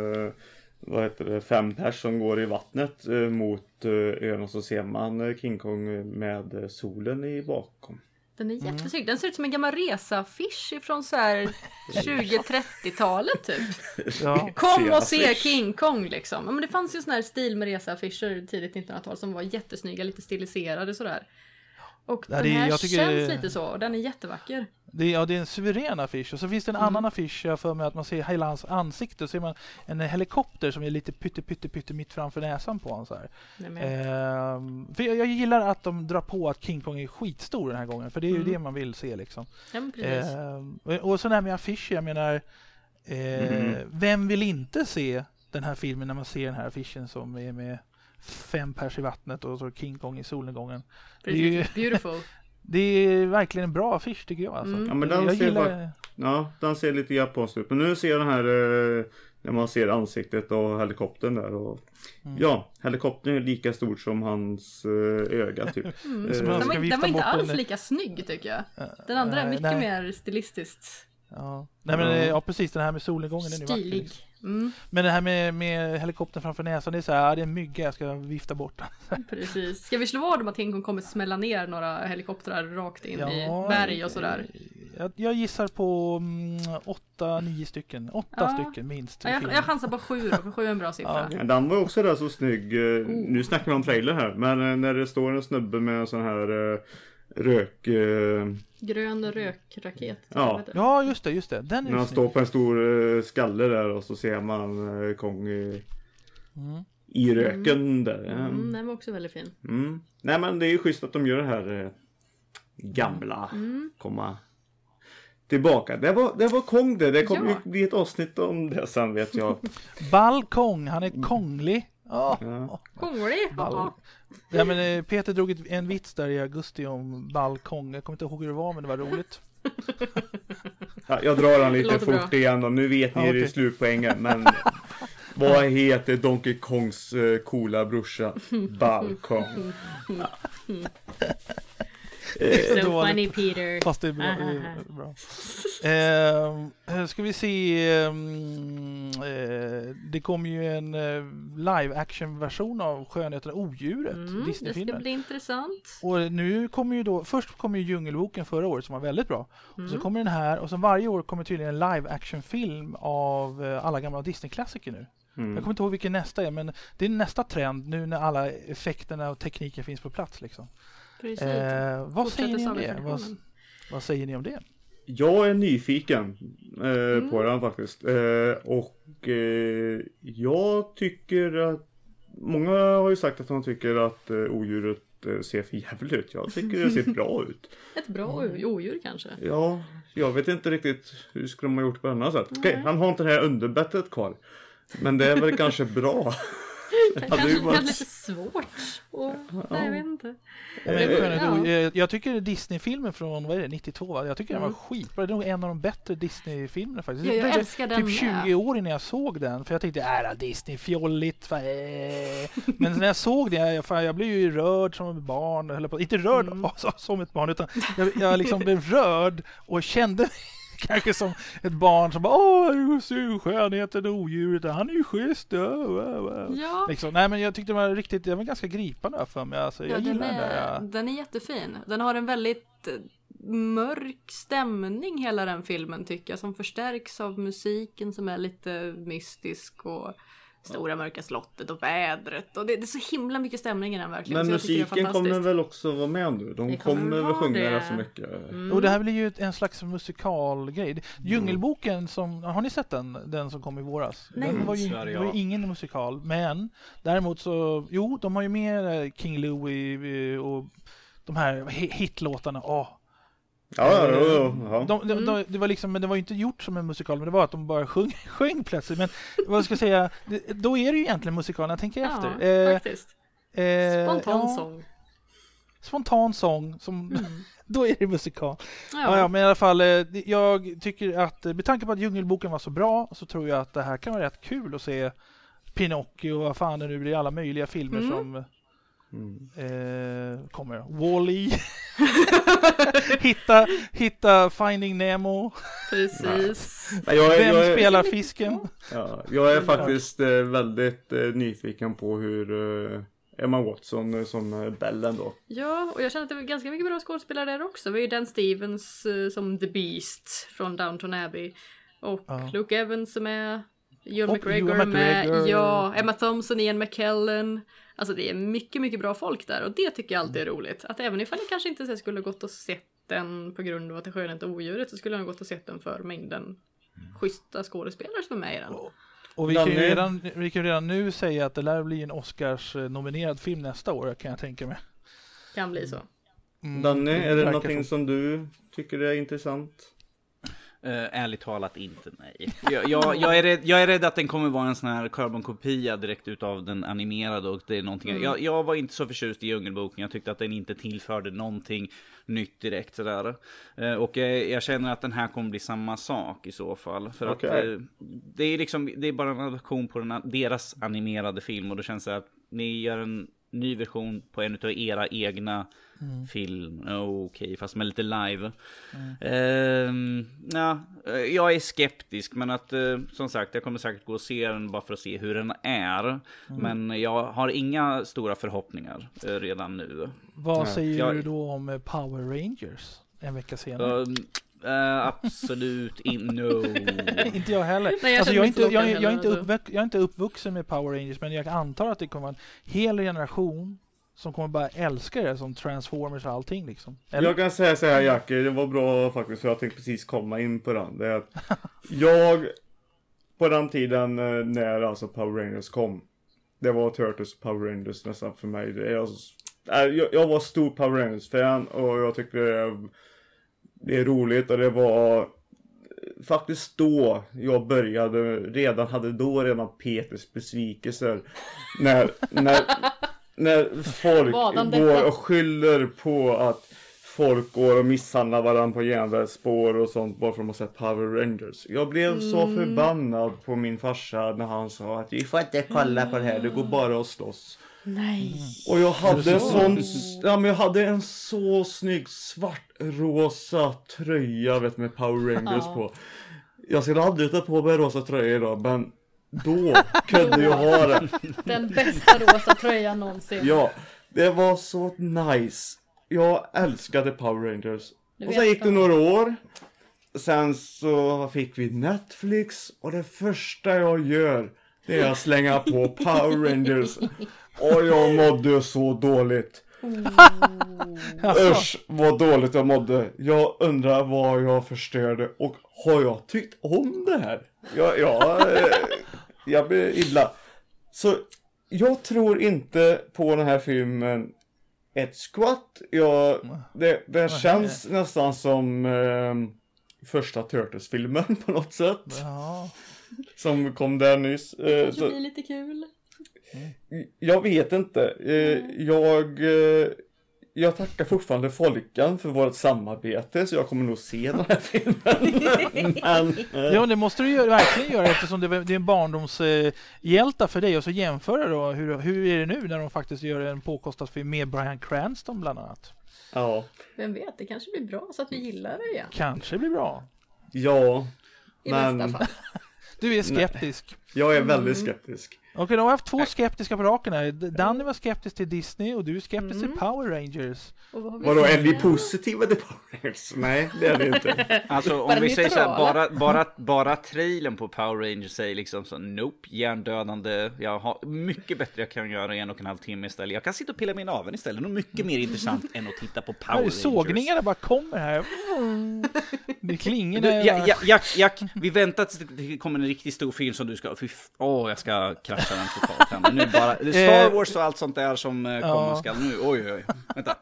5 personer som går i vattnet mot ön, och så ser man King Kong med solen i bakom. Den är jättesnygg. Den ser ut som en gammal resaaffisch från så här 20-30-talet typ. Ja. Kom och se King Kong liksom. Men det fanns ju sån här stil med resaafischer tidigt 1900-tal som var jättesnygga, lite stiliserade sådär. Och den här känns lite så, och den är jättevacker. Det är en suverän affisch. Och så finns det en annan affisch för mig att man ser hela hans ansikte. Så ser man en helikopter som är lite pytte mitt framför näsan på honom så här. För jag gillar att de drar på att King Kong är skitstor den här gången. För det är ju det man vill se liksom. Och så där med affischer, jag menar vem vill inte se den här filmen när man ser den här affischen som är med 5 pers i vattnet och så King Kong i solnedgången. Det är ju beautiful. Det är verkligen en bra affisch tycker jag alltså. Ja, men den ser lite japansk ut. Men nu ser jag den här när man ser ansiktet och helikoptern där och helikoptern är lika stort som hans öga typ. Den var inte alls lika snygg tycker jag. Den andra är mycket mer stilistiskt. Ja. Nej men precis, den här med solnedgången är vacker. Liksom. Men det här med helikoptern framför näsan, det är så här, det är en mygga, jag ska vifta bort den. Precis. Ska vi slå vad om att King Kong kommer smälla ner några helikoptrar rakt in i berg och sådär? Jag gissar på 8-9 stycken. 8 stycken minst. Jag chansar på 7 då, för 7 är en bra siffra. Ja, den var också där så snygg. Nu snackar vi om trailer här, men när det står en snubbe med en sån här grön rökraket. Ja, just det. Den är när han står på en stor skalle där och så ser man Kong i röken där. Den var också väldigt fin. Nej, men det är ju schysst att de gör det här gamla komma tillbaka. Det var Kong det. Det kommer ju bli ett avsnitt om det sen, vet jag. Balkong, han är konglig. Konglig. Ja, men Peter drog en vits där i augusti om balkong. Jag kommer inte ihåg hur det var, men det var roligt. Jag drar han lite fort igen och nu vet ni det är slutpoängen, men vad heter Donkey Kongs coola brorsa? Balkong. So funny, Peter. Fast det är bra. Ska vi se. Det kommer ju en live action version av Skönheten och odjuret. Disney-filmen. Det ska bli intressant. Och nu kommer ju då, först kommer ju Djungelboken förra året som var väldigt bra. Och så kommer den här, och så varje år kommer tydligen en live action film av alla gamla Disney-klassiker nu. Jag kommer inte ihåg vilken nästa är, men det är nästa trend nu när alla effekterna och tekniken finns på plats liksom. Vad säger ni om det? Vad säger ni om det? Jag är nyfiken på den faktiskt. Jag tycker att många har ju sagt att de tycker att odjuret ser för jävligt ut. Jag tycker det ser bra ut. Ett bra odjur kanske? Ja, jag vet inte riktigt hur skulle de ha gjort på annat sätt. Okej, han har inte det här underbettet kvar. Men det är väl kanske bra. Det kanske är lite svårt. Nej, jag vet inte. Jag tycker Disney-filmen från 92, jag tycker den var skitbra. Det är nog en av de bättre Disney-filmerna faktiskt. Ja, jag älskar den. Typ 20 år innan jag såg den. För jag tänkte, Disney fjolligt. Men när jag såg den, jag blev ju rörd som ett barn. Inte rörd som ett barn, utan jag liksom blev rörd och kände kanske som ett barn som bara, skönheten och odjuret, han är ju schysst. Ja. Liksom. Nej, men jag tyckte det var ganska gripande för mig. Alltså, jag gillar den där. Den är jättefin. Den har en väldigt mörk stämning hela den filmen tycker jag, som förstärks av musiken som är lite mystisk och stora mörka slottet och vädret. Och det är så himla mycket stämning i den verkligen. Men musiken kommer väl också vara med nu? De kommer väl sjunga så mycket. Och det här blir ju en slags musikalgrej. Djungelboken, har ni sett den som kom i våras? Nej. Den var ju ingen musikal. Men däremot så, de har ju med King Louie och de här hitlåtarna. Det var liksom, men det var ju inte gjort som en musikal, men det var att de bara sjöng plötsligt. Men vad ska jag säga, då är det ju egentligen musikal när jag tänker efter. Faktiskt. Spontan sång som då är det musikal. Men i alla fall, jag tycker att med tanke på att Djungelboken var så bra, så tror jag att det här kan vara rätt kul att se Pinocchio och vad fan det nu blir, alla möjliga filmer som kommer. Wall-E. hitta Finding Nemo. Precis. Vem spelar fisken? Jag är faktiskt väldigt nyfiken på hur Emma Watson som Bellen då. Ja, och jag känner att det var ganska mycket bra skådespelare där också. Det var ju Dan Stevens som The Beast från Downton Abbey. Och Luke Evans som är Ewan McGregor med. Ja, Emma Thompson, Ian McKellen. Alltså det är mycket, mycket bra folk där. Och det tycker jag alltid är roligt. Att även ifall jag kanske inte skulle gått och sett den på grund av att det Skönheten och odjuret, så skulle jag gått och sett den för mängden schyssta skådespelare som är med i den. Och vi kan redan nu säga att det lär bli en Oscars-nominerad film nästa år, kan jag tänka mig. Kan bli så. Danny, är det någonting som du tycker är intressant? Ärligt talat inte, nej. Jag är rädd att den kommer vara en sån här carbonkopia direkt utav den animerade, och det är någonting. Jag var inte så förtjust i Djungelboken. Jag tyckte att den inte tillförde någonting nytt direkt sådär. Och jag känner att den här kommer bli samma sak i så fall. För att det är bara en adaption på deras animerade film, och då känns det att ni gör en ny version på en av era egna film. Okej, fast med lite live. Jag är skeptisk, men att som sagt, jag kommer säkert gå och se den bara för att se hur den är. Men jag har inga stora förhoppningar redan nu. Vad säger du då om Power Rangers en vecka senare? Absolut no. Inte jag heller. Nej, jag är inte uppvuxen med Power Rangers, men jag antar att det kommer en hel generation som kommer bara älska det som Transformers och allting liksom. Eller? Jag kan säga så här, Jackie, det var bra faktiskt, för jag tänkte precis komma in på den. Det är att jag, på den tiden när alltså Power Rangers kom, det var Turtles och Power Rangers nästan för mig. Jag var stor Power Rangers-fan och jag tyckte det är roligt, och det var faktiskt då jag redan Peters besvikelser när folk går och skyller på att folk går och misshandlar varandra på järnvägsspår och sånt bara för att man sett Power Rangers. Jag blev så förbannad på min farsa när han sa att vi får inte kolla på det här, det går bara att slåss. Nej. Och jag hade en så snygg svart-rosa tröja med Power Rangers på. Jag skulle aldrig ta på mig rosa tröja idag, men då kunde jag ha den. Den bästa rosa tröjan någonsin. Ja, det var så nice. Jag älskade Power Rangers. Och sen gick det några år. Sen så fick vi Netflix. Och det första jag gör, det är att slänga på Power Rangers. Och jag mådde så dåligt. Usch, vad dåligt jag mådde. Jag undrar vad jag förstörde. Och har jag tyckt om det här? Jag blir illa. Så jag tror inte på den här filmen ett skvatt. Det känns nästan som första Turtles-filmen på något sätt. Ja. Som kom där nyss. Det blir lite kul. Jag vet inte. Jag tackar fortfarande Folkan för vårt samarbete, så jag kommer nog se den här filmen. Ja, det måste du verkligen göra, eftersom det är en barndomshjälta för dig, och så jämföra då hur är det nu när de faktiskt gör en påkostad film med Bryan Cranston bland annat. Ja. Vem vet, det kanske blir bra så att vi gillar det igen. Kanske blir bra. Ja. I nästa fall. Du är skeptisk. Nej, jag är väldigt skeptisk. Okej, då har vi haft två skeptiska på raken här. Danny var skeptisk till Disney och du är skeptisk till Power Rangers. Vadå, är vi positiva till Power Rangers? Nej, det är det inte. Alltså om vi säger så här, bara trailern på Power Rangers säger liksom så, nope, hjärndödande. Jag har mycket bättre jag kan göra i 1,5 timme istället. Jag kan sitta och pilla min aven istället. Det är nog mycket mer intressant än att titta på Power Rangers. Sågningarna bara kommer här. Det klingar. Jack, vi väntar tills det kommer en riktigt stor film som du ska... jag ska krascha den totalt. Men nu bara, det är Star Wars och allt sånt där som kommer skall nu. Oj, vänta.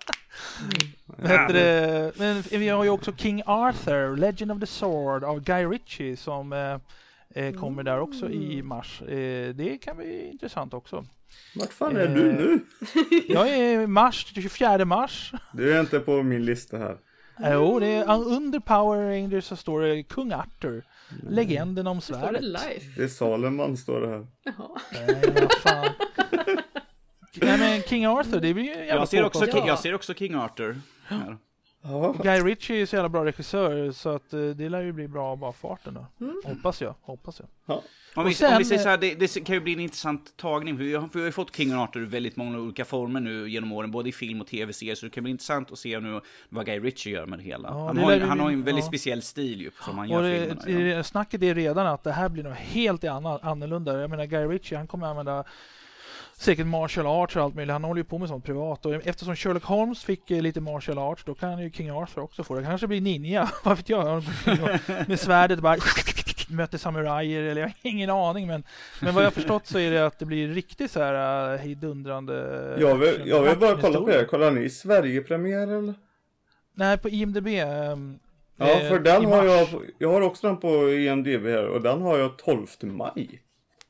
Men vi har ju också King Arthur, Legend of the Sword av Guy Ritchie som kommer där också i mars. Det kan bli intressant också. Vart fan är du nu? Jag är mars, 24 mars. Du är inte på min lista här. Jo, det är under Power Rangers så står det Kung Arthur. Legenden om svärdet. Det är Saloman står det här. Jaha. Nej, vad fan. Nej, men King Arthur, det blir ju jävla jag ser också King Arthur här. Guy Ritchie är så jävla bra regissör, så att det lär ju bli bra bara farten då. Hoppas jag. Ja. Om vi säger så här, det kan ju bli en intressant tagning. Vi har ju fått King Arthur i väldigt många olika former nu genom åren, både i film och tv-serier, så det kan bli intressant att se nu vad Guy Ritchie gör med det hela. Ja, han har en väldigt speciell stil ju, som han gör filmerna. Snacket är redan att det här blir nog helt annorlunda. Jag menar, Guy Ritchie, han kommer använda säkert martial arts och allt möjligt. Han håller ju på med sånt privat. Och eftersom Sherlock Holmes fick lite martial arts, då kan ju King Arthur också få det. Kanske blir ninja, vad vet jag. Med svärdet bara möter samurajer, eller jag har ingen aning. Men vad jag har förstått så är det att det blir riktigt så här hejdundrande. Jag vill bara kolla på det. Kollar ni Sverige-premiär eller? Nej, på IMDb. Ja, för den har jag har också den på IMDb här, och den har jag 12 maj.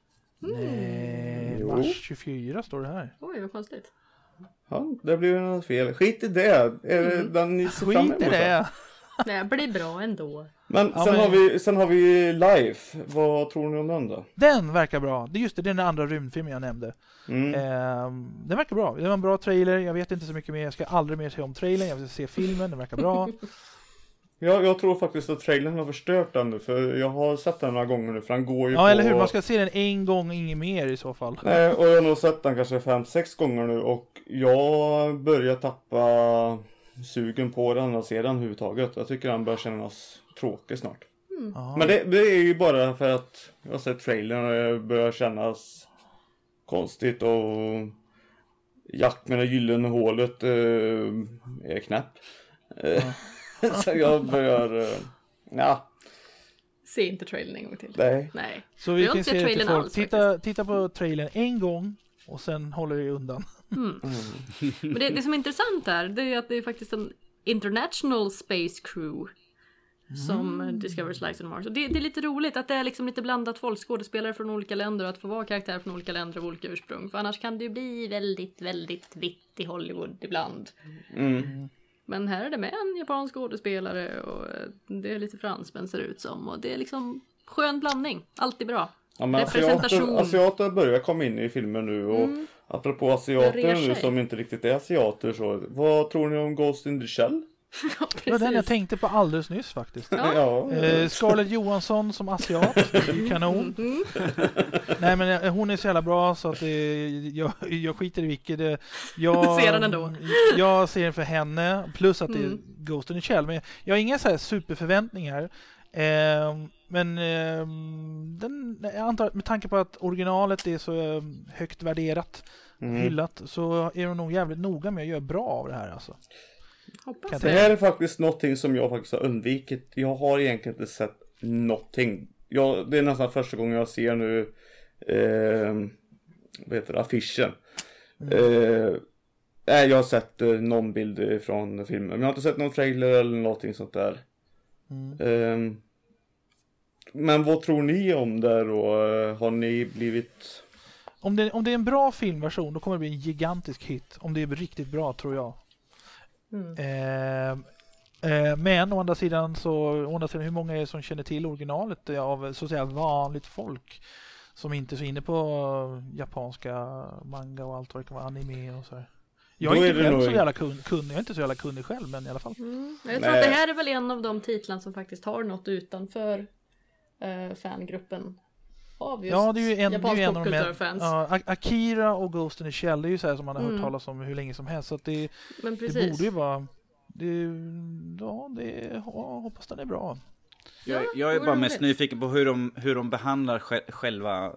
Nej, mars 24 står det här. Oj, vad konstigt. Ja, det blir något fel. Skit i det. Är det den ni ser fram emot? Skit i det. Det blir bra ändå. Men sen har vi Life. Vad tror ni om den då? Den verkar bra. Det är just det, den andra rymdfilmen jag nämnde. Den verkar bra. Det var en bra trailer. Jag vet inte så mycket mer. Jag ska aldrig mer se om trailern. Jag vill se filmen. Den verkar bra. Jag tror faktiskt att trailern har förstört den nu, för jag har sett den några gånger nu, för den går ju på... Ja, eller hur? Man ska se den en gång, inget mer i så fall. Nej, och jag har nog sett den kanske 5-6 gånger nu, och jag börjar tappa sugen på den och se den överhuvudtaget. Jag tycker den börjar kännas tråkig snart. Men det är ju bara för att jag har sett trailern och det börjar kännas konstigt, och Jack med det gyllene hålet är knäpp. Så jag börjar... Se inte trailern en gång till. Nej. Så vi kan se till folk. Titta på trailern en gång och sen håller det undan. Men det som är intressant här, det är att det är faktiskt en international space crew som discovers life on Mars. Och det är lite roligt att det är liksom lite blandat folk, skådespelare från olika länder och att få vara karaktärer från olika länder av olika ursprung. För annars kan det ju bli väldigt, väldigt vitt i Hollywood ibland. Men här är det med en japansk skådespelare och det är lite fransmän ser ut som. Och det är liksom skön blandning. Alltid bra. Ja, men asiater börjar komma in i filmen nu och apropå asiater nu som inte riktigt är asiater så vad tror ni om Ghost in the Shell? Det var den jag tänkte på alldeles nyss faktiskt. Scarlett Johansson som asiat, kanon. Nej men hon är så jävla bra så att jag skiter i vilket. Jag ser den ändå. Jag ser den för henne plus att det är Ghost in the Shell. Men jag har inga så här superförväntningar. Men jag antar med tanke på att originalet är så högt värderat hyllat så är de nog jävligt noga med att göra bra av det här alltså. Det här är faktiskt någonting som jag faktiskt har undvikit. Jag har egentligen inte sett någonting. Det är nästan första gången jag ser nu affischen. Jag har sett någon bild från filmen. Men jag har inte sett någon trailer eller någonting sånt där. Men vad tror ni om det då? Har ni blivit... Om det är en bra filmversion då kommer det bli en gigantisk hit. Om det är riktigt bra tror jag. Men å andra sidan hur många är det som känner till originalet av så att säga vanligt folk som inte är så inne på japanska manga och allt vad det kan vara, anime och så här. Jag är inte själv så jävla kunnig, jag är inte så jävla kunnig själv men i alla fall. Jag tror att det här är väl en av de titlarna som faktiskt har något utanför fangruppen. Ja, det är ju en av de Akira och Ghost in the Shell är ju så här som man har hört talas om hur länge som helst så att det borde ju vara hoppas den är bra. Jag är bara mest nyfiken på hur de behandlar själva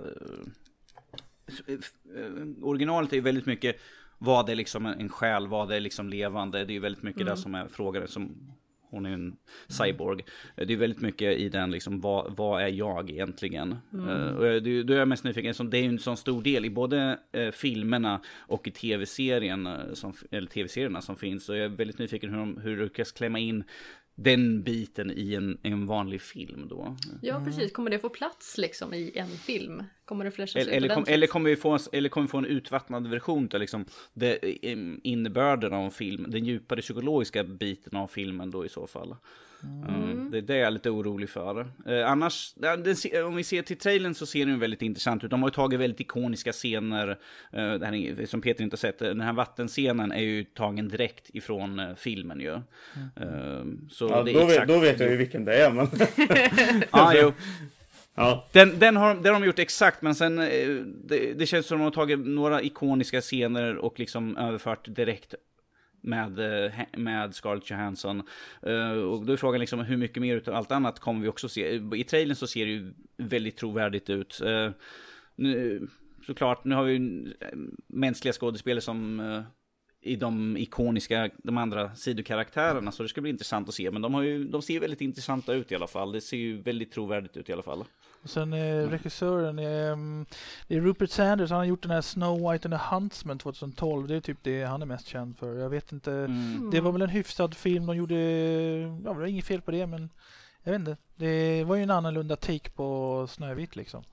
originalet är ju väldigt mycket vad är liksom en själ, vad är liksom levande, det är ju väldigt mycket där som är frågor som hon är en cyborg. Det är väldigt mycket i den liksom, vad är jag egentligen? Och då är jag mest nyfiken, det är ju en sån stor del i både filmerna och i tv-serierna som finns. Så jag är väldigt nyfiken hur du lyckas klämma in den biten i en vanlig film då. Ja, precis. Kommer det få plats liksom i en film? Kommer det flashas ut eller kommer vi få en utvattnad version till liksom innebörden av en film, den djupare psykologiska biten av filmen då i så fall. Det är det jag är lite orolig för. Annars, om vi ser till trailern så ser den väldigt intressant ut. De har ju tagit väldigt ikoniska scener det här, som Peter inte har sett. Den här vattenscenen är ju tagen direkt ifrån filmen ju. Så det är då vet jag ju vilken det är. Men... jo. Ja. Den har de gjort exakt, men sen det känns som att de har tagit några ikoniska scener och liksom överfört direkt med Scarlett Johansson. Och då är frågan liksom hur mycket mer utav allt annat kommer vi också se. I trailern så ser det ju väldigt trovärdigt ut. Såklart, nu har vi mänskliga skådespelare som i de andra sidokaraktärerna, så det ska bli intressant att se. Men de ser ju väldigt intressanta ut i alla fall. Det ser ju väldigt trovärdigt ut i alla fall. Och sen regissören det är Rupert Sanders. Han har gjort den här Snow White and the Huntsman 2012. Det är typ det han är mest känd för. Jag vet inte. Det var väl en hyfsad film. De gjorde, det var inget fel på det, men jag vet inte. Det var ju en annorlunda take på Snövit liksom.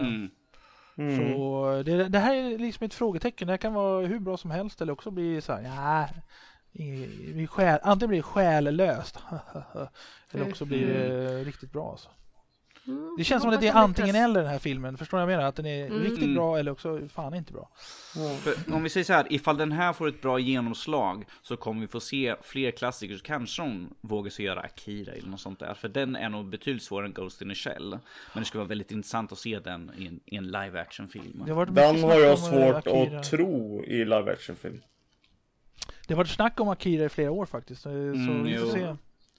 Så det här är liksom ett frågetecken. Det här kan vara hur bra som helst eller också bli så här, antingen blir det själlöst eller också blir det riktigt bra alltså. Det känns som att det är antingen eller den här filmen. Förstår jag menar? Att den är riktigt bra eller också fan inte bra. För om vi säger så här, ifall den här får ett bra genomslag så kommer vi få se fler klassiker. Så kanske de vågar sig göra Akira eller något sånt där. För den är nog betydligt svårare än Ghost in the Shell. Men det skulle vara väldigt intressant att se den i en live action film. Den har jag svårt att tro i live action film. Det har varit snack om Akira i flera år faktiskt. Så vi får se.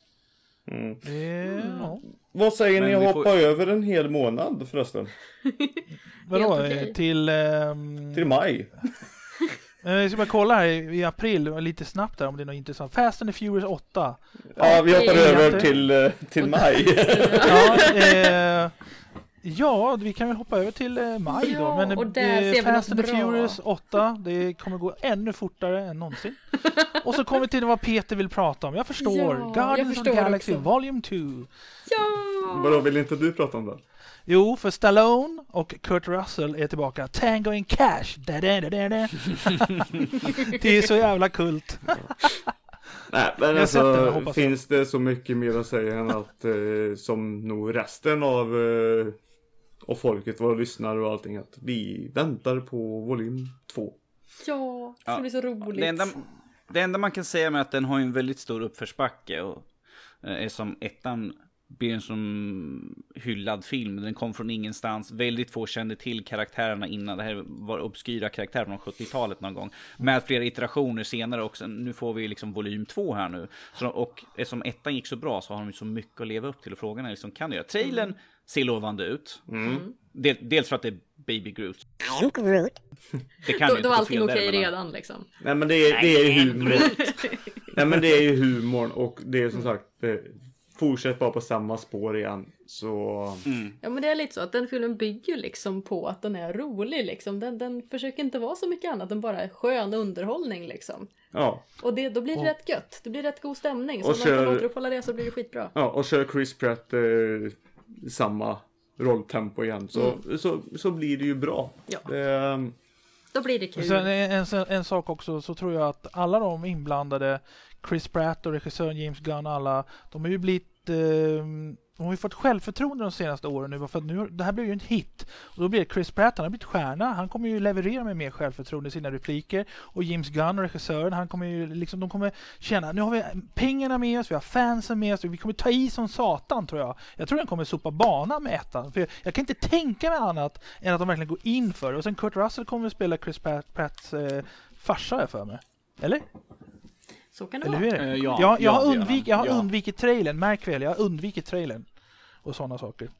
Vad säger ni att hoppa över en hel månad förresten? Vadå? Till maj? Vi ska bara kolla här i april, lite snabbt där om det är något intressant. Fast and the Furious 8. Ja, vi hoppar över till maj. Ja, vi kan väl hoppa över till maj då. Men och där ser Fast and the bra. Furious 8, det kommer gå ännu fortare än någonsin. Och så kommer vi till vad Peter vill prata om. Jag förstår. Guardians of the Galaxy också. Volume 2. Ja! Vadå, vill inte du prata om det? Jo, för Stallone och Kurt Russell är tillbaka. Tango in Cash. Det är så jävla kult. Nej, men alltså, finns det så mycket mer att säga än att som nog resten av folket, våra lyssnare och allting, att vi väntar på volym 2. Ja, det ska bli så roligt. Det enda man kan säga med att den har en väldigt stor uppförsbacke och är som ettan blir en som hyllad film. Den kom från ingenstans. Väldigt få kände till karaktärerna innan. Det här var obskyra karaktärer från 70-talet någon gång. Med flera iterationer senare också. Nu får vi liksom volym 2 här nu. Och eftersom ettan gick så bra så har de ju så mycket att leva upp till. Och frågan är liksom, kan du göra? Trailern ser lovande ut. Dels för att det är Baby Groot. I am Groot. Det kan ju då är allting okej redan liksom. Nej, men det är humor. Nej, men det är ju humorn. Och det är som sagt... fortsätt bara på samma spår igen. Så... Ja, men det är lite så att den filmen bygger liksom på att den är rolig liksom. Den försöker inte vara så mycket annat än bara skön underhållning liksom. Ja. Och då blir det rätt gött. Det blir rätt god stämning. Så och om man kan återuppehålla det så blir det skitbra. Ja, och kör Chris Pratt samma rolltempo igen. Så blir det ju bra. Ja. Då blir det kul. Sen en sak också, så tror jag att alla de inblandade, Chris Pratt och regissören James Gunn, alla, de har ju blivit de har ju fått självförtroende de senaste åren nu, för att nu, det här blir ju en hit. Och då blir det Chris Pratt, han har blivit stjärna, han kommer ju leverera med mer självförtroende i sina repliker. Och James Gunn och regissören, han kommer ju liksom, de kommer känna, nu har vi pengarna med oss, vi har fansen med oss, vi kommer ta i som satan, tror jag. Jag tror den kommer sopa bana med ettan, för jag kan inte tänka mig annat än att de verkligen går in för det. Och sen Kurt Russell kommer att spela Chris Pratts farsa, för mig. Eller? Så kan det eller vara. Hur är det? Jag har undvikit trailern, märk väl, jag har undvikit trailern och sådana saker.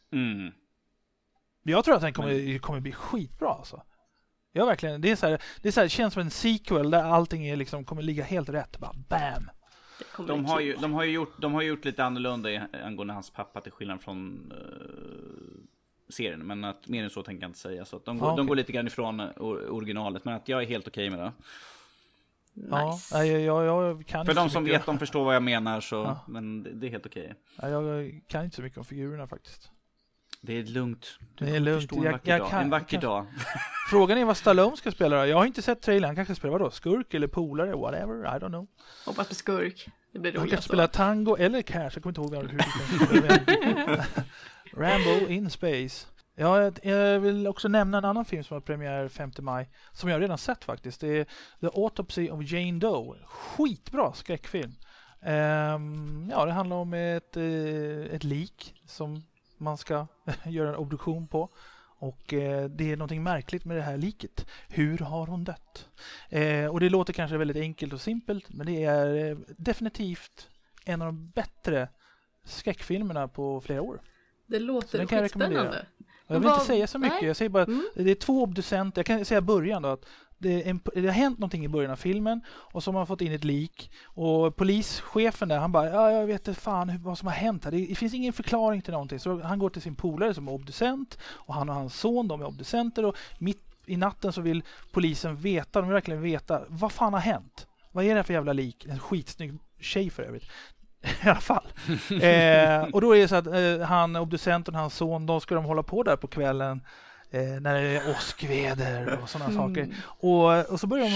Jag tror att den kommer bli skitbra alltså. Jag verkligen, det är så här, det känns som en sequel där allting är liksom, kommer ligga helt rätt, bara bam. De har gjort lite annorlunda angående hans pappa, till skillnad från serien, men att mer än så tänker jag inte säga, så att de går lite grann ifrån originalet, men att jag är helt okej med det. Nice. Ja, jag kan för inte de som mycket. vet, de förstår vad jag menar, så men det är helt okej. Ja, jag kan inte så mycket om figurerna faktiskt. Det är lugnt. Det är lugnt. En vacker dag. Frågan är vad Stallone ska spela då. Jag har inte sett trailern. Han kanske spelar vadå? Skurk eller polare, whatever, I don't know. Hoppas på skurk. Det blir roligt. Han kanske spela Tango eller Cash. Jag kommer inte ihåg hur det kan. Rambo in Space. Ja, jag vill också nämna en annan film som har premiär 5 maj, som jag redan sett faktiskt. Det är The Autopsy of Jane Doe. Skitbra skräckfilm. Ja, det handlar om ett lik som man ska göra en obduktion på. Och det är någonting märkligt med det här liket. Hur har hon dött? Och det låter kanske väldigt enkelt och simpelt, men det är definitivt en av de bättre skräckfilmerna på flera år. Det låter skitspännande. Jag vill inte säga så mycket. Jag säger bara att det är 2 obducenter. Jag kan säga början då, att det har hänt någonting i början av filmen, och så har man fått in ett lik, och polischefen där, han bara, ja, jag vet inte fan vad som har hänt här. Det finns ingen förklaring till någonting. Så han går till sin polare som är obducent, och han och hans son, de är obducenter, och mitt i natten så vill polisen veta, de vill verkligen veta, vad fan har hänt? Vad är det för jävla lik? En skitsnygg tjej för övrigt. I alla fall. Och då är det så att han, obducenten och hans son, de ska hålla på där på kvällen när det är åskväder och sådana saker. Och så börjar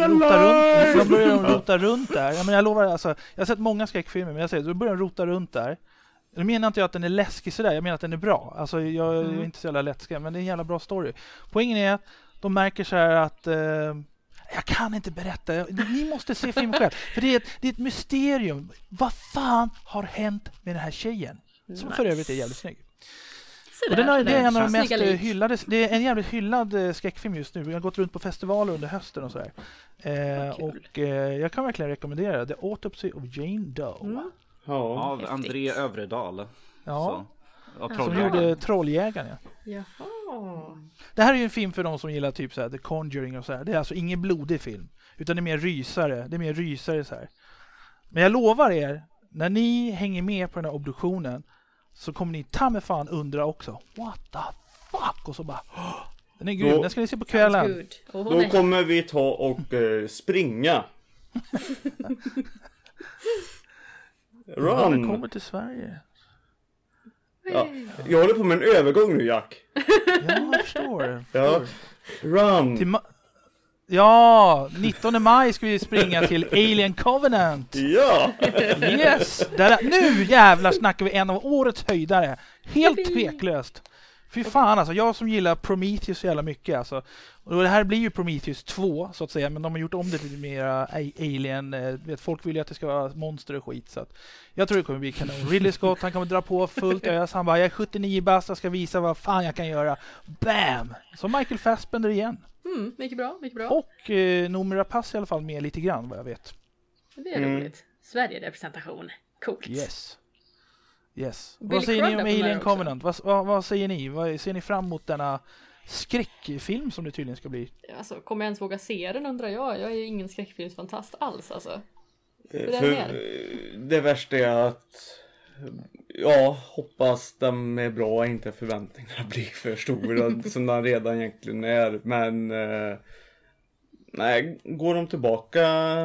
de rota runt där. Jag lovar, alltså, jag har sett många skräckfilmer, men jag säger, så börjar de rota runt där. Nu menar inte jag att den är läskig sådär, jag menar att den är bra. Alltså, jag är inte så jävla lättskrämd, men det är en jävla bra story. Poängen är att de märker så här att jag kan inte berätta. Ni måste se filmen själv. För det är ett mysterium. Vad fan har hänt med den här tjejen? Som för övrigt är jävligt snygg. Och det är en av de mest hyllade. Det är en jävligt hyllad skräckfilm just nu. Vi har gått runt på festivaler under hösten och sådär. Och jag kan verkligen rekommendera The Autopsy of Jane Doe. Av André Övredal. Ja. Som gjorde Trolljägaren. Jaha. Det här är ju en film för de som gillar typ så här The Conjuring och så här. Det är alltså ingen blodig film, utan det är mer rysare. Det är mer rysare så här. Men jag lovar er, när ni hänger med på den här obduktionen så kommer ni ta med fan undra också. What the fuck? Och så bara, den är grym, den ska ni se på kvällen. Då kommer vi ta och springa. Run! Den kommer till Sverige. Ja, jag håller på med en övergång nu, Jack. Ja, jag förstår. Ja. Run! Ja, 19 maj ska vi springa till Alien Covenant. Ja! Yes! Nu jävlar snackar vi en av årets höjdare. Helt tveklöst. Fy fan alltså, jag som gillar Prometheus så jävla mycket alltså. Och det här blir ju Prometheus 2 så att säga, men de har gjort om det lite mer Alien. Vet, folk vill ju att det ska vara monster och skit, så att jag tror det kommer bli kanon. Ridley Scott, han kommer dra på fullt ös. Han bara, jag är 79 bast, jag ska visa vad fan jag kan göra. Bam! Så Michael Fassbender igen. Mycket bra, mycket bra. Och Noomi Rapace i alla fall med lite grann vad jag vet. Det är roligt. Sverige-representation. Coolt. Yes. Vad säger ni om Alien Covenant? Vad säger ni? Ser ni fram emot denna skräckfilm som det tydligen ska bli? Alltså, kommer jag ens våga se den undrar jag? Jag är ju ingen skräckfilmsfantast alls alltså. Det värsta är att jag hoppas de är bra, inte förväntningarna blir för stora som de redan egentligen är. Men nej, går de tillbaka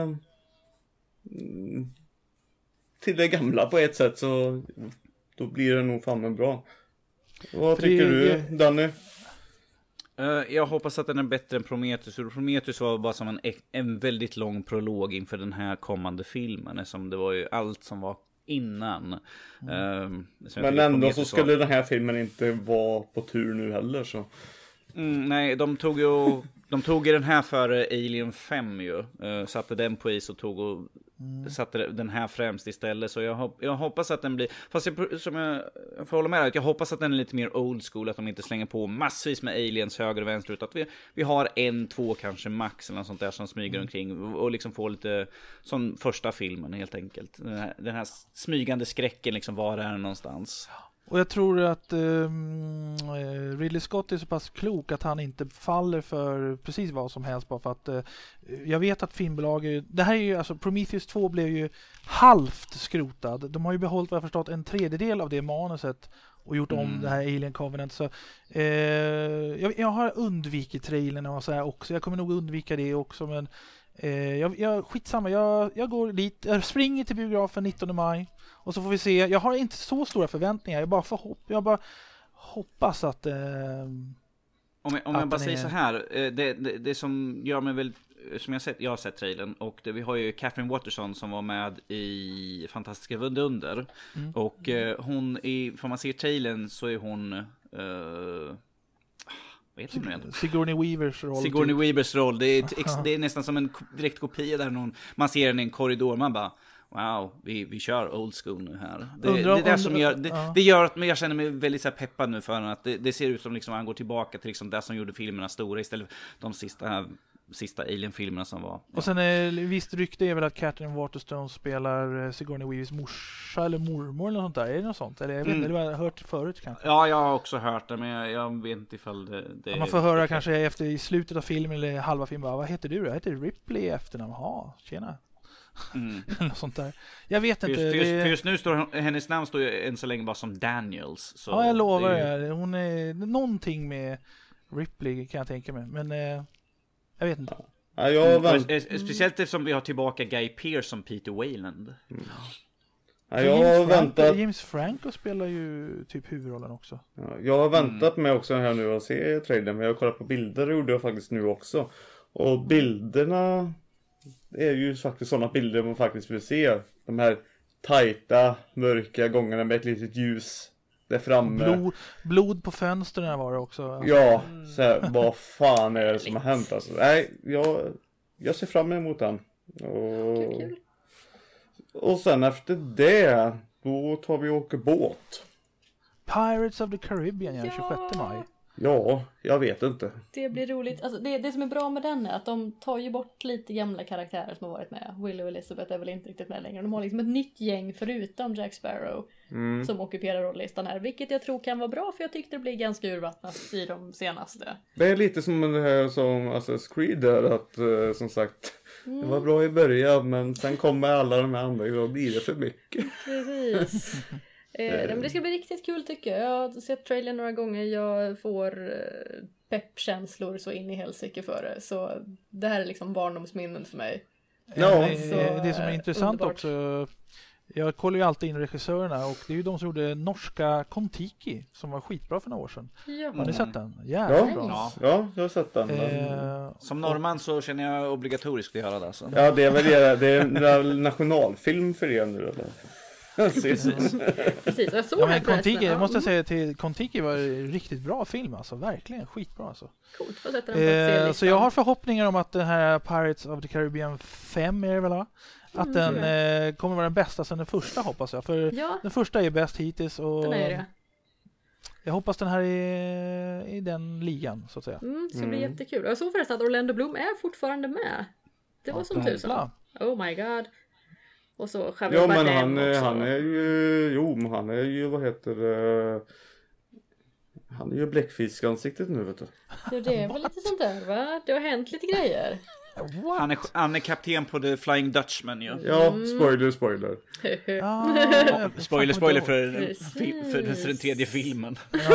till det gamla på ett sätt så då blir det nog fan bra. Vad tycker du, Danny? Jag hoppas att den är bättre än Prometheus. Prometheus var bara som en väldigt lång prolog inför den här kommande filmen. Som det var ju allt som var innan. Men ändå så skulle den här filmen inte vara på tur nu heller så. Nej, de tog ju den här före Alien 5 ju. Satte den på is och satte den här främst istället. Så jag hoppas att den blir, fast jag får hålla med dig, att jag hoppas att den är lite mer old school, att de inte slänger på massvis med aliens höger och vänster, utan att vi har 1-2 kanske max eller något sånt där som smyger omkring och liksom får lite som första filmen helt enkelt. Den här smygande skräcken liksom, var är den någonstans? Och jag tror att Ridley Scott är så pass klok att han inte faller för precis vad som helst bara för att jag vet att filmbolag det här är ju, alltså Prometheus 2 blev ju halvt skrotad. De har ju behållit vad jag förstått 1/3 av det manuset och gjort om det här Alien Covenant, så jag har undvikit trailern och så här också. Jag kommer nog undvika det också, men skitsamma, jag går dit, jag springer till biografen 19 maj och så får vi se. Jag har inte så stora förväntningar, jag bara hoppas att om jag bara säger så här, det som gör mig väl, som jag har sett trailern, och vi har ju Catherine Waterston som var med i Fantastiska Vidunder och hon får man se trailern så är hon Sigourney Weavers roll. Sigourney Weavers roll. Det är nästan som en direkt kopia där man ser den i en korridor, man bara wow, vi kör old school nu här. Det gör att jag känner mig väldigt så här peppad nu för att det ser ut som liksom han går tillbaka till liksom det som gjorde filmerna stora istället för de sista Alien-filmerna som var. Och sen visst rykte är väl att Catherine Waterston spelar Sigourney Weavers morsa eller mormor eller något sånt där. Är det något sånt? Eller jag vet inte, det har jag hört förut kanske. Ja, jag har också hört det, men jag vet inte ifall det man får höra kanske i slutet av filmen eller halva filmen bara, vad heter du då? Jag heter Ripley i efternamn. Ja, tjena. Eller sånt där. Jag vet inte. Just nu står hennes namn står ju än så länge bara som Daniels. Så ja, jag lovar det. Hon är någonting med Ripley kan jag tänka mig. Men jag vet inte. Speciellt eftersom vi har tillbaka Guy Pearce som Peter Wayland. James Franco spelar ju typ huvudrollen också. Ja, jag har väntat med också här nu att se trailern, men jag har kollat på bilder och gjorde jag faktiskt nu också. Och bilderna är ju faktiskt sådana bilder man faktiskt vill se. De här tajta, mörka gångarna med ett litet ljus där framme. Blod på fönstren var det också. Ja, så här, vad fan är det som har hänt alltså? Nej, jag ser fram emot den. Och sen efter det, då tar vi och åker båt. Pirates of the Caribbean, 26 maj. Ja, jag vet inte. Det blir roligt. Alltså det som är bra med den är att de tar ju bort lite gamla karaktärer som har varit med. Willow och Elizabeth är väl inte riktigt med längre. De har liksom ett nytt gäng förutom Jack Sparrow som ockuperar rolllistan här. Vilket jag tror kan vara bra, för jag tyckte det blir ganska urvattnat i de senaste. Det är lite som det här som Assassin's Creed där, att som sagt, det var bra i början men sen kommer alla de andra och då blir det för mycket. Precis. Men det ska bli riktigt kul tycker jag. Jag har sett trailern några gånger. Jag får peppkänslor så in i helsike för det. Så det här är liksom barndomsminnen för mig. Ja. Det som är intressant underbart. också, jag kollar ju alltid in regissörerna och det är ju de som gjorde norska Kon-Tiki som var skitbra för några år sedan. Ja. Har ni sett den? Ja, Bra. ja, jag har sett den. Som norrman så känner jag obligatoriskt att göra det. Så. Ja, det är väl det är en nationalfilm för er nu eller? Precis. Jag såg Ja, den men Kon-Tiki, förresten. jag måste säga till Kon-Tiki var en riktigt bra film alltså, verkligen skitbra alltså. Coolt, får sätta den på C-listan. Så jag har förhoppningar om att den här Pirates of the Caribbean 5 är det väl, att den kommer vara den bästa sen den första, hoppas jag. För den första är bäst hittills och den är det. jag hoppas den här är i den ligan så att säga. Det ska bli jättekul. Jag såg förresten att Orlando Bloom är fortfarande med. Det var som tusan. Oh my god. Och så ja, men han är ju vad heter det? Han är ju bläckfiskansiktet nu, vet du. Ja, det är väl lite sånt där, va? Det har hänt lite grejer. Han är kapten på The Flying Dutchman ju. Ja, spoiler. Spoiler för den tredje filmen.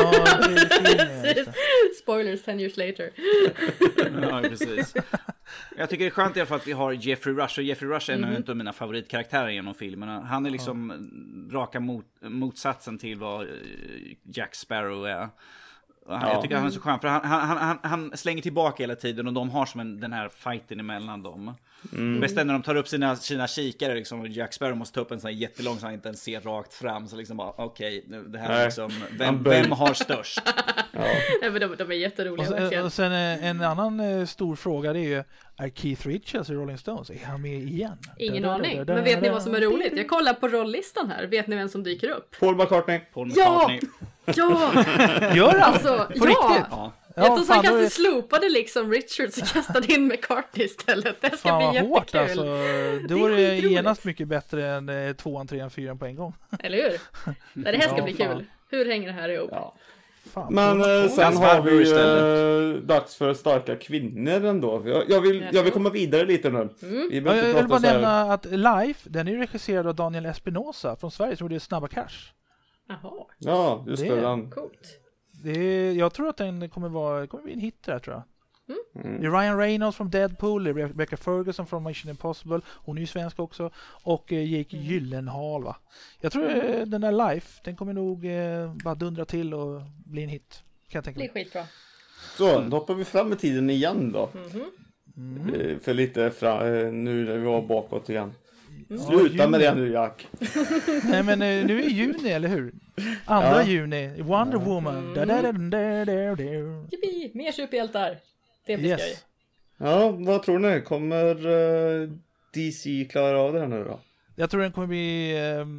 Spoilers 10 years later. Ja, precis. Jag tycker det är skönt i alla fall att vi har Jeffrey Rush. Och Jeffrey Rush är en av mina favoritkaraktärer genom filmerna. Han är liksom raka motsatsen till vad Jack Sparrow är. Jag tycker han är så skön, för han slänger tillbaka hela tiden och de har som den här fighten emellan dem. Bäst när de tar upp sina kikare liksom, och Jack Sparrow måste ta upp en sån här jättelång så han inte ens ser rakt fram, så liksom bara okej, det här är liksom vem har störst? Ja, men de är jätteroliga. Och sen en annan stor fråga, det är ju, är Keith Richards i Rolling Stones, är han med igen? Ingen aning, men vet ni vad som är roligt? Jag kollar på rolllistan här, vet ni vem som dyker upp? Paul McCartney. Ja! Gör han? Alltså, på riktigt? Jag tror han kanske slopade liksom Richards och kastade in McCartney istället. Det ska bli jättekul. Hårt, alltså. Det vore genast mycket bättre än 2an, 3an, 4an på en gång. Eller hur? Det här ska bli kul. Hur hänger det här ihop? Ja. Men sen har vi dags för starka kvinnor ändå. Jag vill komma vidare lite nu. Jag vill bara nämna att Life, den är ju regisserad av Daniel Espinosa från Sverige, som gjorde Snabba Cash. Jaha. Ja, just det. Coolt. Jag tror att den kommer bli en hit där, tror jag. Det är Ryan Reynolds från Deadpool, det är Rebecca Ferguson från Mission Impossible, hon är ju svensk också, och Jake Gyllenhaal, va. Jag tror den där Life, den kommer nog bara dundra till och bli en hit, kan jag tänka mig. Det blir skitbra. Så, då hoppar vi fram i tiden igen då. För lite nu när vi var bakåt igen. Sluta med det nu, Jack. Nej, men nu är juni, eller hur? 2 juni, Wonder Woman. Yippie, mer superhjältar. Det blir skoj. Ja, vad tror ni? Kommer DC klara av det här nu då? Jag tror den kommer bli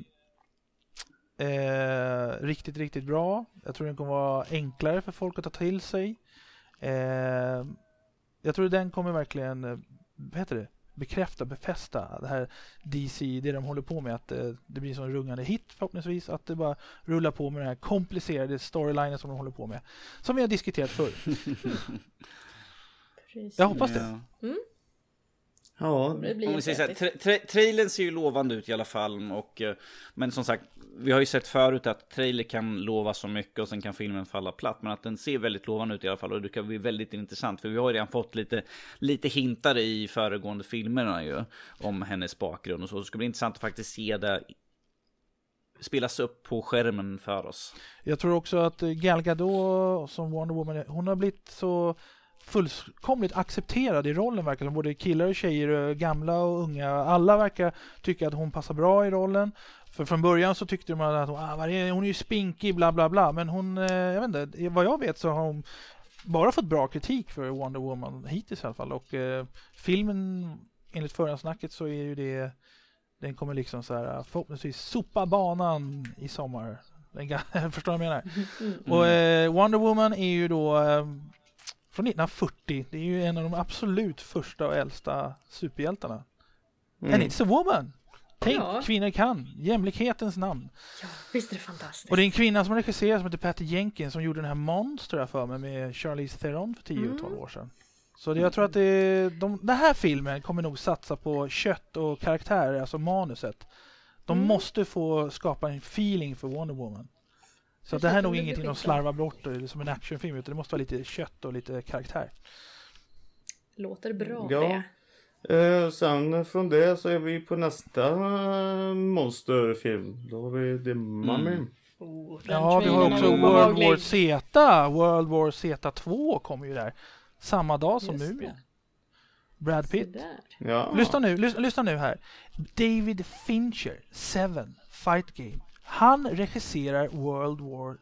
riktigt, riktigt bra. Jag tror den kommer vara enklare för folk att ta till sig. Jag tror den kommer verkligen, befästa det här DC, det de håller på med, att det blir en sån rungande hit förhoppningsvis, att det bara rullar på med den här komplicerade storylinen som de håller på med, som vi har diskuterat förr. Jag hoppas det. Ja, om vi säger så här, trailern ser ju lovande ut i alla fall, men som sagt, vi har ju sett förut att trailer kan lova så mycket och sen kan filmen falla platt, men att den ser väldigt lovande ut i alla fall, och det kan bli väldigt intressant, för vi har ju redan fått lite hintar i föregående filmerna ju om hennes bakgrund och så. Det ska bli intressant att faktiskt se det spelas upp på skärmen för oss. Jag tror också att Gal Gadot som Wonder Woman, hon har blivit så fullkomligt accepterad i rollen, verkar som. Både killar och tjejer, gamla och unga, alla verkar tycka att hon passar bra i rollen. För från början så tyckte man att hon är ju spinkig, bla bla bla, men hon, jag vet inte, vad jag vet så har hon bara fått bra kritik för Wonder Woman hittills i alla fall, och filmen, enligt förhandsnacket så är ju den kommer liksom så här förhoppningsvis sopa banan i sommar. Förstår vad jag menar? Och Wonder Woman är ju då från 1940. Det är ju en av de absolut första och äldsta superhjältarna. And it's a woman! Tänk, kvinnor kan. Jämlikhetens namn. Ja, visst är det fantastiskt. Och det är en kvinna som regisserar som heter Patty Jenkins som gjorde den här Monster för mig med Charlize Theron för 10-12 år sedan. Så jag tror att den här filmen kommer nog satsa på kött och karaktärer, alltså manuset. De måste få skapa en feeling för Wonder Woman. Så att det här är nog ingenting de slarvar bort som en actionfilm, utan det måste vara lite kött och lite karaktär. Låter bra det. Sen från det så är vi på nästa monsterfilm. Då har vi The Mummy. Ja, vi har också World War Z. World War Z2 kommer ju där. Samma dag som Mumien. Brad Pitt. Ja. Lyssna nu här. David Fincher, Seven, Fight Game. Han regisserar World War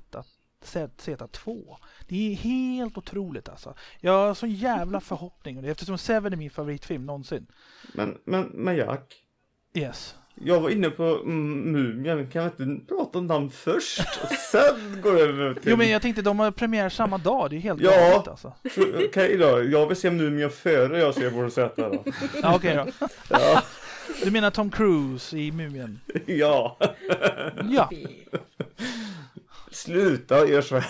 Z2. Det är helt otroligt alltså. Jag har sån jävla förhoppning. Eftersom Seven är min favoritfilm någonsin. Men Jack. Yes. Jag var inne på Mumien. Kan vi inte prata om den först? Och sen går över till... Jo, men jag tänkte de har premiär samma dag. Det är helt galet alltså. Okej då. Jag vill se Mumien före jag ser World Z då. Ja, okej då. Ja. Du menar Tom Cruise i Mumien? Ja. Ja. Sluta, gör så här.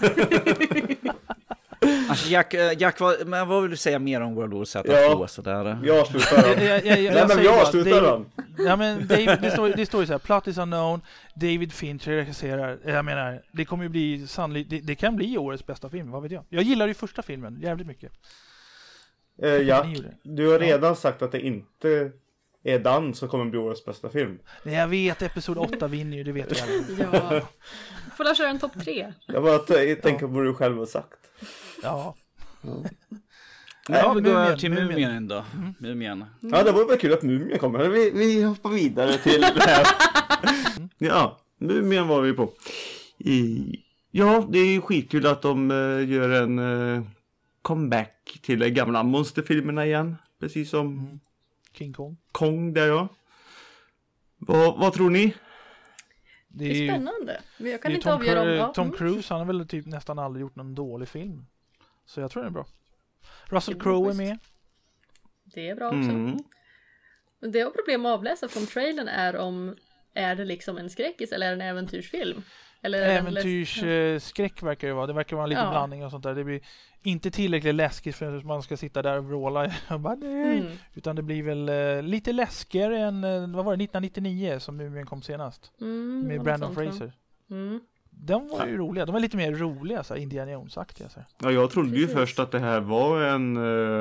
Alltså Jack vad vill du säga mer om World War Z2 sådär? Jag slutar jag slutar den. Ja, men det står ju så här: plot is unknown, David Fincher regisserar. Jag menar, det kommer ju bli sannolikt, det kan bli årets bästa film, vad vet jag. Jag gillar ju första filmen jävligt mycket. Jack, du har redan sagt att det inte är den som kommer bli årets bästa film. Nej, jag vet, episod 8 vinner ju, det vet jag. Ja. Får jag köra en topp 3? Jag bara tänker på vad du själv har sagt. Ja. Ja, vi går över till Mumien ändå. Mumien. Ja, det var väl kul att Mumien kommer. Vi hoppar vidare till det här. Ja, Mumien var vi på. Ja, det är ju skitkul att de gör en comeback till de gamla monsterfilmerna igen. Precis som King Kong. Kong där, ja. Vad tror ni? Det är spännande. Men jag kan inte avgöra om... Tom Cruise, han har väl typ nästan aldrig gjort någon dålig film. Så jag tror det är bra. Russell Crowe är med. Det är bra också. Men det jag har problem att avläsa från trailern är det liksom en skräckis eller är det en äventyrsfilm? Eller äventyrsskräck verkar det vara. Det verkar vara en liten blandning och sånt där. Det blir inte tillräckligt läskigt för att man ska sitta där och vråla. Utan det blir väl lite läskigare än, vad var det, 1999 som Mumien kom senast. Med Brandon Fraser. De var ju roliga. De var lite mer roliga, så här, Indiana Jones-aktiga. Så här. Ja, jag trodde ju först att det här var en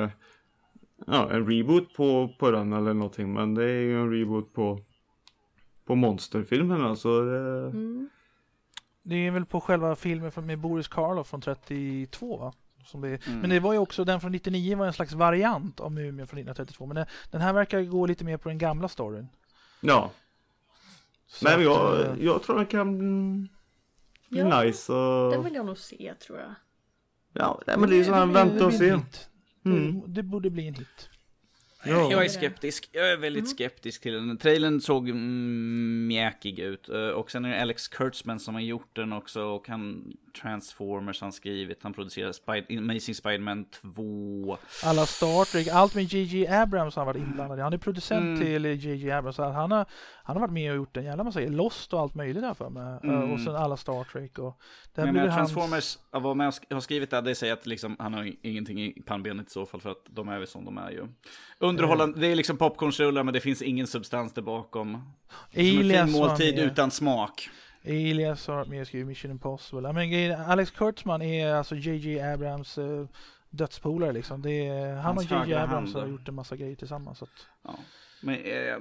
reboot på den eller någonting. Men det är ju en reboot på monsterfilmen. Alltså, det är väl på själva filmen med Boris Karloff från 32, va? Som det Men det var ju också, den från 99 var en slags variant av Mumien från 1932. Men den här verkar gå lite mer på den gamla storyn. Ja. Så men jag tror den kan... nice och... Den vill jag nog se, tror jag. Ja, men det är så här vänta och se. Det borde bli en hit. Ja. Jag är skeptisk. Jag är väldigt skeptisk till den. Trailern såg mjäkig ut. Och sen är det Alex Kurtzman som har gjort den också. Och han Transformers han skrivit. Han producerar Amazing Spider-Man 2. Alla Star Trek. Allt med J.J. Abrams har varit inblandad. Han är producent till J.J. Abrams. Han har varit med och gjort en jävla massa Lost och allt möjligt där för mig. Och sen alla Star Trek. Och men Transformers var med och har skrivit det säger att liksom, han har ingenting i pannbenet i så fall. För att de är väl som de är ju. Underhållande, det är liksom popcornsrullar men det finns ingen substans där bakom. Som en fin måltid utan smak. Alias har med och skrivit Mission Impossible. Men Alex Kurtzman är alltså J.J. Abrams dödspolare liksom. Han och J.J. Abrams har gjort en massa grejer tillsammans. Så att... Ja. Men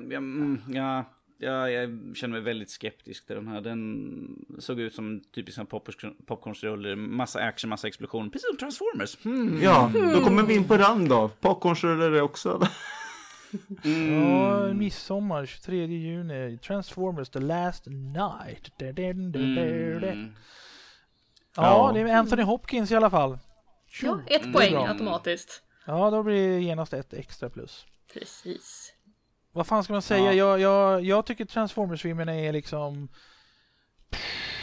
jag känner mig väldigt skeptisk till den här. Den såg ut som typiska popcornsruller. Massa action, massa explosioner. Precis som Transformers. Ja, då kommer vi in på den då. Popcornsruller är också. Ja, midsommar 23 juni. Transformers The Last Night. Ja, det är Anthony Hopkins i alla fall. Ja, 1 poäng automatiskt. Ja, då blir det genast 1 extra plus. Precis. Vad fan ska man säga? Jag tycker Transformers-filmerna är liksom...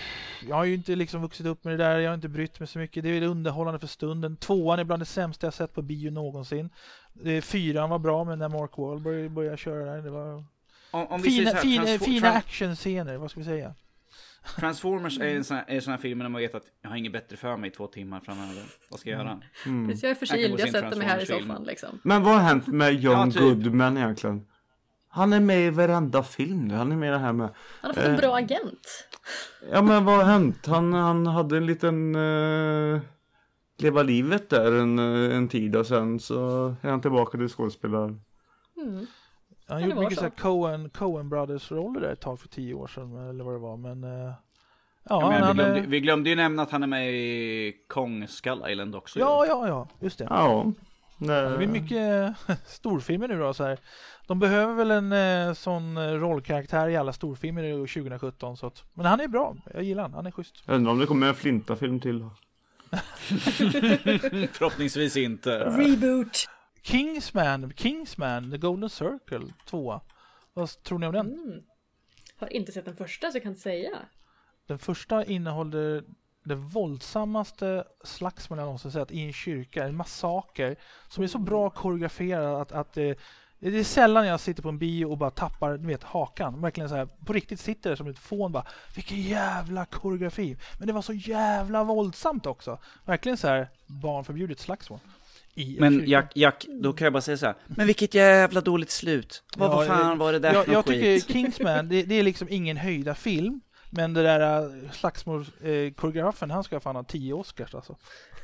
jag har ju inte liksom vuxit upp med det där. Jag har inte brytt mig så mycket. Det är underhållande för stunden. 2:an är bland det sämsta jag sett på bio någonsin. 4:an var bra, men när Mark Wahlberg började köra där, det var om vi fina actionscener, vad ska vi säga? Transformers är en sån här film där man vet att jag har inget bättre för mig 2 timmar framöver. Vad ska jag göra? Precis, jag är förkyld, jag sätter mig här i soffan liksom. Men vad har hänt med John Goodman egentligen? Han är med i varenda film nu. Han är med det här med... Han har fått en bra agent. Ja, men vad har hänt? Han hade en liten... leva livet där en tid och sen så är han tillbaka till skådespelare. Han gjorde mycket så här Coen Brothers-roller där ett tag för 10 år sedan eller vad det var, men... vi glömde ju nämna att han är med i Kong Skull Island också. Ja, just det. Ja. Det blir mycket storfilmer nu då så här. De behöver väl en sån rollkaraktär i alla storfilmer 2017 så att, men han är bra. Jag gillar han är schysst. Jag undrar om det kommer en Flinta-film till. Förhoppningsvis inte. Reboot. Kingsman, The Golden Circle 2. Vad tror ni om den? Har inte sett den första så jag kan inte säga. Den första innehåller det våldsammaste slagsmål jag någonsin sett i en kyrka, en massaker som är så bra koreograferad att det är sällan jag sitter på en bio och bara tappar hakan. Verkligen så här, på riktigt sitter det som ett fån bara, vilken jävla koreografi. Men det var så jävla våldsamt också. Verkligen så här barnförbjudet slagsmål. Men Jack, då kan jag bara säga så här. Men vilket jävla dåligt slut. Vad fan var det där för jag skit? tycker Kingsman, det är liksom ingen höjda film. Men det där slagsmålskoreografen, han ska fan ha 10 Oscars alltså.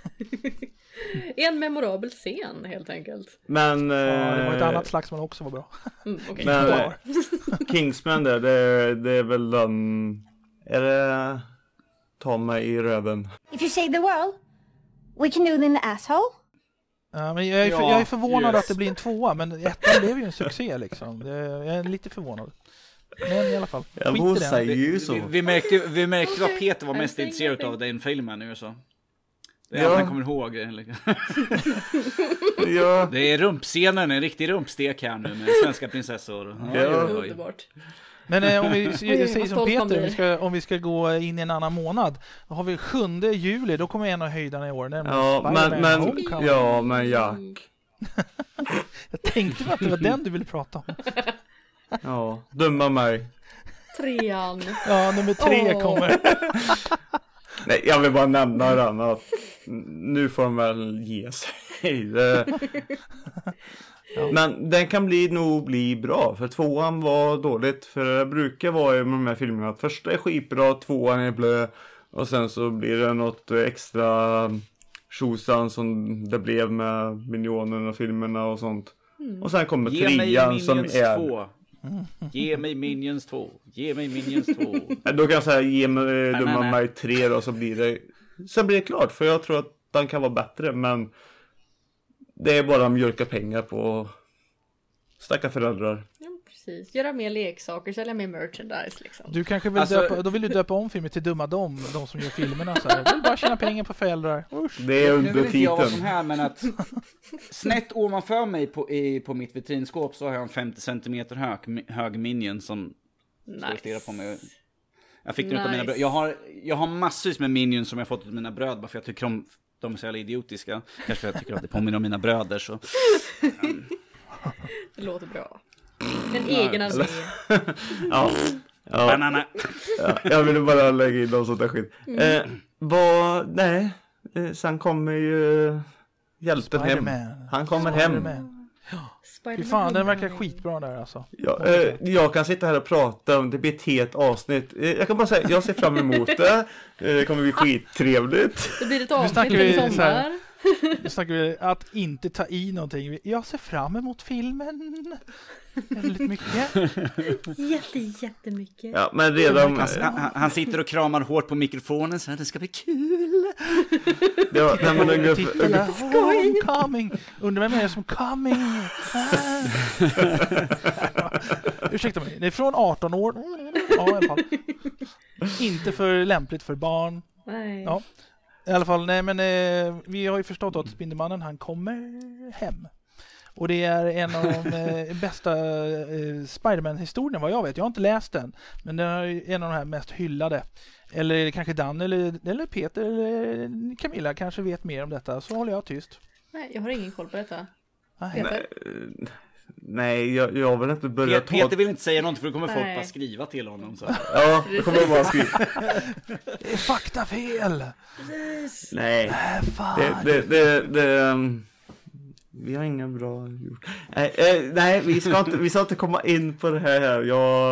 En memorabel scen helt enkelt. Men det var ett annat slagsmål också var bra. Okay. Men Kingsman där, det är väl den... Är det... Ta mig i röven. If you save the world, we can do it in the asshole. Ja, men jag är förvånad att det blir en 2:a, men 1:an blev ju en succé liksom. Jag är lite förvånad. Men i alla fall. Hon säger ju så. Vi märkte vad Peter var mest intresserad av den filmen nu så. Det är han kommer ihåg. Ja. Det är rumpscenen, en riktig rumpstek här nu med svenska prinsessor. Underbart. Men om vi säger som Peter, om vi ska gå in i en annan månad, då har vi 7 juli, då kommer en av höjdarna i år. Men Jack. Jag tänkte att det var den du ville prata om. Ja, döma mig. 3:an. Ja, nummer 3 kommer. Nej, jag vill bara nämna den att nu får de väl ge sig. Men den kan nog bli bra. För 2:an var dåligt. För det brukar vara med de här filmerna att första är skitbra, 2:an är blö. Och sen så blir det något extra tjosan som det blev med miljonerna och filmerna och sånt. Och sen kommer 3:an som är... 2. Ge mig Minions 2. Ge mig Minions 2. Då kan jag säga ge mig 3 då, så blir det... Sen blir det klart, för jag tror att den kan vara bättre, men det är bara mjölka pengar på stacka föräldrar. Ja, precis. Göra mer leksaker, sälja mer merchandise liksom. Du kanske vill då vill du döpa om filmen till Dumma de som gör filmerna så här. Vill bara tjäna pengar på föräldrar. Usch. Det är under titeln. Jag som här, men att snett ovanför mig på mitt vitrinskåp så har jag en 50 cm hög Minion som stirrar på mig. Jag fick den av mina bröd. Jag har massvis med Minions som jag fått av mina bröd bara för jag tycker de är så jävla idiotiska. Kanske för jag tycker att det påminner om mina bröder så. Det låter bra. En egen armé. Ja. Banana. Ja, jag ville bara lägga in något sånt där skit. Sen kommer ju hjälten hem. Han kommer hem. Fy fan, den verkar skitbra där alltså. Jag kan sitta här och prata om det blir ett helt avsnitt. Jag kan bara säga, jag ser fram emot det. Det kommer bli skittrevligt. Det blir ett avsnitt i sommar. Nu snackar vi att inte ta i någonting. Jag ser fram emot filmen. Väldigt mycket. Jättemycket. Ja, men redan... Han sitter och kramar hårt på mikrofonen så att det ska bli kul. Ja, Homecoming. Undrar vem är det som coming? Ursäkta mig. Det är från 18 år. Ja, i alla fall. Inte för lämpligt för barn. Nej. Ja. I alla fall, nej men vi har ju förstått att Spindelmannen han kommer hem. Och det är en av de bästa Spider-Man-historierna vad jag vet. Jag har inte läst den, men den är en av de här mest hyllade. Eller kanske Dan eller Peter eller Camilla kanske vet mer om detta. Så håller jag tyst. Nej, jag har ingen koll på detta. Peter? Nej, jag vill inte börja Peter vill inte säga något för då kommer folk bara skriva till honom. Så. Ja, det kommer bara skriva. Det är faktafel! Nej, vi har inga bra gjort. Nej, vi ska inte komma in på det här.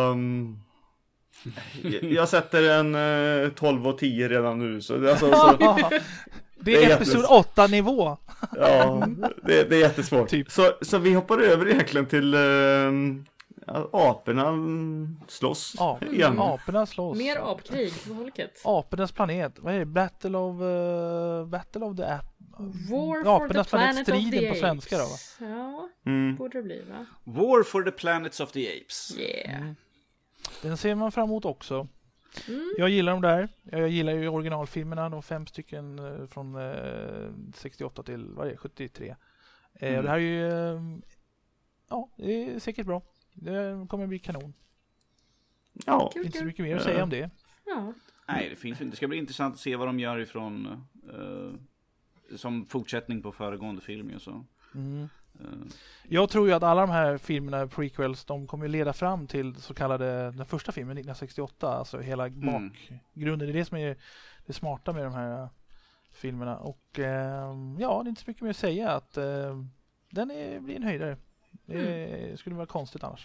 Jag sätter en 12 och 10 redan nu. Så, det är episod 8-nivå. Ja, det är jättesvårt. Typ. Så vi hoppar över egentligen till aporna slåss. Aporna slåss. Mer apkrig på folket. Apornas planet. Vad är det? Battle of the App. War for the Planet of the Apes. På svenska då, va? Ja, borde det bli, va? War for the Planets of the Apes. Yeah. Den ser man fram emot också. Jag gillar dem där. Jag gillar ju originalfilmerna. De 5 stycken från 68 till 73. Det här är ju det är säkert bra. Det kommer bli kanon. Ja. Inte så mycket mer att säga om det. Ja. Nej, det ska bli intressant att se vad de gör ifrån som fortsättning på föregående film och så. Jag tror ju att alla de här filmerna, prequels, de kommer leda fram till så kallade den första filmen 1968, alltså hela bakgrunden. Det är det som är det smarta med de här filmerna. Och det är inte så mycket mer att säga att den blir en höjdare. Det skulle vara konstigt annars.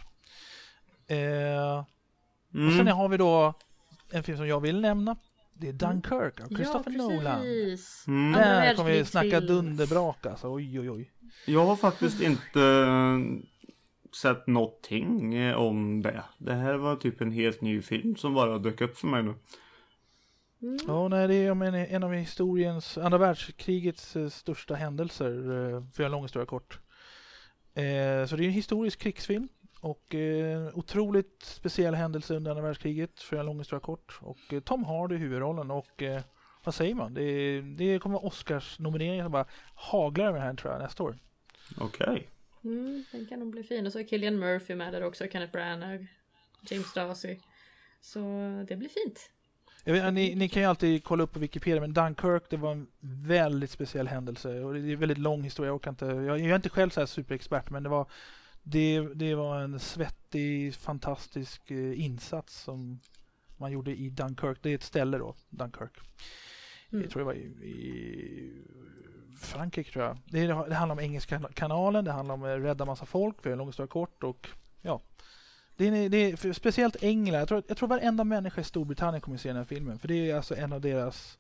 Och sen har vi då en film som jag vill nämna. Det är Dunkirk av Christopher Nolan. Där kommer vi snacka dunderbrak alltså. Oj. Jag har faktiskt inte sett någonting om det. Det här var typ en helt ny film som bara dök upp för mig nu. Ja, nej, det är en av historiens, andra världskrigets största händelser, för en lång historia kort. Så det är en historisk krigsfilm och otroligt speciell händelse under andra världskriget, för en lång historia kort. Och Tom Hardy i huvudrollen och vad säger man? Det kommer Oscars nomineringar som bara haglar med här tror jag nästa år. Okej. Den kan nog bli fin. Och så är Cillian Murphy med där också, Kenneth Branagh, James Darcy. Så det blir fint. Jag vet, ni kan ju alltid kolla upp på Wikipedia, men Dunkirk, det var en väldigt speciell händelse och det är en väldigt lång historia. Jag är inte själv så här superexpert, men det var en svettig, fantastisk insats som man gjorde i Dunkirk. Det är ett ställe då, Dunkirk. Jag tror det var i Frankrike tror jag. Det handlar om Engelska kanalen, det handlar om att rädda massa folk för en lång historia kort och ja. Det är speciellt England. Jag tror varenda människa i Storbritannien kommer att se den här filmen. För det är alltså en av deras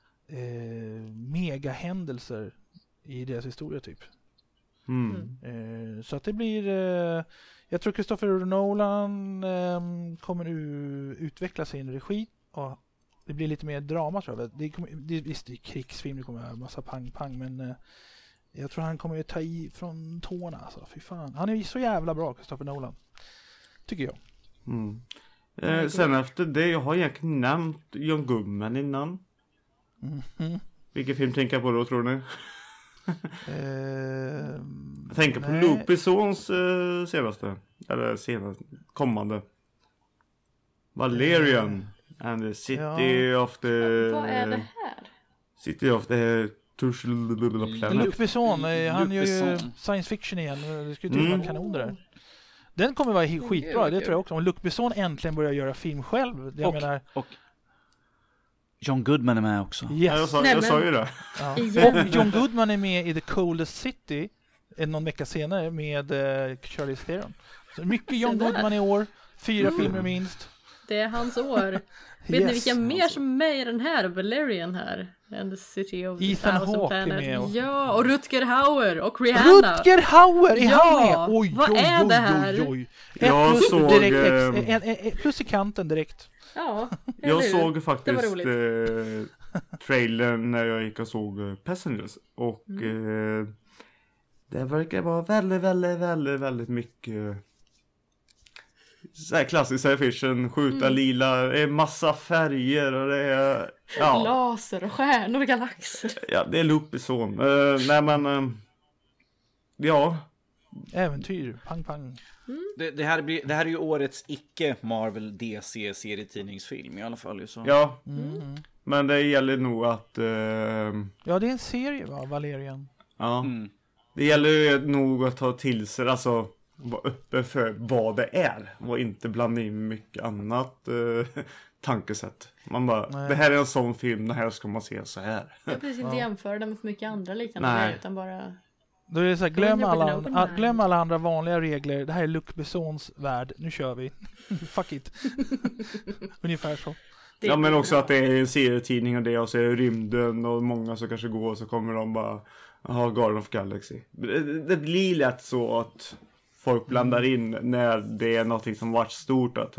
megahändelser i deras historia typ. Så att det blir... jag tror Christopher Nolan kommer nu utveckla sin regi. Och det blir lite mer drama tror jag. Visst, det är krigsfilm, det kommer att ha massa pang-pang. Men jag tror han kommer att ta i från tårna. Alltså. Fy fan. Han är ju så jävla bra, Christopher Nolan. Tycker jag. Sen efter det, jag har egentligen nämnt John Goodman innan. Vilken film tänker jag på då, tror ni? Jag tänker på Luc Bessons senaste. Eller senaste, kommande. Valerian and the City of the... Vad är det här? City of the... Luc Besson, han gör ju science fiction igen. Det skulle typ vara kanon där. Den kommer vara skitbra, det tror jag också. Om Luc Besson äntligen börjar göra film själv. Och John Goodman är med också. Yes. Ja, jag sa ju det. Ja. Och John Goodman är med i The Coldest City någon vecka senare med Charlize Theron. Så mycket John Goodman i år. 4 filmer minst. Det är hans år. Vet ni vilka mer som är med i den här Valerian här? And the City of Ethan the Thousand Hawke Planets. med. Ja, och Rutger Hauer och Rihanna. Rutger Hauer är han med? Oj, vad är det här? Jag såg... Direkt, plus i kanten direkt. Ja, jag såg faktiskt trailern när jag gick och såg Passengers. Och det verkar vara väldigt mycket så här klassisk science fiction, skjuta lila, det är massa färger och det är laser och stjärnor och galaxer. Ja, det är Luc Besson. Nej men ja, Äventyr, pang pang. Det här är ju årets icke-Marvel DC-serietidningsfilm i alla fall. Så. Ja, men det gäller nog att... Ja, det är en serie va, Valerian? Ja, det gäller ju nog att ta till sig, alltså vara öppen för vad det är och inte blanda in mycket annat tankesätt. Man bara, det här är en sån film, det här ska man se så här. Jag precis inte jämföra den med för mycket andra liknande grejer, utan bara... Då är det så här, glöm alla andra vanliga regler. Det här är Luc Bessons värld. Nu kör vi. Fuck it. Ungefär så. Ja, men också att det är en serietidning och det, och så är det rymden och många som kanske går och så kommer de bara Guardian of Galaxy. Det blir lätt så att folk blandar in när det är något som varit stort, att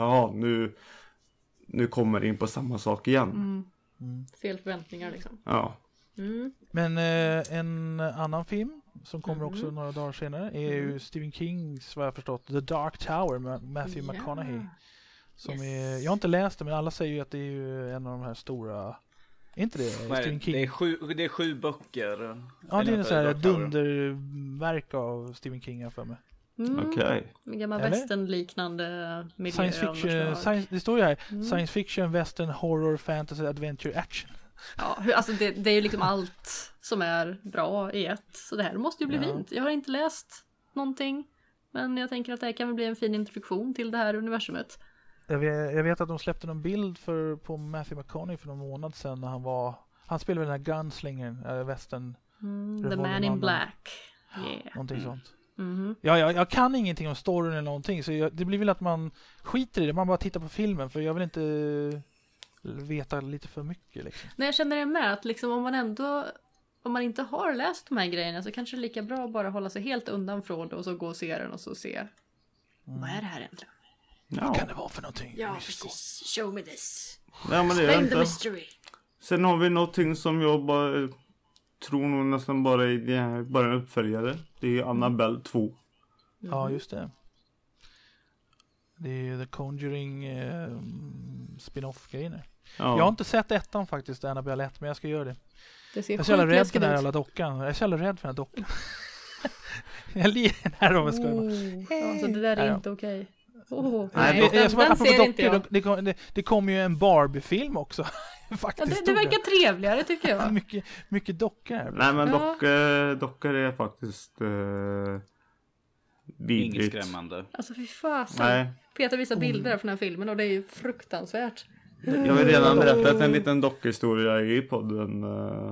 nu kommer det in på samma sak igen. Fel förväntningar liksom. Ja. Men en annan film som kommer också några dagar senare är ju Stephen Kings, vad jag förstått, The Dark Tower med Matthew McConaughey. Som är, jag har inte läst det, men alla säger ju att det är ju en av de här stora... Är inte det Stephen King? Det är 7 böcker. Ja, det är en sån här dunderverk av Stephen King här för mig. Okej. Gammal western-liknande miljö. Science fiction, det står ju här. Science fiction, western, horror, fantasy, adventure, action. Ja, alltså det är ju liksom allt som är bra i ett. Så det här måste ju bli fint. Jag har inte läst någonting, men jag tänker att det här kan väl bli en fin introduktion till det här universumet. Jag vet att de släppte någon bild på Matthew McConaughey för någon månad sedan när han spelade den här gunslingern, western. The Man in Black. Yeah. Någonting sånt. Jag kan ingenting om storyn eller någonting, så det blir väl att man skiter i det. Man bara tittar på filmen, för jag vill inte veta lite för mycket liksom. Nej, jag känner det med att liksom, om man inte har läst de här grejerna så kanske det är lika bra att bara hålla sig helt undan från det och så gå och se den och så se vad är det här egentligen? Vad kan det vara för någonting? Ja, precis. Show me this. Ja, men det är Explain inte. The mystery. Sen har vi någonting som jag bara tror nog nästan bara är bara en uppföljare. Det är Annabelle 2. Ja, just det. Det är The Conjuring spin-off-grejer. Ja. Jag har inte sett ettan faktiskt, Annabelle 1, men jag ska göra det. Jag är så jävla rädd för den här jävla dockan. Jag är så jävla rädd för den här dockan. Jag lir den här om jag ska. Alltså det där är inte okej. Nej, det kommer ju en Barbie-film också. Faktiskt, det verkar trevligare tycker jag. mycket dockor här. Nej, men dockor är faktiskt vidrigt. Inget skrämmande. Alltså fy fasen. Peter visar bilder från den här filmen och det är ju fruktansvärt. Jag har redan berättat en liten dockhistoria i podden.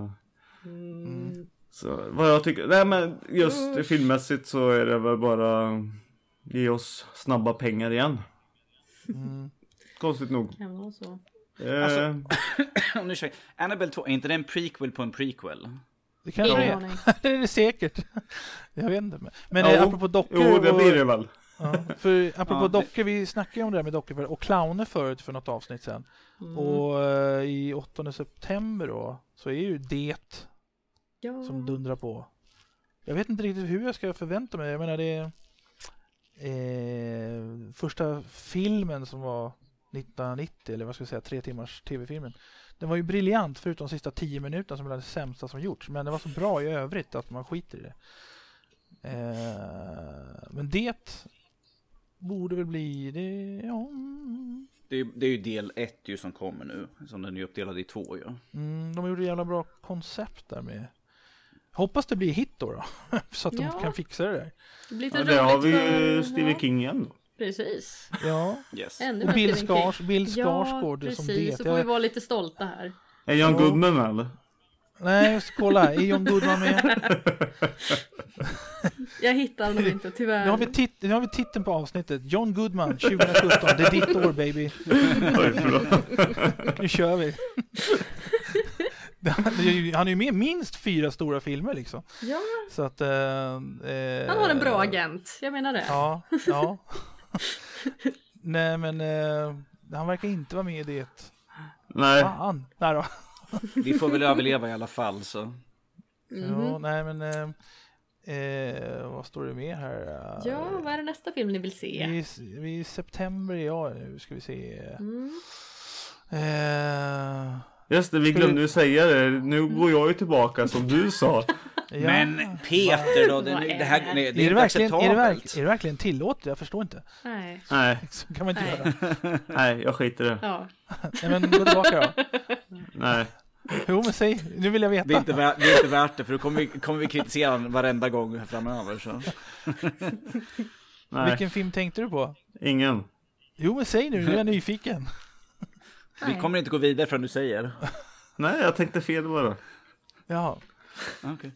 Så vad jag tycker, nej men just filmmässigt så är det väl bara ge oss snabba pengar igen. Konstigt nog. Kan vara så. Om ni säger, Annabelle 2, är inte det en prequel på en prequel? Det kan det är det säkert. Jag vet inte. Men apropå dockor. Jo, det blir det väl. Ja, för apropå dockor, vi snackade ju om det här med dockor och clowner förut för något avsnitt sen. Och i 8 september då så är ju det som dundrar på. Jag vet inte riktigt hur jag ska förvänta mig. Jag menar det är första filmen som var 1990 eller vad ska jag säga, 3 timmars tv-filmen. Den var ju briljant förutom de sista 10 minuterna som var det sämsta som gjorts. Men det var så bra i övrigt att man skiter i det. Men det borde väl bli det, ja. Det är ju del 1 ju som kommer nu. Som den är uppdelad i 2 ju. De gjorde jävla bra koncept där med. Hoppas det blir hit då. Så att de kan fixa det där. Det blir lite det har vi ju Stephen King igen då. Precis. Ja. Yes. Och Bill Skarsgård som det. Så får vi vara lite stolta här. Är John Goodman med eller? Nej, just kolla. Är John Goodman med? Jag hittar nog inte, tyvärr. Nu har vi titeln på avsnittet. John Goodman 2017. Det är ditt år, baby. Nu kör vi. Han är ju med minst 4 stora filmer liksom. Ja. Så att, han har en bra agent, jag menar det. Ja. Nej, men han verkar inte vara med i det. Nej. Nej då. Vi får väl överleva i alla fall så. Ja, nej men vad står det med här? Ja, vad är det nästa film ni vill se? Vi i september, nu ska vi se. Just det, vi glömde ju säga det. Nu går jag ju tillbaka som du sa. Ja. Men Peter då, det är inte acceptabelt. Är det verkligen tillåtet? Jag förstår inte. Nej. Så kan man inte göra. Nej, jag skiter i det. Ja. Nej, men gå tillbaka då. Nej. Jo, men säg, nu vill jag veta. Det är inte värt det, för då kommer vi kritisera den varenda gång framöver. Så. Nej. Vilken film tänkte du på? Ingen. Jo, men säg nu, nu är jag nyfiken. Vi kommer inte gå vidare förrän du säger. Nej, jag tänkte fel bara. Jaha. Okay.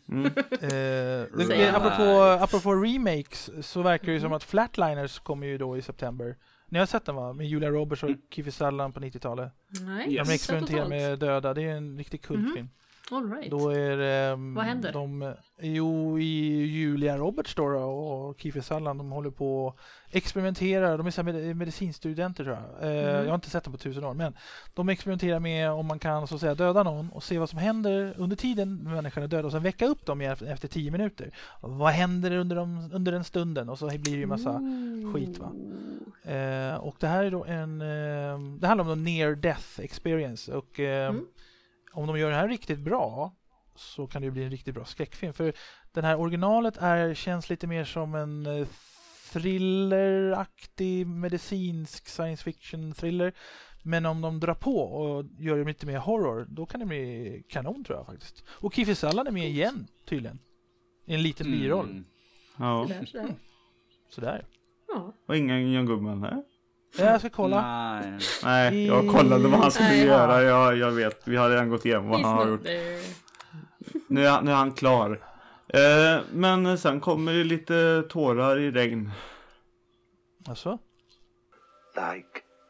Apropå remakes så verkar det ju som att Flatliners kommer ju då i september. Ni har sett den, va? Med Julia Roberts och Kiefer Sutherland på 90-talet. Nej, De experimenterar med döda. Det är en riktig kultfilm. All right. Då är vad händer? I Julia Roberts då och Kiefer Sutherland, de håller på att experimentera. De är så här medicinstudenter, tror jag. Jag har inte sett dem på 1000 år, men de experimenterar med om man kan så att säga döda någon och se vad som händer under tiden människan är död och sen väcka upp dem efter 10 minuter. Vad händer under den stunden? Och så blir det ju massa skit, va? Och det här är då det handlar om en near death experience och om de gör det här riktigt bra så kan det bli en riktigt bra skräckfilm. För den här originalet känns lite mer som en thrilleraktig medicinsk science fiction thriller. Men om de drar på och gör det lite mer horror, då kan det bli kanon, tror jag faktiskt. Och Kiefer Sutherland är med igen, tydligen. I en liten biroll. Ja. Sådär. Ja. Och ingen John Goodman här. Jag ska kolla. Nej, jag kollade vad han skulle göra. Jag vet, vi har redan gått igenom vad han har gjort. Nu är han klar. Men sen kommer det lite tårar i regn. Alltså? Like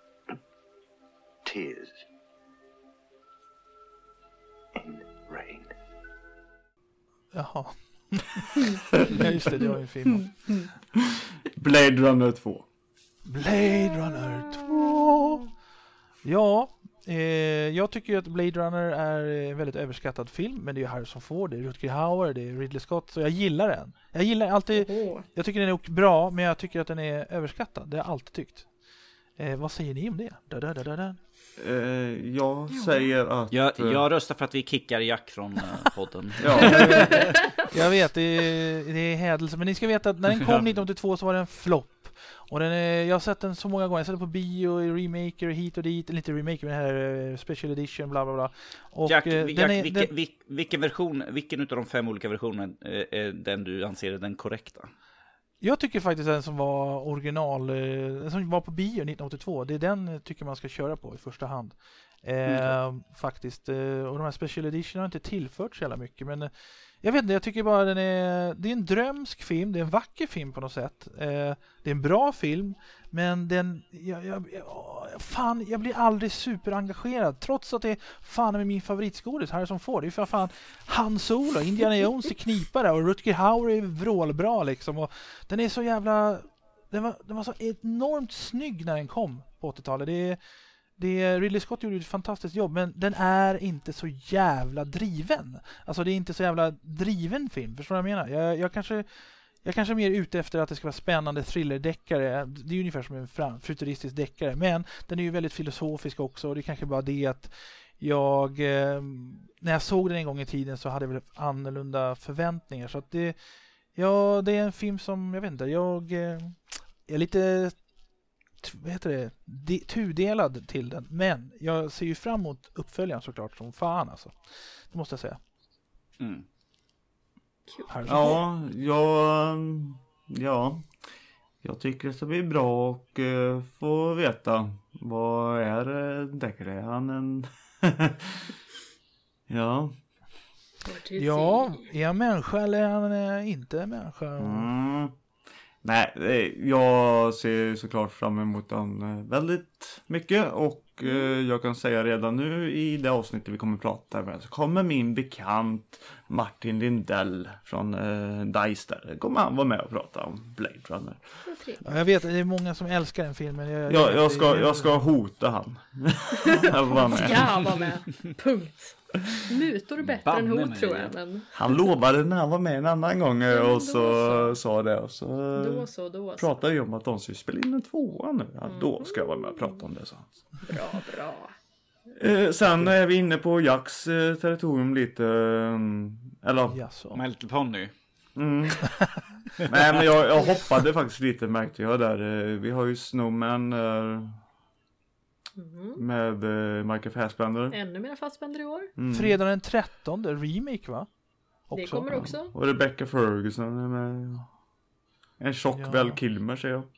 tears in rain. Jaha. Ja, just det var en film. Blade Runner 2. Blade Runner 2. Ja, jag tycker att Blade Runner är en väldigt överskattad film, men det är ju Harrison Ford, det är Rutger Hauer, det är Ridley Scott, så jag gillar den. Jag gillar alltid, jag tycker den är bra, men jag tycker att den är överskattad. Det har jag alltid tyckt. Vad säger ni om det? Jag säger att... Jag röstar för att vi kickar Jack från podden. Ja. Jag vet, det är hädelse. Men ni ska veta att när den kom 1982 så var det en flopp. Och jag har sett den så många gånger. Jag har sett den på bio, i remaker, hit och dit. Eller inte remaker, men den här special edition, bla bla bla. Och, Jack, vilken utav de 5 olika versionerna är den du anser är den korrekta? Jag tycker faktiskt den som var original, som var på bio 1982, det är den tycker man ska köra på i första hand. Faktiskt. Och de här special edition har inte tillfört så jävla mycket, men jag vet inte, jag tycker bara det är en drömsk film, det är en vacker film på något sätt. Det är en bra film, men jag blir aldrig superengagerad, trots att det fan är min favoritskådis Harrison Ford. Det är för fan Han Solo, Indiana Jones är knipare och Rutger Hauer är vrålbra liksom, och den är så jävla den var så enormt snygg när den kom på 80-talet. Ridley Scott gjorde ett fantastiskt jobb, men den är inte så jävla driven. Alltså det är inte så jävla driven film, förstår du vad jag menar? Jag kanske är mer ute efter att det ska vara spännande thriller-deckare. Det är ungefär som en futuristisk deckare, men den är ju väldigt filosofisk också, och det är kanske bara det att när jag såg den en gång i tiden så hade jag väl annorlunda förväntningar, så att det är en film som, jag vet inte, jag är lite tudelad till den, men jag ser ju fram emot uppföljaren såklart som fan, alltså. Det måste jag säga. Jag tycker det ska bli bra och få veta vad är deckare. Han en är han människa eller är han inte människa? Nej, jag ser såklart fram emot den väldigt mycket, och jag kan säga redan nu i det avsnittet vi kommer att prata med så kommer min bekant Martin Lindell från DICE där. Kommer han vara med och prata om Blade Runner. Ja, jag vet, det är många som älskar den filmen. Jag ska hota han. Jag vara med. Punkt. Mutor är bättre än hot, tror jag. Men... Han lovade när han var med en annan gång och så sa det. Och så pratade jag om att de skulle spela in en 2 nu. Ja, då ska jag vara med och prata om det. Så. Bra. Sen är vi inne på Jacks territorium lite. Eller... My Little Pony. Nej, men jag hoppade faktiskt lite, märkte jag där. Vi har ju Snowman med Michael Fassbender. Ännu mer Fassbender i år. Fredag den 13, remake va? Det kommer också. Och Rebecca Ferguson är med. En tjock Val Kilmer, säger jag.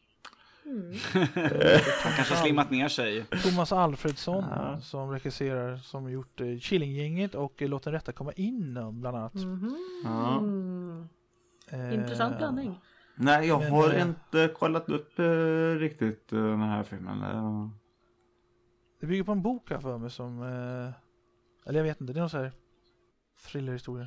Han kanske har slimmat ner sig. Thomas Alfredsson som regisserar, som gjort Killinggänget och Låt den rätta komma in bland annat. Intressant blandning. Nej, jag har inte kollat upp riktigt den här filmen. Det bygger på en bok här för mig som eller jag vet inte, det är någon så här thrillerhistoria.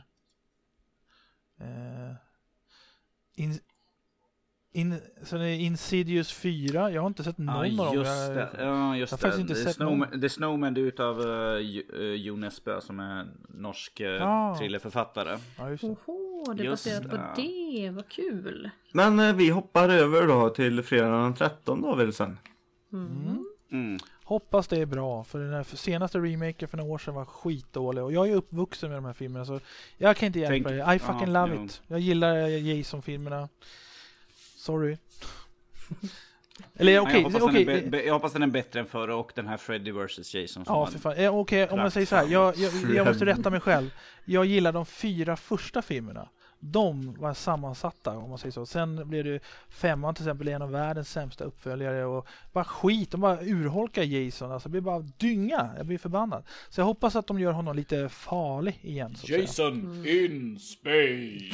Så det är Insidious 4. Jag har inte sett någon av dem. Just det. Ja, just jag har inte sett någon. The Snowman, det är utav Jon Esbø som är norsk thrillerförfattare. Ja, just det. Det är baserat på det. Vad kul. Men vi hoppar över då till fredag den 13 då väl sen. Hoppas det är bra, för den här senaste remaken för några år sedan var skitdålig och jag är uppvuxen med de här filmerna så jag kan inte hjälpa det. I fucking love it. Jag gillar Jason-filmerna. Sorry. Eller jag hoppas den är bättre än förra och den här Freddy vs. Jason. Ja, för fan. Okej, om jag säger så här, jag måste rätta mig själv. Jag gillar de 4 första filmerna. De var sammansatta, om man säger så. Sen blev det 5 till exempel, en av världens sämsta uppföljare och bara skit, de bara urholkar Jason, alltså det blir bara dynga, jag blir förbannad. Så jag hoppas att de gör honom lite farlig igen, så Jason in space.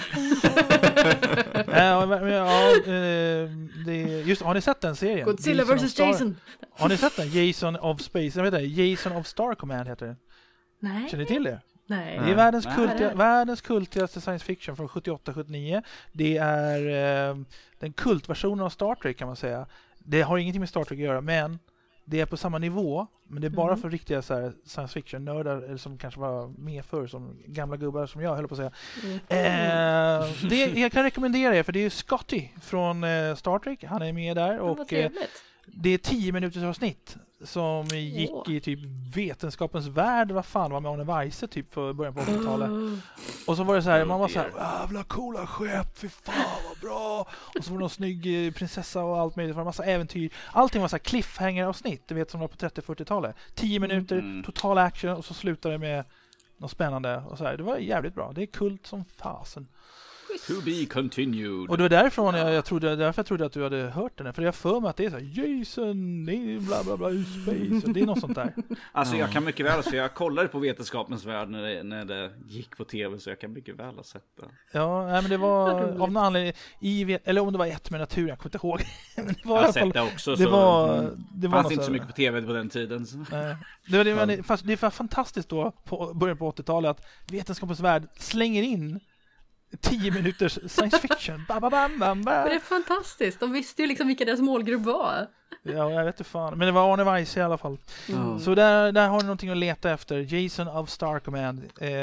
Just, har ni sett den serien? Godzilla vs. Jason. Har ni sett den? Jason of Space, jag vet inte, Jason of Star Command heter det. Nej. Känner ni till det? Nej. Det är världens kultigaste science fiction från 78-79. Det är den kultversionen av Star Trek kan man säga. Det har ingenting med Star Trek att göra, men det är på samma nivå. Men det är bara för riktiga så här, science fiction-nördar som kanske var med förr, som gamla gubbar som jag höll på att säga. Det jag kan rekommendera er, för det är Scotty från Star Trek. Han är med där. Och det är 10 minuters avsnitt som gick i typ vetenskapens värld, vad fan var med Arne Weise typ för början på 80-talet. Och så var det så här, man var så här, jävla coola skepp, fy fan vad bra. Och så var det någon snygg prinsessa och allt möjligt, det var en massa äventyr. Allting var så här cliffhanger-avsnitt, du vet, som var på 30-40-talet. 10 minuter, total action och så slutar det med något spännande och så här. Det var jävligt bra. Det är kult som fasen. To be continued. Och det var därifrån jag trodde att du hade hört den. För jag för mig att det är så här, Jason, bla bla bla, space. Det är något sånt där. Alltså jag kan mycket väl, så jag kollade på Vetenskapens värld när det gick på tv, så jag kan mycket väl ha sett det. Ja, men det var av någon anledning eller om det var ett med natur, jag kommer inte ihåg. Men det var jag har sett det också. Det fanns inte så mycket på tv på den tiden. Så. Det var fantastiskt då, på början på 80-talet, att Vetenskapens värld slänger in 10 minuters science fiction. Men det är fantastiskt. De visste ju liksom vilka deras målgrupp var. Ja, jag vet inte fan. Men det var Arne Weise i alla fall. Så där har ni någonting att leta efter. Jason of Star Command.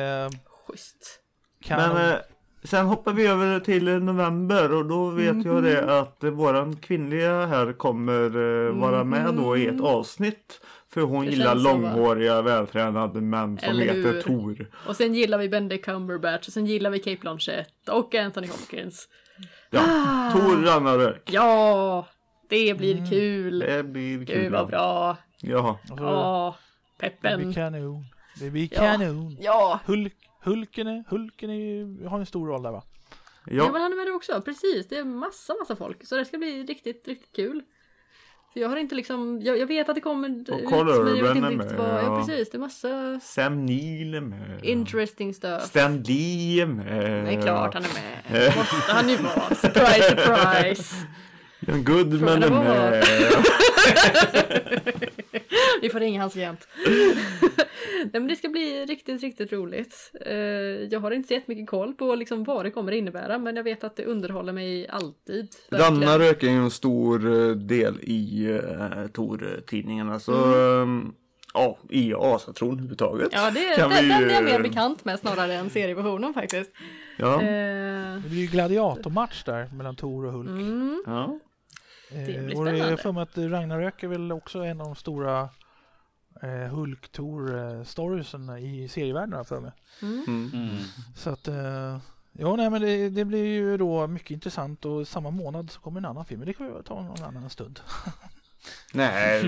Schysst. Men sen hoppar vi över till november. Och då vet jag det att våran kvinnliga här kommer vara med då i ett avsnitt. För hon gillar långhåriga, vältränade män som heter Thor. Och sen gillar vi Benedict Cumberbatch. Och sen gillar vi Cate Blanchett. Och Anthony Hopkins. Ja, Thor Ragnarök. Ja, det blir kul. Det blir kul. Gud vad bra. Ja. Peppen. Det blir kanon. Ja. Hulken har en stor roll där, va? Ja, men han är med det också. Precis, det är massa folk. Så det ska bli riktigt, riktigt kul. För jag har inte liksom, jag vet att det kommer ut, men jag vet inte riktigt vad. Ja, precis, det är massa Sam Neill är med. Interesting stuff. Stan Lee är med. Det är klart han är med. Måste han ju vara. Surprise. John Goodman är med. Vi får ringa hans agent. Nej, men det ska bli riktigt, riktigt roligt. Jag har inte så jättemycket koll på liksom vad det kommer innebära, men jag vet att det underhåller mig alltid. Ragnarök är ju en stor del i Tor-tidningarna, så i Asatron överhuvudtaget. Ja, den är jag mer bekant med snarare än serieversionen faktiskt. Ja. Det blir ju gladiatormatch där mellan Tor och Hulk. Ja. Det blir spännande. Jag får mig att Ragnarök är väl också en av de stora Hulk-Thor-storiesen i serievärlden för mig. Så att men det blir ju då mycket intressant, och samma månad så kommer en annan film, men det kan vi ta någon annan stund. Nej,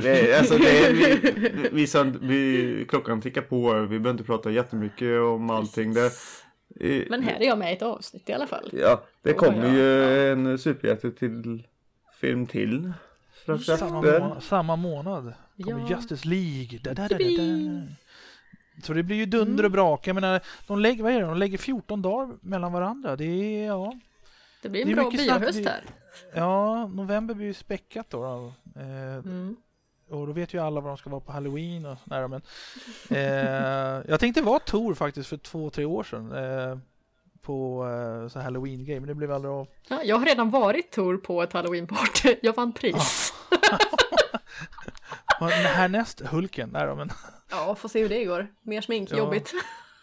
klockan tickar på, vi behöver inte prata jättemycket om allting. Men här är jag med i ett avsnitt i alla fall. Ja, det kommer ju en superhjälte till film till. Samma månad kommer Justice League. Så det blir ju dunder och brak. Jag menar, de lägger 14 dagar mellan varandra. Det blir en bra biohöst här. Ja, november blir ju späckat då. Och då vet ju alla vad de ska vara på Halloween och sådär. Men jag tänkte vara Thor faktiskt för 2-3 år sedan. På så Halloween-game, men det blev aldrig av. Ja, jag har redan varit Thor på ett Halloween-party. Jag vann pris. Härnäst Hulken. Men... Ja, får se hur det går. Mer smink, jobbigt.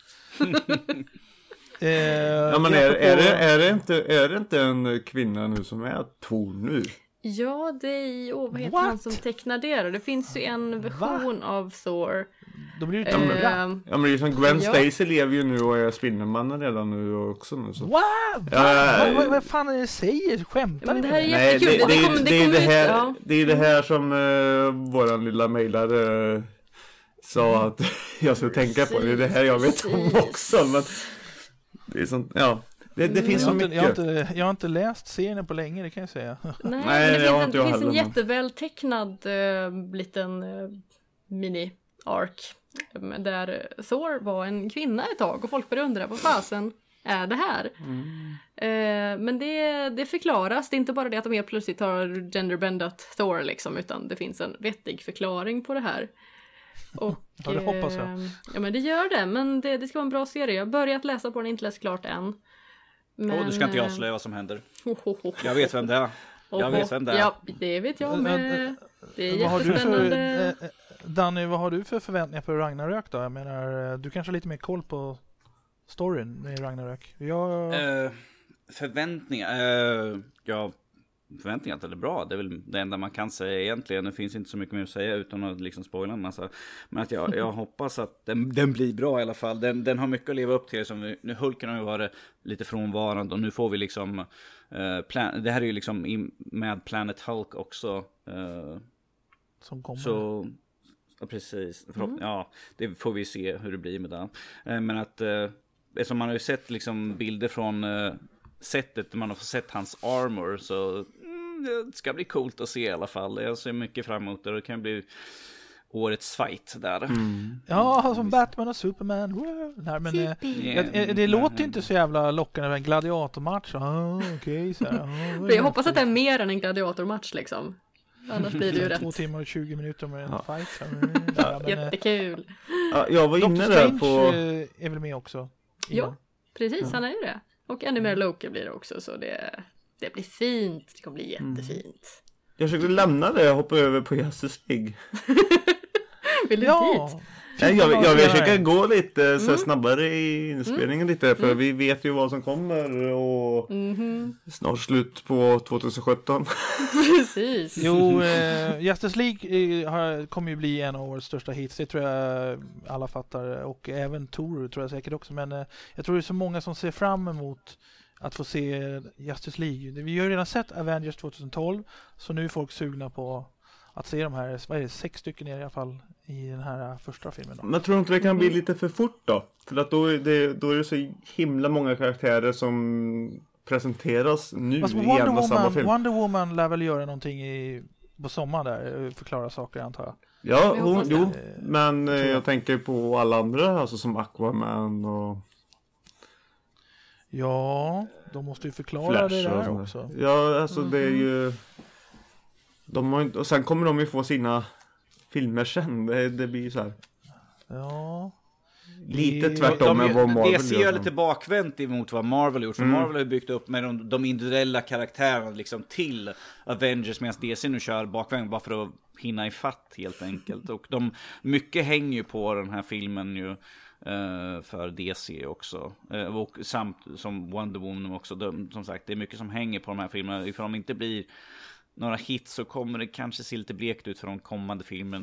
Men är det inte en kvinna nu som är Thor nu? Ja, det är vad heter han som tecknar det då? Det finns ju en version av Thor. Då blir det ja, men det är som Gwen Stacy lever ju nu och är Spindelmannen redan nu också nu, så. Vad fan är det säger? Skämtar det här är jättekul. Det är det här som våran lilla mejlare sa att jag skulle tänka på. Det är det här jag vet om också, men det är sånt, det finns så mycket. Jag har inte läst serien på länge, det kan jag säga. Nej, det finns en jättevältecknad liten mini-ark där Thor var en kvinna ett tag och folk började undra vad fasen är det här. Men det förklaras. Det är inte bara det att de helt plötsligt har genderbendat Thor liksom, utan det finns en vettig förklaring på det här. Och, ja, det hoppas jag. Ja, men det gör det. Men det ska vara en bra serie. Jag har börjat läsa på den, inte läst klart än. Men... du ska inte avslöja vad som händer. Jag vet vem det är. Ja, det vet jag med. Det är jättespännande. Danny, vad har du för förväntningar på Ragnarök då? Jag menar, du kanske har lite mer koll på storyn med Ragnarök. Förväntningar att det är bra. Det är väl det enda man kan säga egentligen. Det finns inte så mycket mer att säga utan att liksom spoila en massa. Men att jag hoppas att den blir bra i alla fall. Den har mycket att leva upp till. Som nu Hulken har ju varit lite frånvarande och nu får vi liksom det här är ju liksom med Planet Hulk också. Som kommer. Så ja, precis. Ja, det får vi se hur det blir med det. Men att eftersom man har ju sett liksom bilder från sättet man har fått sett hans armor, så det ska bli coolt att se i alla fall. Jag ser mycket fram emot det. Det kan bli årets fight där. Ja, som Batman och Superman. Nej, men det låter inte så jävla lockande med en gladiatormatch. Jag hoppas att det är mer än en gladiatormatch liksom. Annars blir det ju rätt. 2 timmar och 20 minuter med en fight. Jättekul. Ja, jag var inne Dr. där Strange på... är väl med också. Ja, precis. Han är ju det. Och ännu mer Loki blir det också. Så det blir fint. Det kommer bli jättefint. Jag försökte lämna det och hoppa över på Justice League. Vill du dit? Nej, jag försöker gå lite så snabbare i inspelningen lite. För vi vet ju vad som kommer. Och snart slut på 2017. Precis. Jo, Justice League kommer ju bli en av årets största hits. Det tror jag alla fattar. Och även Thor tror jag säkert också. Men jag tror det är så många som ser fram emot att få se Justice League. Vi har ju redan sett Avengers 2012. Så nu är folk sugna på att se de här, vad är det, 6 stycken i alla fall i den här första filmen då. Men tror du inte det kan bli lite för fort då? För att då är det så himla många karaktärer som presenteras nu alltså, i en och samma film. Wonder Woman lär väl göra någonting på sommaren där, förklara saker antar jag. Ja, men jag tänker på alla andra, alltså som Aquaman och... Ja, de måste ju förklara Flash det där också. Ja, alltså det är ju... Och sen kommer de ju få sina filmer sen. Det blir ju så här. Ja. Lite tvärtom än vad Marvel det ser jag lite bakvänt emot vad Marvel gjort. För Marvel har ju byggt upp med de individuella karaktärerna liksom till Avengers, medan DC nu kör bakvänt bara för att hinna i fatt helt enkelt. Och mycket hänger ju på den här filmen ju. För DC också och samt som Wonder Woman också. Som sagt, det är mycket som hänger på de här filmerna. Ifall de inte blir några hits så kommer det kanske se lite blekt ut för de kommande filmerna.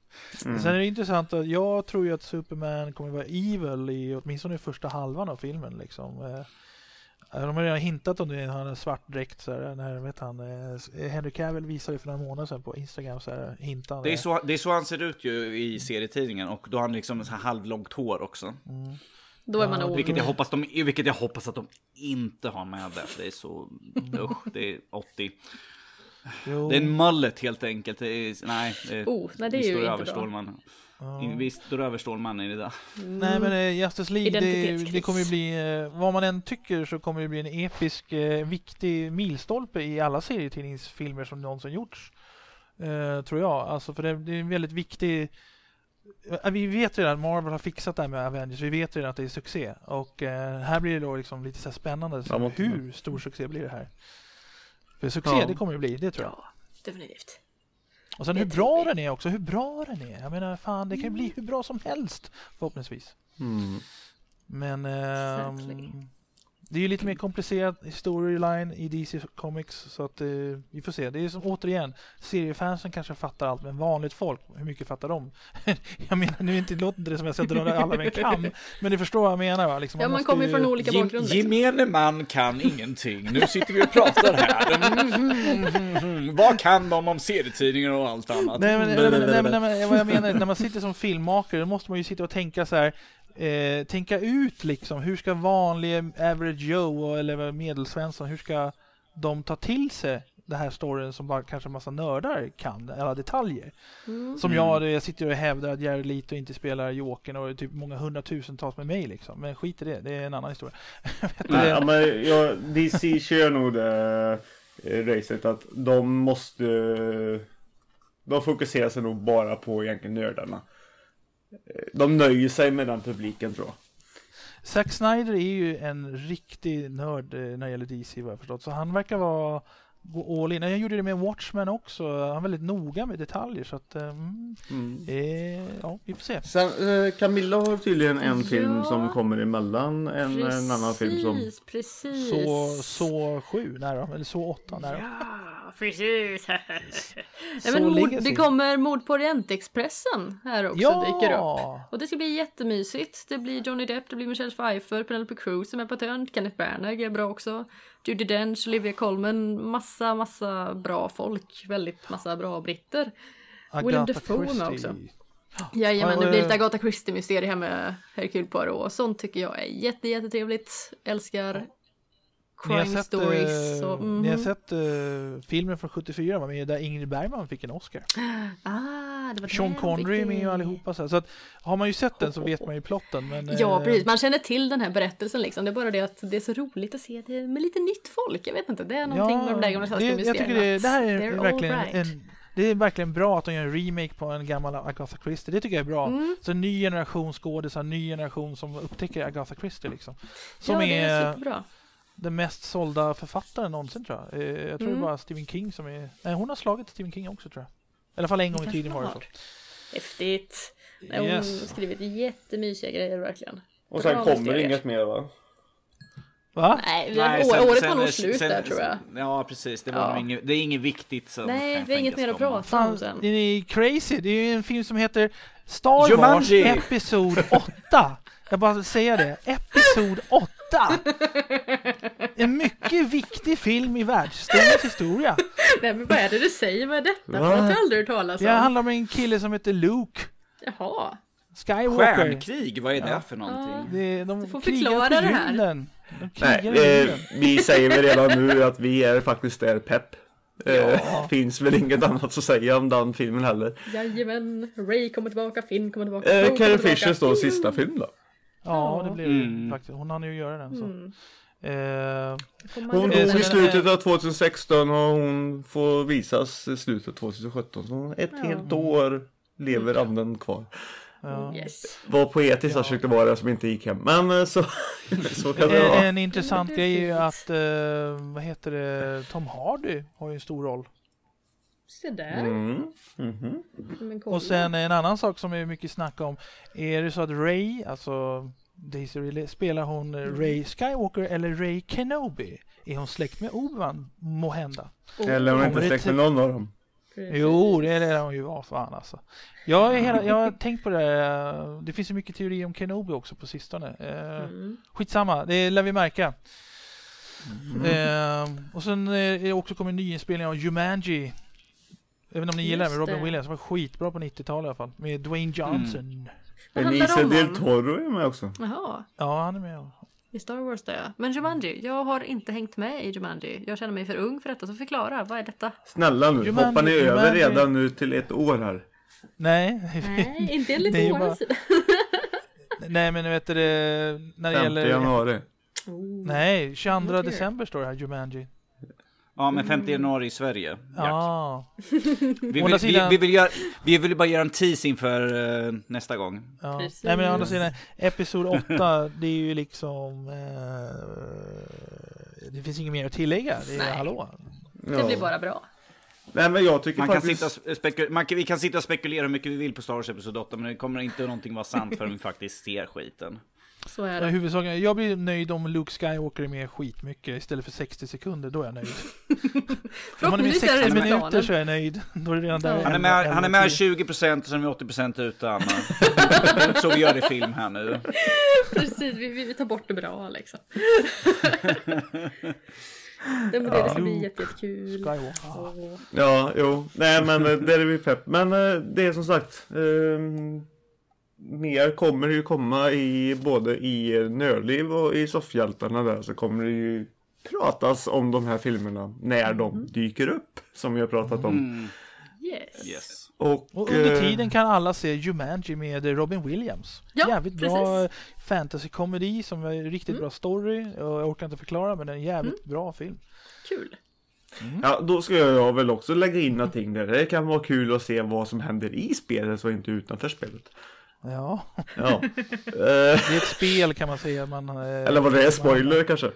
Sen är det intressant att jag tror ju att Superman kommer vara evil i åtminstone i första halvan av filmen liksom. De har redan hintat om det, han har en svart dräkt så här, när vet han Henry Cavill visade ju för några månader sedan på Instagram så här, hintan. Det är så han ser ut ju i serietidningen, och då har han liksom så här halvlångt hår också. Då är man orolig. Vilket jag hoppas att de inte har med det, för det är så det är 80. Jo. Det är en mullet helt enkelt. Det är ju inte bra. Visst, då över Stålman i det där. Nej, men Justice League, det kommer ju bli, vad man än tycker så kommer det bli en episk, viktig milstolpe i alla serietidningsfilmer som någonsin gjorts. Tror jag. Alltså, för det är en väldigt viktig... Vi vet redan att Marvel har fixat det här med Avengers. Vi vet redan att det är succé. Och här blir det då liksom lite så här spännande. Så hur stor succé blir det här? För succé, det kommer det bli, det tror jag. Ja, definitivt. Och sen hur bra den är också, Jag menar, fan, det kan ju bli hur bra som helst, förhoppningsvis. Men det är ju lite mer komplicerad storyline i DC Comics, så att vi får se. Det är som återigen, seriefansen kanske fattar allt, men vanligt folk, hur mycket fattar de? Jag menar, nu inte låter det som jag ska dra alla med en kam, men du förstår vad jag menar, va? Liksom, man kommer ju från olika bakgrunder. Gemene man kan ingenting. Nu sitter vi och pratar här. Vad kan de om serietidningar och allt annat? Nej, men vad jag menar, när man sitter som filmmakare, då måste man ju sitta och tänka så här. Tänka ut liksom, hur ska vanliga average Joe eller medelsvensson, hur ska de ta till sig det här storyn som bara kanske en massa nördar kan, alla detaljer. Som jag sitter och hävdar att Jared Leto inte spelar Jokern och typ många hundratusentals med mig liksom. Men skit i det är en annan historia. Nej, men DC kör nog det racet att de fokuserar sig nog bara på egentligen nördarna. De nöjer sig med den publiken, tror jag. Zack Snyder är ju en riktig nörd när det gäller DC, vad jag förstått. Så han verkar gå all in. Jag gjorde det med Watchmen också. Han är väldigt noga med detaljer. Så att, vi får se. Sen, Camilla har tydligen en film som kommer emellan en annan film som... Precis. Så 7 nära, eller så 8 nära. Ja, precis. Det kommer Mord på Orientexpressen här också, dyker upp. Och det ska bli jättemysigt. Det blir Johnny Depp, det blir Michelle Pfeiffer, Penelope Cruz som är på törn, Kenneth Branagh är bra också, Judi Dench, Olivia Colman, massa bra folk, väldigt massa bra britter. Willem Dafoe med också. Jajamän, det blir lite Agatha Christie-mysterie här med Hercule Poirot, och sånt tycker jag är jättetrevligt. Älskar crime stories. Ni har sett filmen från 74 var med, där Ingrid Bergman fick en Oscar. Det var Sean Connery är med och allihopa. Så att, har man ju sett den så vet man ju plotten. Men, ja, precis. Man känner till den här berättelsen liksom. Det är bara det att det är så roligt att se det med lite nytt folk. Jag vet inte, det är någonting med de där gamla svenska mysterierna. Jag tycker det här är verkligen det är verkligen bra att de gör en remake på en gammal Agatha Christie. Det tycker jag är bra. Så en ny generation skådespelare, en ny generation som upptäcker Agatha Christie liksom. Som det är superbra. Den mest sålda författaren någonsin, tror jag. Jag tror det är bara Stephen King som är... Nej, hon har slagit Stephen King också, tror jag. I alla fall en gång i tiden var det så. Häftigt. Hon har skrivit jättemysiga grejer, verkligen. Och sen kommer det inget mer, va? Va? Nej, året var nog slut där, tror jag. Ja, precis. Det är inget viktigt. Så nej, det är inget mer att prata om sen. Det är crazy. Det är ju en film som heter Star Wars Episod 8. Jag bara säger det. Episod 8. En mycket viktig film i världshistoriens historia. Nej, men vad är det du säger med detta? Det har jag aldrig hört talas om. Det handlar om en kille som heter Luke. Jaha. Skywalker. Stjärnkrig, vad är det för någonting? Du får förklara det här. Vi säger väl redan nu att vi är faktiskt pepp. Finns väl inget annat att säga om den filmen heller. Jajamän, Ray kommer tillbaka, Finn kommer tillbaka. Carrie Fishers då, sista film då. Ja, det blir faktiskt. Hon hann ju göra den så. Hon dog i slutet av 2016 och hon får visas i slutet av 2017. Så ett helt år lever anden kvar. Var poetiskt jag försökte vara som inte gick hem. Men så kan det vara. En intressant grej är ju att vad heter det, Tom Hardy har ju en stor roll. Se där. Och sen en annan sak som är mycket snack om, är det så att Ray, alltså Daisy, spelar hon Ray Skywalker eller Ray Kenobi? Är hon släkt med Obi-Wan, måhända? Eller hon är inte släkt med någon av dem. Jo, det är de ju. Vad fan alltså. Jag har tänkt på det. Det finns ju mycket teori om Kenobi också på sistone. Skitsamma, det lär vi märka. Och sen är det också kommit en nyinspelning av Jumanji. Även om ni gillar det med Robin Williams, som var skitbra på 90-talet i alla fall. Med Dwayne Johnson. Benicio del Toro är med också. Jaha. Ja, han är med. I Star Wars där. Men Jumanji, jag har inte hängt med i Jumanji. Jag känner mig för ung för detta, så förklara, vad är detta? Snälla nu, hoppar ni över redan nu till 1 år här? Nej, inte en liten år sedan. Nej, men vet du det, när det 5 gäller januari. Nej, 22 december står det här, Jumanji. Ja, men 5 januari i Sverige. Ja. Vi vill bara göra en tease inför nästa gång. Ja. Nej, men å andra sidan, episod 8, det är ju liksom det finns inget mer att tillägga. Det är hallå. Det blir bara bra. Nej, men jag tycker vi kan sitta och spekulera hur mycket vi vill på Star Wars episod 8, men det kommer inte någonting vara sant förrän vi faktiskt ser skiten. Så är det. Huvudsaken, jag blir nöjd om Luke Skywalker är med skitmycket istället för 60 sekunder, då är jag nöjd. Om man är med 60 minuter så är jag nöjd. Då är det redan där. Han är med 20% och sen är 80% utan. Det är inte så vi gör det i film här nu. Precis, vi tar bort det bra liksom. Det ska bli jättekul. Ja, jo. Nej, men det är vi pepp. Men det är som sagt... mer kommer ju komma i både i Nördliv och i Soffhjältarna där, så kommer det ju pratas om de här filmerna när de dyker upp, som vi har pratat om. Yes. Och under tiden kan alla se Jumanji med Robin Williams. Jävligt bra fantasy-komedi som är riktigt bra story. Jag orkar inte förklara, men det är en jävligt bra film. Kul. Ja, då ska jag väl också lägga in någonting där. Det kan vara kul att se vad som händer i spelet och inte utanför spelet. Ja. Det är ett spel kan man säga. Eller vad det är, spoiler kanske?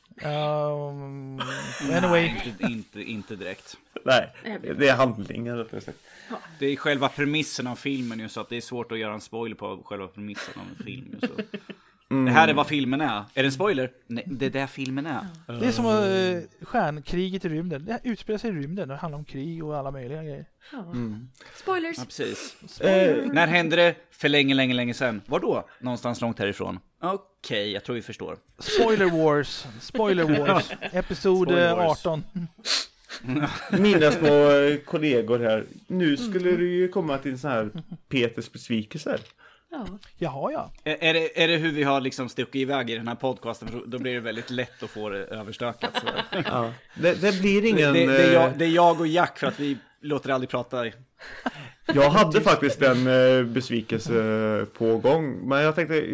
Anyway. Inte direkt. Nej, det är handlingar. Det är själva premissen av filmen ju, så att det är svårt att göra en spoiler på själva premissen av en film. Så. Det här är vad filmen är. Är det en spoiler? Nej, det är där filmen är. Det är som stjärnkriget i rymden. Det utspelar sig i rymden. Det handlar om krig och alla möjliga grejer. Spoilers. Ja, precis. När hände det? För länge sedan. Var då? Någonstans långt härifrån. Okej, jag tror vi förstår. Spoiler Wars. Episod 18. Mina små kollegor här. Nu skulle det ju komma till så här Peters besvikelser. Jaha, ja. Är det hur vi har liksom stuckit iväg i den här podcasten? Då blir det väldigt lätt att få det överstökat. Så. Ja, det blir ingen... Det är jag och Jack, för att vi låter aldrig prata. Jag hade faktiskt en besvikelse på gång. Men jag tänkte,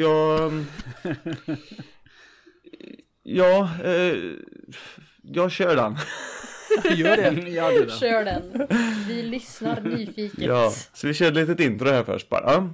jag kör den. Gör det. Kör den. Vi lyssnar nyfiket. Ja, så vi kör lite intro här först bara.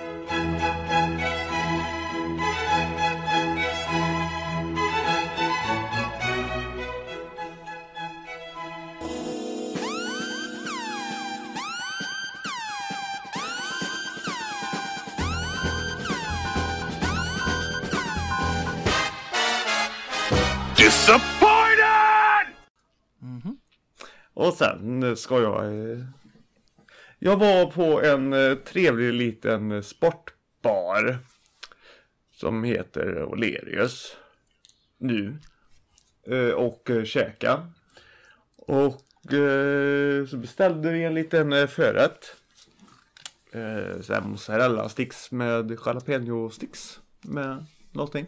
Disappointed! Och sen ska jag var på en trevlig liten sportbar som heter O'Learys nu och käka. Och så beställde vi en liten förrätt. Så här mozzarella sticks med jalapeno sticks med någonting.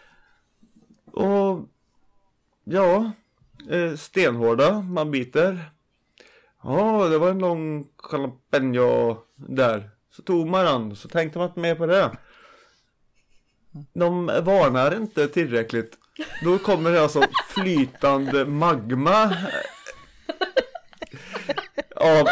Och ja, stenhårda, man biter. Ja, det var en lång jalapeno där. Så tog man den, så tänkte man inte mer på det. De varnar inte tillräckligt. Då kommer det alltså flytande magma av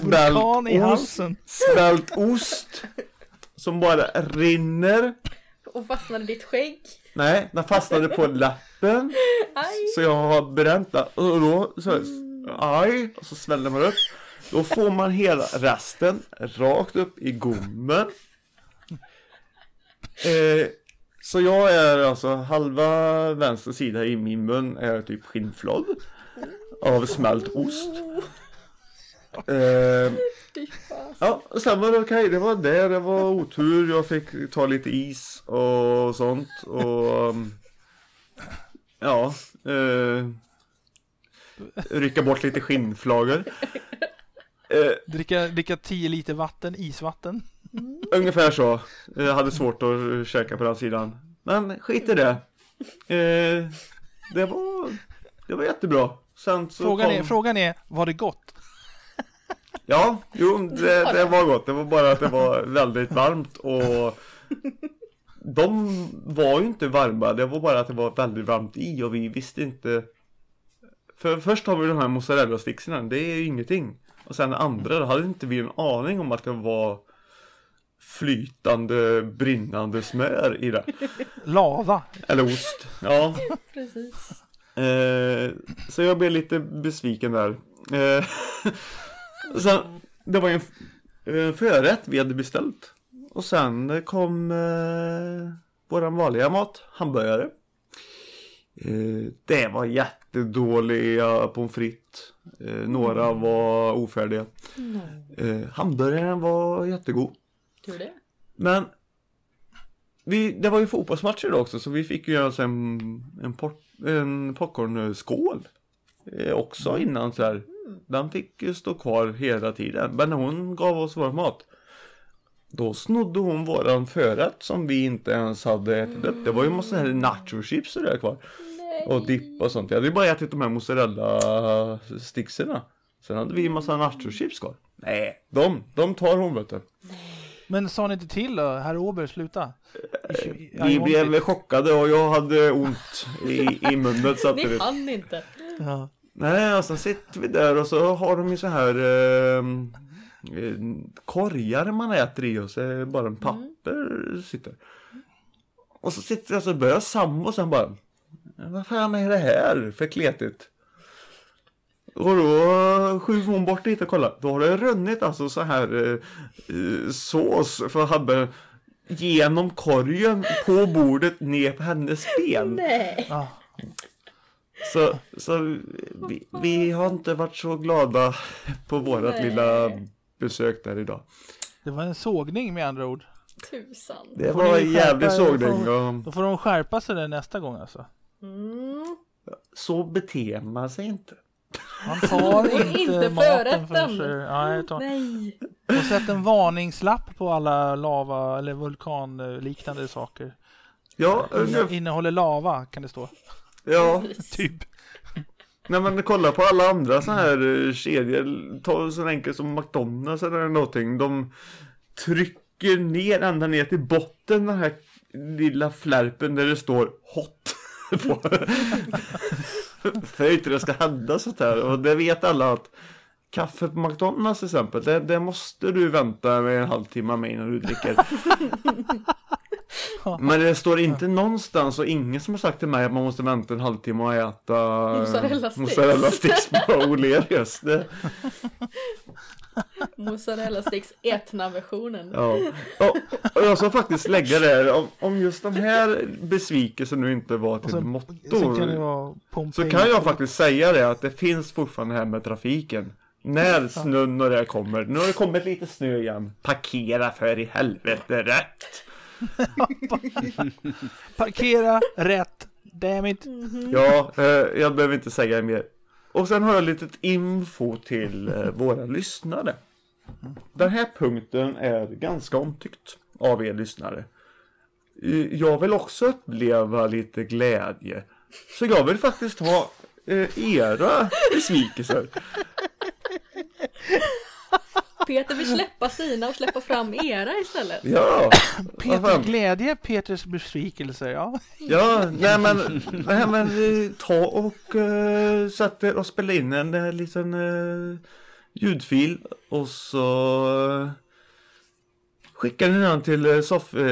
smält ost som bara rinner. Och fastnade ditt skägg? Nej, den fastnade på lappen. Så jag har bränt det. Och då så och så sväller man upp. Då får man hela resten rakt upp i gommen. Så jag är alltså halva vänster sida i min mun är typ skinnflådd av smält ost. Ja, och sen var det okej. Det var otur. Jag fick ta lite is och sånt. Och rycka bort lite skinnflagor. Dricka 10 liter vatten, isvatten. Ungefär så. Jag hade svårt att käka på den sidan. Men skit i det. Det var jättebra. Sen så frågan är, var det gott? Ja, det var gott. Det var bara att det var väldigt varmt. Och de var ju inte varma. Det var bara att det var väldigt varmt i. Och vi visste inte. För först har vi de här mozzarella-stickserna. Det är ju ingenting. Och sen det andra, då hade inte vi en aning om att det var flytande, brinnande smör i det. Lava. Eller ost. Ja. Precis. Så jag blev lite besviken där. Sen, det var ju en förrätt vi hade beställt. Och sen kom våran vanliga mat, hamburgare. Det var jättedåliga pommes frites. Några var ofärdiga. Hamburgaren var jättegod. Tur det. Men det var ju fotbollsmatcher då också, så vi fick ju alltså en popcornskål också innan så här. Den fick ju stå kvar hela tiden. Men när hon gav oss vår mat, då snodde hon våran förrätt som vi inte ens hade ätit upp. Det var ju en massa här nacho-chips där kvar. Nej. Och dipp och sånt. Jag hade ju bara ätit de här mozzarella-stickserna. Sen hade vi en massa nacho-chips kvar. Nej, de tar hon, vet du. Men sa ni inte till då? Herr Åberg, sluta. Vi blev chockade och jag hade ont i munnen. Så att ni hann inte. Ja. Nej, och så sitter vi där och så har de ju så här korgar man äter i och så är bara en papper sitter. Och så sitter jag så börjar samma och sen bara, vad fan är det här för kletigt? Och då skjuter hon bort lite och kollar. Då har det runnit alltså så här sås för hamburgaren genom korgen på bordet ner på hennes ben. Nej. Så vi har inte varit så glada på vårat lilla besök där idag. Det var en sågning med andra ord. Tusan. Det var en jävlig sågning. Då får de skärpa sig där nästa gång alltså. Så beter man sig inte. Man tar inte maten för sig. Nej. Och sätt en varningslapp på alla lava eller vulkanliknande saker. Ja, innehåller lava kan det stå. Ja, typ. När man kollar på alla andra så här kedjor, ta så enkelt som McDonald's eller någonting, de trycker ner ända ner till botten den här lilla flärpen där det står hot på. För inte det ska hända sånt här. Och det vet alla att kaffe på McDonald's till exempel, det måste du vänta med en halvtimme med innan du dricker. Men det står inte någonstans och ingen som har sagt till mig att man måste vänta en halvtimme och äta mozzarella sticks på O'Learys. Mozzarella sticks Etna-versionen. Ja. Och jag ska faktiskt lägga det om just den här besvikelsen nu inte var till motto. Så kan jag faktiskt säga det att det finns fortfarande här med trafiken. När snön och det kommer. Nu har det kommit lite snö igen. Parkera för i helvete rätt. Parkera rätt. Damn it. Ja, jag behöver inte säga mer. Och sen har jag lite info till våra lyssnare. Den här punkten är ganska omtyckt av er lyssnare. Jag vill också uppleva lite glädje. Så jag vill faktiskt ha era besvikelser. Peter vill släppa sina och släppa fram era istället. Ja. Peters glädje, Peters besvikelser, ja. Ja, nej men ta och sätt er och spela in en liten ljudfil och så skickar ni den till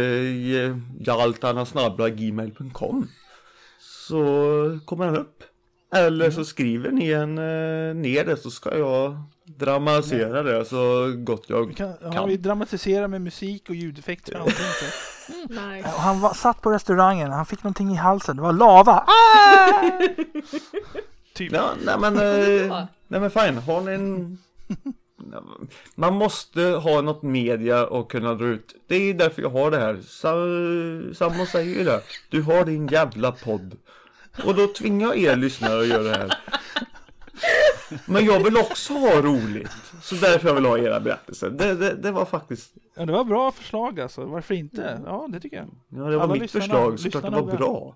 soffjaltarna@gmail.com så kommer den upp. Eller så skriver ni ner det så ska jag dramatisera det så gott jag kan. Ja, vi dramatiserar med musik och ljudeffekter och allting. Nice. Och han satt på restaurangen, han fick någonting i halsen, det var lava. Typ. Ja, nej men fine. Har ni Man måste ha något media och kunna dra ut. Det är därför jag har det här. Samma säger ju det. Du har din jävla podd. Och då tvingar jag er lyssnare att göra det här. Men jag vill också ha roligt. Så därför jag vill ha era berättelser. Det var faktiskt... Ja, det var bra förslag alltså. Varför inte? Ja, det tycker jag. Ja, det var alla mitt förslag. Så klart det var bra.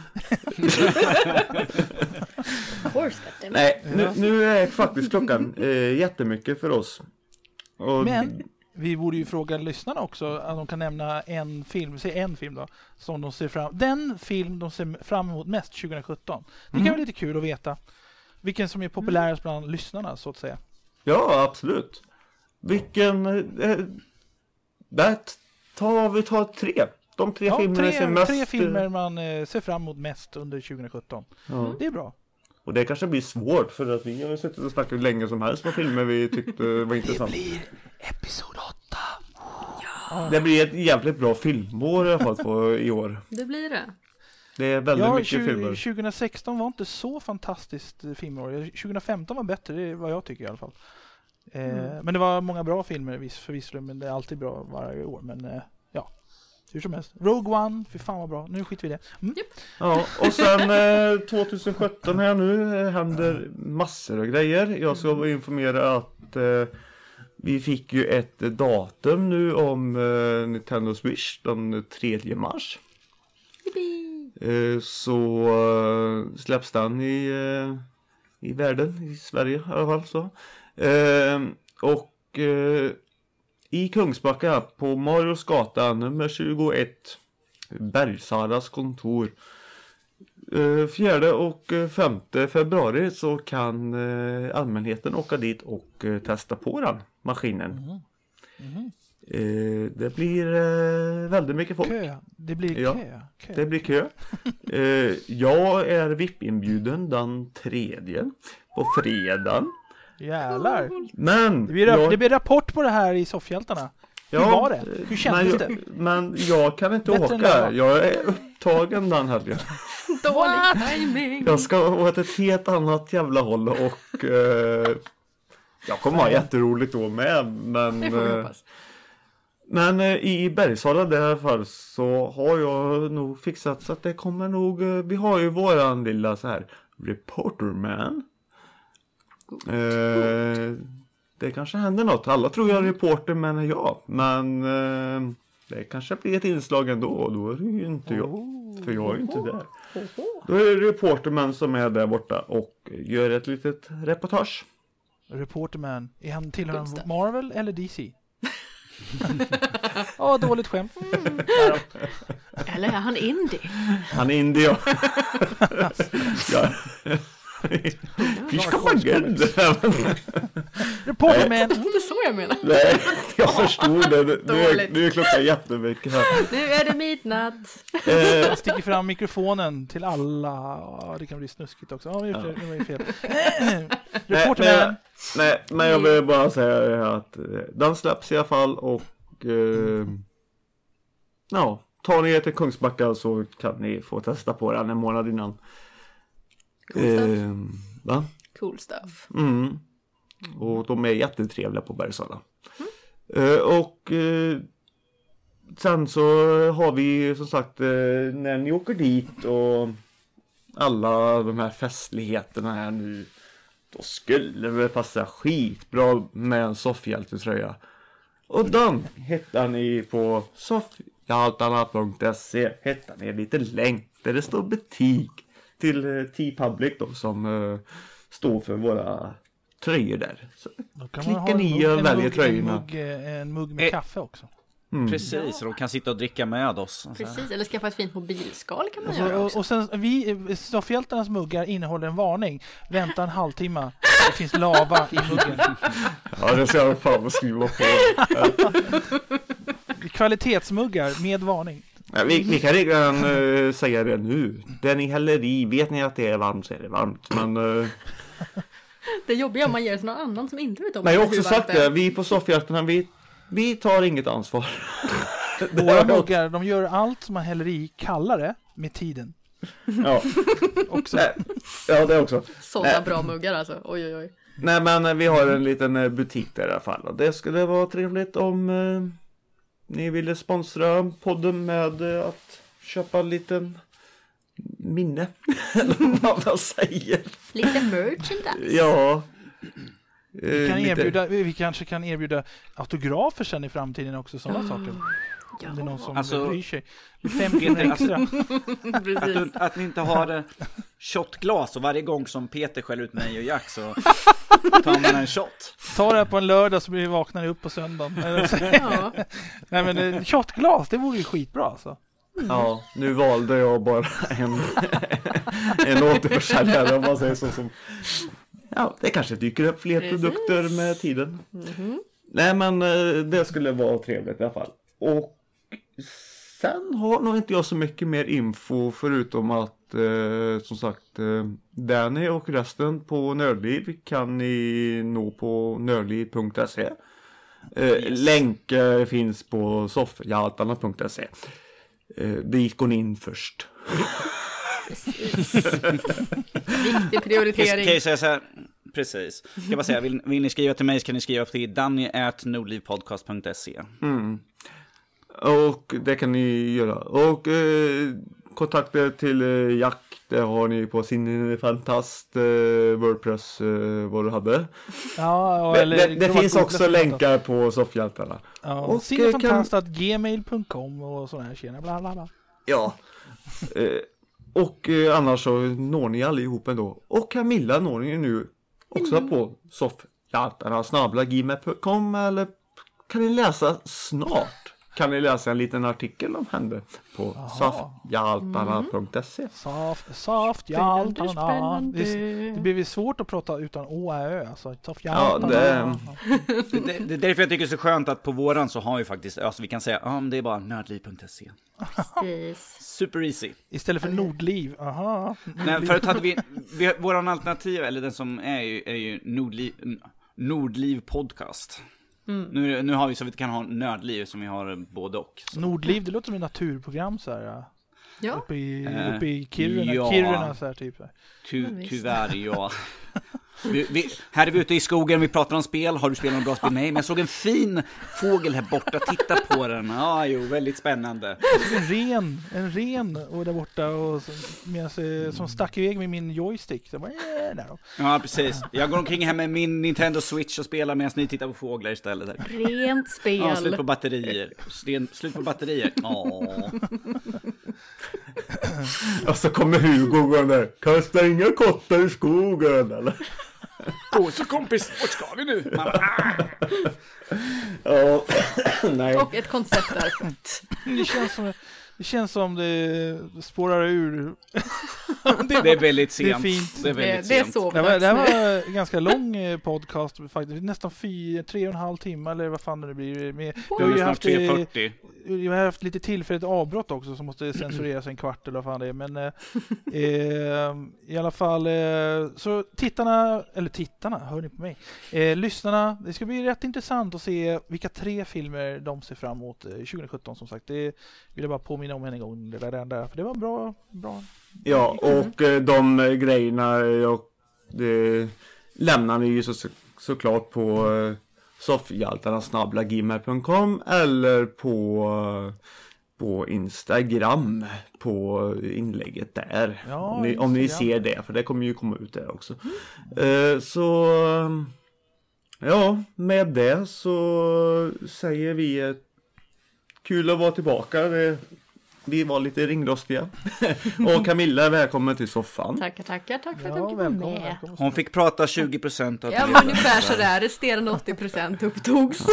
Nej, nu är faktiskt klockan jättemycket för oss. Och... Men vi borde ju fråga lyssnarna också att de kan nämna en film, säg en film då, som de ser fram, den film de ser fram emot mest 2017. Det kan vara lite kul att veta vilken som är populärast bland lyssnarna så att säga. Ja, absolut. Vilken vi tar 3. De 3 filmerna ser mest... 3 filmer man ser fram emot mest under 2017. Ja. Det är bra. Och det kanske blir svårt för att vi har suttit och snackat länge som helst på filmer vi tyckte var intressant. Det blir episod 8. Ja. Det blir ett jävligt bra filmår i alla fall i år. Det blir det. Det är väldigt mycket filmer. 2016 var inte så fantastiskt filmår. 2015 var bättre, det är vad jag tycker i alla fall. Men det var många bra filmer förvisso, men det är alltid bra varje år. Men ja, hur som helst. Rogue One, för fan vad bra. Nu skiter vi i det. Yep. Ja, och sen 2017 här nu händer massor av grejer. Jag ska informera att vi fick ju ett datum nu om Nintendo Switch den 3 mars. Så släpps den i världen, i Sverige i alla fall så. Och i Kungsbacka på Marios gata nummer 21 Bergsaras kontor 4 och 5 februari så kan allmänheten åka dit och testa på den maskinen. Det blir väldigt mycket folk. Det blir kö. Det blir kö. Jag är VIP-inbjuden den 3 på fredagen. Jävlar. Men det blir rapport på det här i Soffhjältarna. Hur var det? Hur kändes det? Men jag kan inte åka. Jag är upptagen den helgen. Dålig timing. Jag ska åt ett helt annat jävla håll och jag kommer ha jätteroligt då med. Men det får vi hoppas. Men i Bergsala i alla fall så har jag nog fixat så att det kommer nog, vi har ju våran lilla så här reporterman. Det kanske händer något. Alla tror jag är reporterman är jag. Men det kanske blir ett inslag ändå och då är det ju inte jag. För jag är ju inte där. Då är det reporterman som är där borta och gör ett litet reportage. Reporterman, är han tillhör Marvel eller DC? Ja, dåligt skämt. Eller är han indie? Han är indie, ja. Ja. Reporterman. Det är inte så jag menar. Nej, jag förstod det. Nu är klockan jättemycket här. Nu är det midnatt. Jag sticker fram mikrofonen till alla. Det kan bli snuskigt också. Ja, det var ju fel. Reporterman. Nej, men jag vill bara säga att den släpps i alla fall och tar ni er till Kungsbacka så kan ni få testa på den en månad innan. Cool stuff. Va? Cool stuff. Och de är jättetrevliga på Bergsala. Och sen så har vi som sagt när ni åker dit och alla de här festligheterna här nu, då skulle det passa skitbra med en soffhjältetröja. Och den hittar ni på soffhjaltarna.se. Hittar ni en liten länk där det står butik till T-Public då, som står för våra tröjor där. Så klickar ni och väljer tröjorna. En mugg med kaffe också. Precis, så de kan sitta och dricka med oss. Precis, eller skaffa ett fint mobilskal kan man göra också. Och sen, Soffhjältarnas muggar innehåller en varning. Vänta en halvtimme, det finns lava i muggen. Ja, det ska jag fan skriva på. Kvalitetsmuggar med varning. Ja, vi kan redan säga det nu. Det ni häller i, vet ni att det är varmt så är det varmt. Men det är jobbigt om man ger till någon annan som inte vet om. Nej, jag har också sagt det. Vi på Soffhjältarna, vi tar inget ansvar. Våra muggar, de gör allt som man häller i kallare med tiden. Ja. Också. Ja, det också. Sådana bra muggar alltså. Oj. Nej, men vi har en liten butik där i alla fall. Och det skulle vara trevligt om ni ville sponsra podden med att köpa en liten minne. Eller vad man säger. Lite merchandise. Ja. Vi kanske kan erbjuda autografer sen i framtiden också, sådana saker. Ja. Det är någon som Alltså, bryr sig. 5 kronor extra. Att ni inte har shotglas och varje gång som Peter skäller ut mig och Jack så tar man en shot. Ta det här på en lördag så blir vi vaknare upp på söndagen. Ja. Nej, men shotglas, det vore ju skitbra alltså. Ja, nu valde jag bara en återförsäljare, om man säger så, som... Ja, det kanske dyker upp fler produkter med tiden. Nej, men det skulle vara trevligt i alla fall. Och sen har nog inte jag så mycket mer info förutom att som sagt Danny och resten på Nördliv kan ni nå på nördliv.se. Länk finns på soffhjaltarna.se. Dit går ni in först. Viktig prioritering. Kan jag säga så här? Precis. Kan jag bara säga, vill ni skriva till mig så kan ni skriva till danny@nordlivpodcast.se. Och det kan ni göra. Och kontakter till Jack, det har ni på sin fantast WordPress vad du hade. Ja, det finns också länkar på soffhjältarna. Ja, och sinfantast@gmail.com och sådana här tjena, bla bla bla. Ja. Och annars så når ni allihop ändå. Och Camilla når ni nu också på soffhjaltarna@gmail.com, eller kan ni läsa snart? Kan ni läsa en liten artikel om henne på soffhjaltarna.se. Soffhjaltarna. Det blir ju svårt att prata utan å-ö. Alltså, soffhjaltarna. Ja, det är därför jag tycker det är så skönt att på våran så har vi faktiskt, alltså vi kan säga, det är bara nördliv.se. Precis. Super easy. Istället för Nordliv. Aha. Nej, förut hade vi våran alternativ, eller den som är ju Nordliv podcast. Nu har vi så vi kan ha Nördliv som vi har både och. Så. Nordliv, det låter som ett naturprogram så här. Ja. Uppe i Kiruna, ja. Kiruna så här typ. Tyvärr, ja. Här är vi ute i skogen, vi pratar om spel. Har du spelat något bra spel? Nej, men jag såg en fin fågel här borta. Titta på den. Ja, väldigt spännande. En ren och där borta och som stack iväg med min joystick. Så bara, där då. Ja, precis. Jag går omkring här med min Nintendo Switch och spelar medan ni tittar på fåglar istället. Där. Rent spel. Ja, slut på batterier. Åh. Och så kommer Hugo och där. Kasta inga kottar i skogen, eller? Så kompis, vart ska vi nu? Ja, nej. Och ett koncept där. Det känns som det spårar ur. Det är väldigt sent. Det är fint. Det är väldigt det är sent. så. Det var en ganska lång podcast faktiskt. Nästan 3,5 timmar eller vad fan det blir. Vi har ju haft 3:40. Vi har haft lite tillfälligt avbrott också som måste censureras en kvart eller vad fan det är. Men i alla fall så tittarna, hör ni på mig? Lyssnarna, det ska bli rätt intressant att se vilka 3 filmer de ser fram emot 2017 som sagt. Det vill jag bara påminna om en gång. För det var bra. Ja, och de grejerna det lämnar ni ju såklart på soffhjaltarna@gmail.com eller på Instagram på inlägget där. Ja, om ni ser det, för det kommer ju komma ut där också. Så ja, med det så säger vi kul att vara tillbaka. Vi var lite ringrostiga. Och Camilla, välkommen till soffan. Tack för att du var med. Hon fick prata 20% av det. Ja, men ungefär sådär. Resterande 80% upptogs.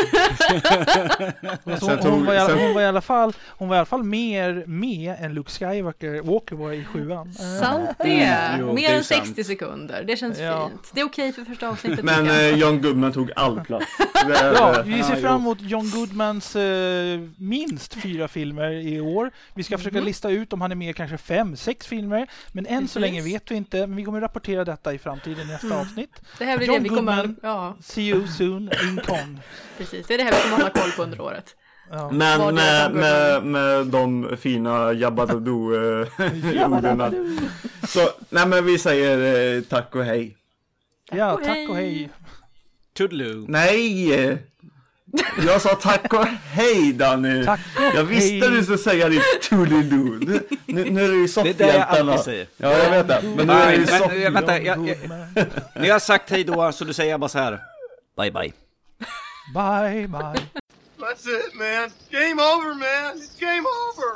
Hon var i alla fall mer med än Luke Skywalker var i 7:an. Sant det. Mer än 60 sekunder. Det känns fint. Det är okej för första avsnittet. Men John Goodman tog all plats. Vi ser fram emot John Goodmans minst 4 filmer i år. Vi ska försöka lista ut om han är med kanske 5-6 filmer. Men än så länge vet vi inte. Men vi kommer rapportera detta i framtiden i nästa avsnitt. Det här blir John det vi Goodman, kommer... See you soon in Kong. Precis, det är det här vi kommer hålla koll på under året. Ja. Men med de fina Jabba-do-orden. Så, nej men vi säger tack och hej. Tack och hej. Toodaloo. Nej! Jag sa tack och hej, Danny. Jag visste du skulle säga ditt toodaloo. Nu är det ju soffhjältarna. Det är det jag alltid säger. Ja, jag vet det. Men nu är det ju soffhjältarna. Vänta, när jag har sagt hej då så du säger jag bara så här. Bye bye. Bye bye. That's it, man. Game over, man. It's game over.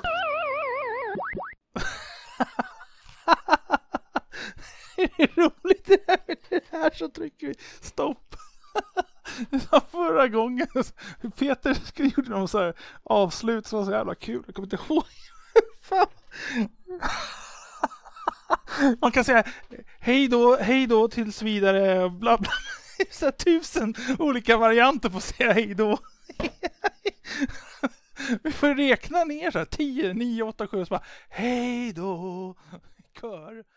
Det är roligt det här så trycker vi stopp. Förra gången Peter gjorde någon så här avslut som var så jävla kul. Jag kommer inte ihåg. Fan. Man kan säga hej då tills vidare bla bla. Så 1000 olika varianter på att säga hej då. Vi får räkna ner så här 10, 9, 8, 7 så bara hej då. Kör.